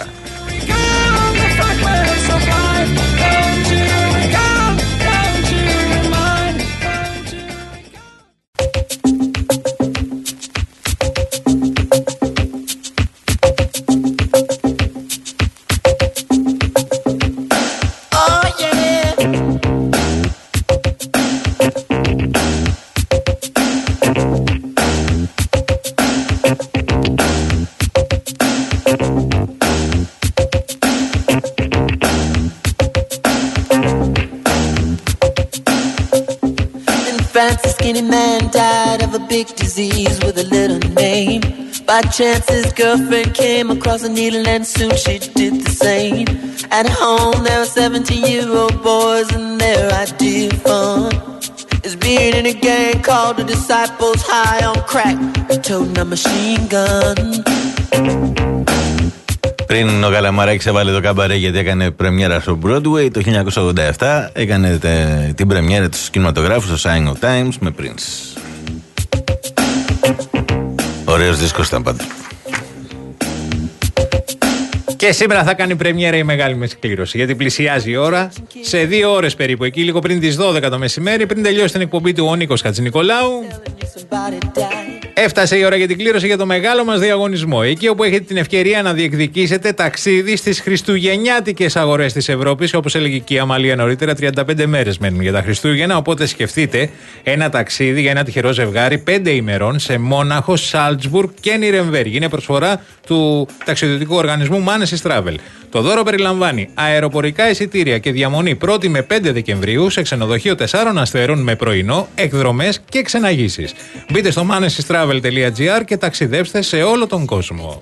A skinny man died of a big disease with a little name. By chance his girlfriend came across a needle and soon she did the same. At home there were seventeen-year-old boys and their idea of fun is being in a gang called the Disciples, high on crack, toting a machine gun. Πριν ο Καλαμαράκης έβαλε το καμπαρέ γιατί έκανε πρεμιέρα στο Broadway, το χίλια εννιακόσια ογδόντα επτά έκανε τε, την πρεμιέρα του κινηματογράφου στο Sign of Times με Prince. Ωραίος δίσκος ήταν πάντα. Και σήμερα θα κάνει πρεμιέρα η μεγάλη με κλήρωση, γιατί πλησιάζει η ώρα. Σε δύο ώρες περίπου, εκεί λίγο πριν τις δώδεκα το μεσημέρι, πριν τελειώσει την εκπομπή του ο Νίκος Χατζηνικολάου, έφτασε η ώρα για την κλήρωση για το μεγάλο μας διαγωνισμό. Εκεί όπου έχετε την ευκαιρία να διεκδικήσετε ταξίδι στις χριστουγεννιάτικες αγορές της Ευρώπης. Όπως έλεγε και η Αμαλία νωρίτερα, τριάντα πέντε μέρες μένουν για τα Χριστούγεννα. Οπότε σκεφτείτε ένα ταξίδι για ένα τυχερό ζευγάρι πέντε ημερών σε Μόναχο, Σάλτσμπουργκ και Νιρεμβέργη. Είναι προσφορά του ταξιδιωτικού οργανισμού Manesis Travel. Το δώρο περιλαμβάνει αεροπορικά εισιτήρια και διαμονή πρώτη με πέντε Δεκεμβρίου σε ξενοδοχείο τεσσάρων αστέρων με πρωινό, εκδρομές και ξεναγήσεις. Μπείτε στο manesis travel τελεία gr και ταξιδέψτε σε όλο τον κόσμο.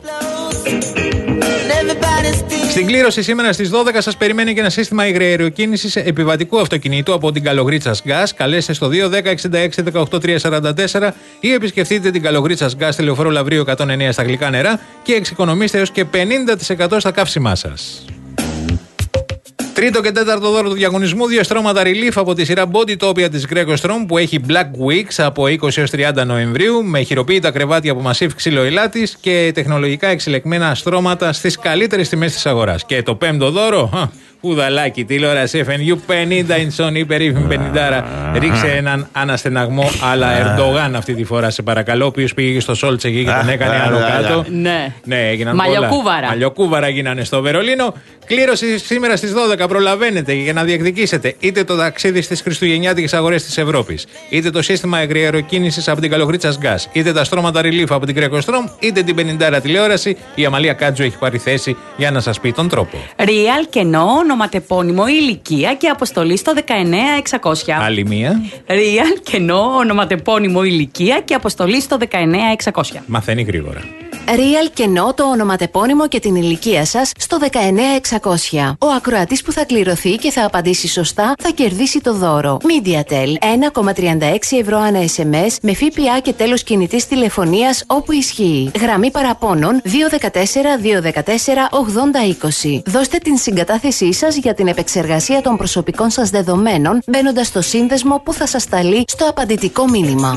Στην κλήρωση σήμερα στις δώδεκα σας περιμένει και ένα σύστημα υγραεροκίνησης επιβατικού αυτοκινήτου από την Καλογρίτσας Gas. Καλέστε στο δύο δέκα εξήντα έξι δεκαοκτώ τριακόσια σαράντα τέσσερα ή επισκεφτείτε την Καλογρίτσας Gas τηλεοφόρο Λαβρίου εκατόν εννέα στα γλυκά νερά και εξοικονομήστε έως και πενήντα τοις εκατό στα καύσιμά σας. Τρίτο και τέταρτο δώρο του διαγωνισμού, δύο στρώματα Relief από τη σειρά Body Topia της Greco Strom που έχει Black Weeks από είκοσι έως τριάντα Νοεμβρίου με χειροποίητα κρεβάτια από Massive ξύλο ελάτης και τεχνολογικά εξελεγμένα στρώματα στις καλύτερες τιμές της αγοράς. Και το πέμπτο δώρο, κουδαλάκι, τηλεόραση εφ εν γιου πενήντα ιντσών υπερήφημη πενηντάρα. Ρίξε έναν αναστεναγμό αλλά Ερντογάν αυτή τη φορά, σε παρακαλώ. Ο οποίος πήγε στο Σόλτσε και τον έκανε άνω κάτω. Ναι, ναι, έγιναν μαλλιοκούβαρα. Πολλά. Μαλλιοκούβαρα γίνανε στο Βερολίνο. Κλήρωση σήμερα στις δώδεκα. Προλαβαίνετε για να διεκδικήσετε είτε το ταξίδι στις χριστουγεννιάτικες αγορές της Ευρώπης, είτε το σύστημα αεροκίνησης από την Καλογρίτσας Gas, είτε τα στρώματα Relief από την Greco Strom, είτε την πενηντάρα τηλεόραση. Η Αμαλία Κάτζου έχει πάρει θέση για να σας πει τον τρόπο. Real κενό, ονοματεπώνυμο, ηλικία και αποστολή στο δεκαεννέα εξακόσια. Άλλη μία. Real κενό, ονοματεπώνυμο, ηλικία και αποστολή στο δεκαεννέα εξακόσια. Μαθαίνει γρήγορα. Real κενό το ονοματεπώνυμο και την ηλικία σας στο δεκαεννέα εξακόσια. Ο ακροατής που θα κληρωθεί και θα απαντήσει σωστά θα κερδίσει το δώρο. Mediatel ένα κόμμα τριάντα έξι ευρώ ανά ες εμ ες με ΦΠΑ και τέλος κινητής τηλεφωνίας όπου ισχύει. Γραμμή παραπώνων δύο ένα τέσσερα δύο ένα τέσσερα ογδόντα είκοσι. Δώστε την συγκατάθεσή σας για την επεξεργασία των προσωπικών σας δεδομένων μπαίνοντας στο σύνδεσμο που θα σας σταλεί στο απαντητικό μήνυμα.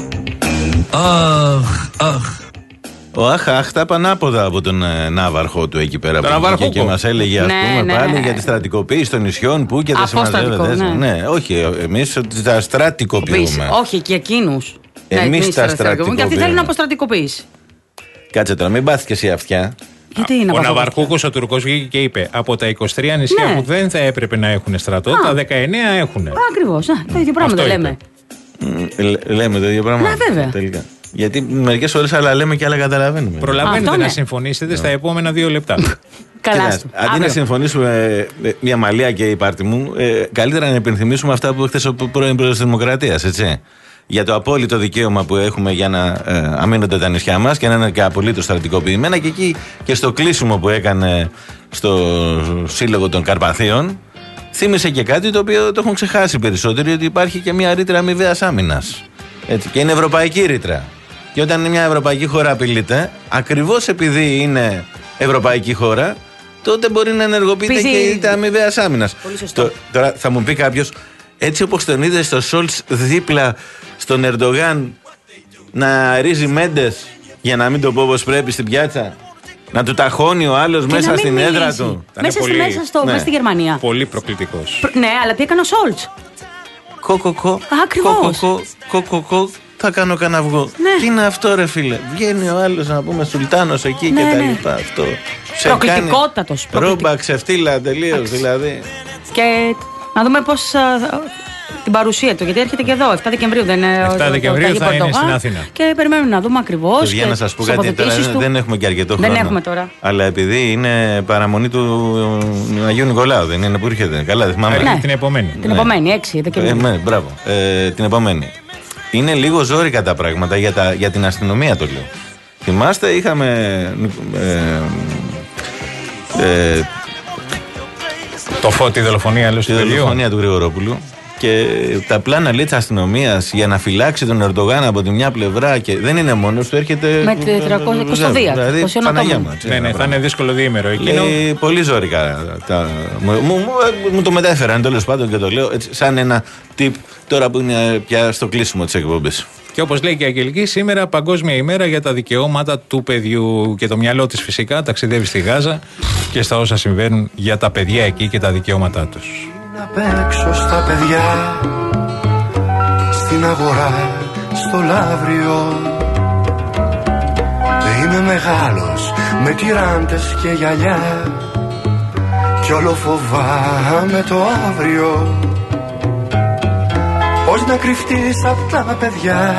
Αχ, αχ. Ο Αχ, αχ, τα πανάποδα από τον ε, ναύαρχό του εκεί πέρα που βγήκε και μας έλεγε, ας ναι, πούμε, ναι, πάλι ναι. για τη στρατικοποίηση των νησιών που και τα συμμαζεύεται. Ναι. ναι, όχι, εμείς τα στρατικοποιούμε. Όχι, και εκείνους. Εμείς ναι, τα στρατικοποιούμε. Και αυτοί θέλουν αποστρατικοποίηση. Κάτσε τώρα, μην πάθεις και εσύ αυτιά. Γιατί είναι ο Ναυαρχούκος ο Τουρκός βγήκε και είπε: από τα είκοσι τρία νησιά ναι. που δεν θα έπρεπε να έχουν στρατό, Α. τα δεκαεννέα έχουν. Ακριβώς, το ίδιο πράγμα δεν λέμε. Λ, λέμε το ίδιο πράγμα. Ναι, βέβαια. Τελικά. Γιατί μερικές φορές άλλα λέμε και άλλα καταλαβαίνουμε. Προλαβαίνετε Αυτό, να ναι. συμφωνήσετε στα επόμενα δύο λεπτά. Καλά. Αντί να συμφωνήσουμε η Αμαλία και η πάρτη μου, ε, καλύτερα να υπενθυμίσουμε αυτά που χθες ο πρώην πρόεδρος της Δημοκρατίας, έτσι. Για το απόλυτο δικαίωμα που έχουμε για να ε, αμήνονται τα νησιά μας και να είναι και απολύτως στρατικοποιημένα. Και εκεί και στο κλείσιμο που έκανε στο Σύλλογο των Καρπαθίων, θύμισε και κάτι το οποίο το έχουν ξεχάσει περισσότεροι, ότι υπάρχει και μια ρήτρα αμοιβαίας άμυνας. Έτσι, και είναι ευρωπαϊκή ρήτρα. Και όταν μια ευρωπαϊκή χώρα απειλείται, ακριβώς επειδή είναι ευρωπαϊκή χώρα, τότε μπορεί να ενεργοποιείται Πίζει... και η ρήτρα αμοιβαίας άμυνας. Τώρα θα μου πει κάποιος, έτσι όπως τον είδε στο Σόλτς δίπλα στον Ερντογάν να ρίζει μέντες, για να μην το πω όπως πρέπει, στην πιάτσα, να του ταχώνει ο άλλος μέσα στην έδρα μιλήσει. του. Μέσα, πολύ... μέσα, στο... ναι. μέσα στη Γερμανία. Πολύ προκλητικός. Προ... Ναι, αλλά τι έκανε ο Σόλτς. Κοκοκο. Ακριβώς. Κοκοκο. Θα κάνω κανένα αυγό. Ναι. Τι είναι αυτό, ρε φίλε. Βγαίνει ο άλλος, να πούμε, Σουλτάνος εκεί ναι, και τα λοιπά. Ναι. Αυτό. Προκλητικότατος. Ρόμπα, ξεφτύλα τελείως δηλαδή. Και να δούμε πώς. Την παρουσία του, γιατί έρχεται και εδώ, επτά Δεκεμβρίου δεν είναι. επτά Δεκεμβρίου θα είναι στην Αθήνα. Και περιμένουμε να δούμε ακριβώς. Για να σας πω κάτι, τώρα του... δεν έχουμε και αρκετό χρόνο. Δεν έχουμε τώρα. Αλλά επειδή είναι παραμονή του Αγίου Νικολάου, δεν είναι που έρχεται. Καλά, δεν θυμάμαι. Ναι. Την επομένη. Την επομένη, έξι Δεκεμβρίου. Ε, ναι, μπράβο. Ε, την επομένη. Είναι λίγο ζόρικα τα πράγματα για, τα, για την αστυνομία, το λέω. Θυμάστε, είχαμε. Ε, ε, το φω, τη δολοφονία, λέω, τη δολοφονία του Γρηγορόπουλου. Και τα πλάνα, λέει, της αστυνομίας για να φυλάξει τον Ερντογάν από τη μια πλευρά, και δεν είναι μόνος του, έρχεται. Με τετρακόσια κουστοδία. Δηλαδή, Παναγιά μας. Ναι, ναι, θα είναι δύσκολο διήμερο εκείνο. Λέει, πολύ ζώρικα. Τα, μου, μου, μου, μου το μετέφεραν τέλος πάντων και το λέω έτσι, σαν ένα tip τώρα που είναι πια στο κλείσιμο της εκπομπής. Και όπως λέει και η Αγγελική, σήμερα Παγκόσμια ημέρα για τα δικαιώματα του παιδιού. Και το μυαλό της φυσικά ταξιδεύει στη Γάζα και στα όσα συμβαίνουν για τα παιδιά εκεί και τα δικαιώματά τους. Να παίξω στα παιδιά, στην αγορά, στο λαύριο. Είμαι μεγάλος με τυράντες και γυαλιά, κι όλο φοβάμαι το αύριο. Πώς να κρυφτείς απ' τα παιδιά,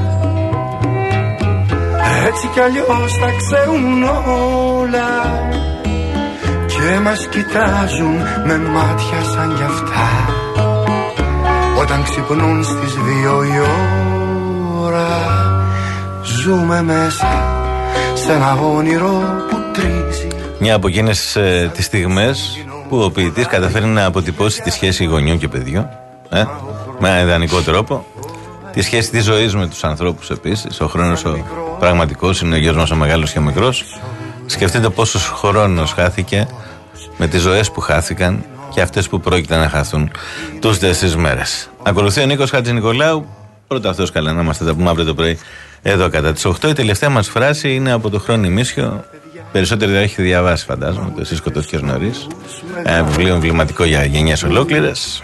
έτσι κι αλλιώς τα ξέρουν όλα και μας κοιτάζουν με μάτια σαν κι αυτά, όταν ξυπνούν στις δύο η ώρα. Ζούμε μέσα σε ένα όνειρο που τρίζει. Μια από εκείνες ε, τις στιγμές που ο ποιητής καταφέρει να αποτυπώσει τη σχέση γονιών και παιδιών, ε, με ένα ιδανικό τρόπο. Τη σχέση της ζωής με τους ανθρώπους επίσης. Ο χρόνος ο πραγματικός είναι ο γιος μας ο μεγάλος και ο μικρός. Σκεφτείτε πόσος χρόνος χάθηκε με τις ζωές που χάθηκαν και αυτές που πρόκειται να χαθούν τους τέσσερις μέρες. Ακολουθεί ο Νίκος Χατζηνικολάου. Πρώτα αυτός, καλά να είμαστε, τα πούμε αύριο το πρωί εδώ κατά τις οκτώ. Η τελευταία μας φράση είναι από το Χρόνι Μίσιο. Περισσότεροι δεν έχει διαβάσει, φαντάζομαι, το «Εσύ σκοτώθηκες νωρίς». Ένα βιβλίο εμβληματικό για γενιές ολόκληρες.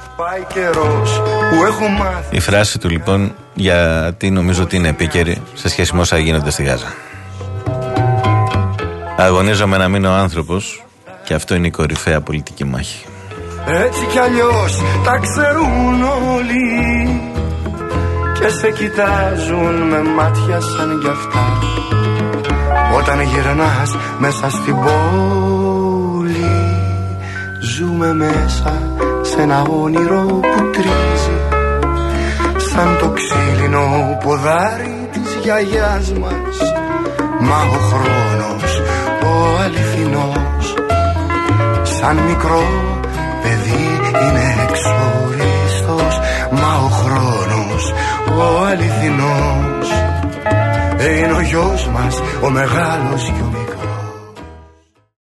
Η φράση του λοιπόν, γιατί νομίζω ότι είναι επίκαιρη σε σχέση με όσα γίνονται στη Γάζα. Αγωνίζομαι να μείνω άνθρωπος, και αυτό είναι η κορυφαία πολιτική μάχη. Έτσι κι αλλιώς τα ξέρουν όλοι και σε κοιτάζουν με μάτια σαν κι αυτά, όταν γυρνάς μέσα στην πόλη. Ζούμε μέσα σε ένα όνειρο που τρίζει, σαν το ξύλινο ποδάρι της γιαγιάς μας, Μα ο χρόνος, ο αληθινός, σαν μικρό παιδί είναι εξοριστός. Μα ο χρόνος, ο αληθινός, είναι ο γιος μας, ο μεγάλος και ο μικρός.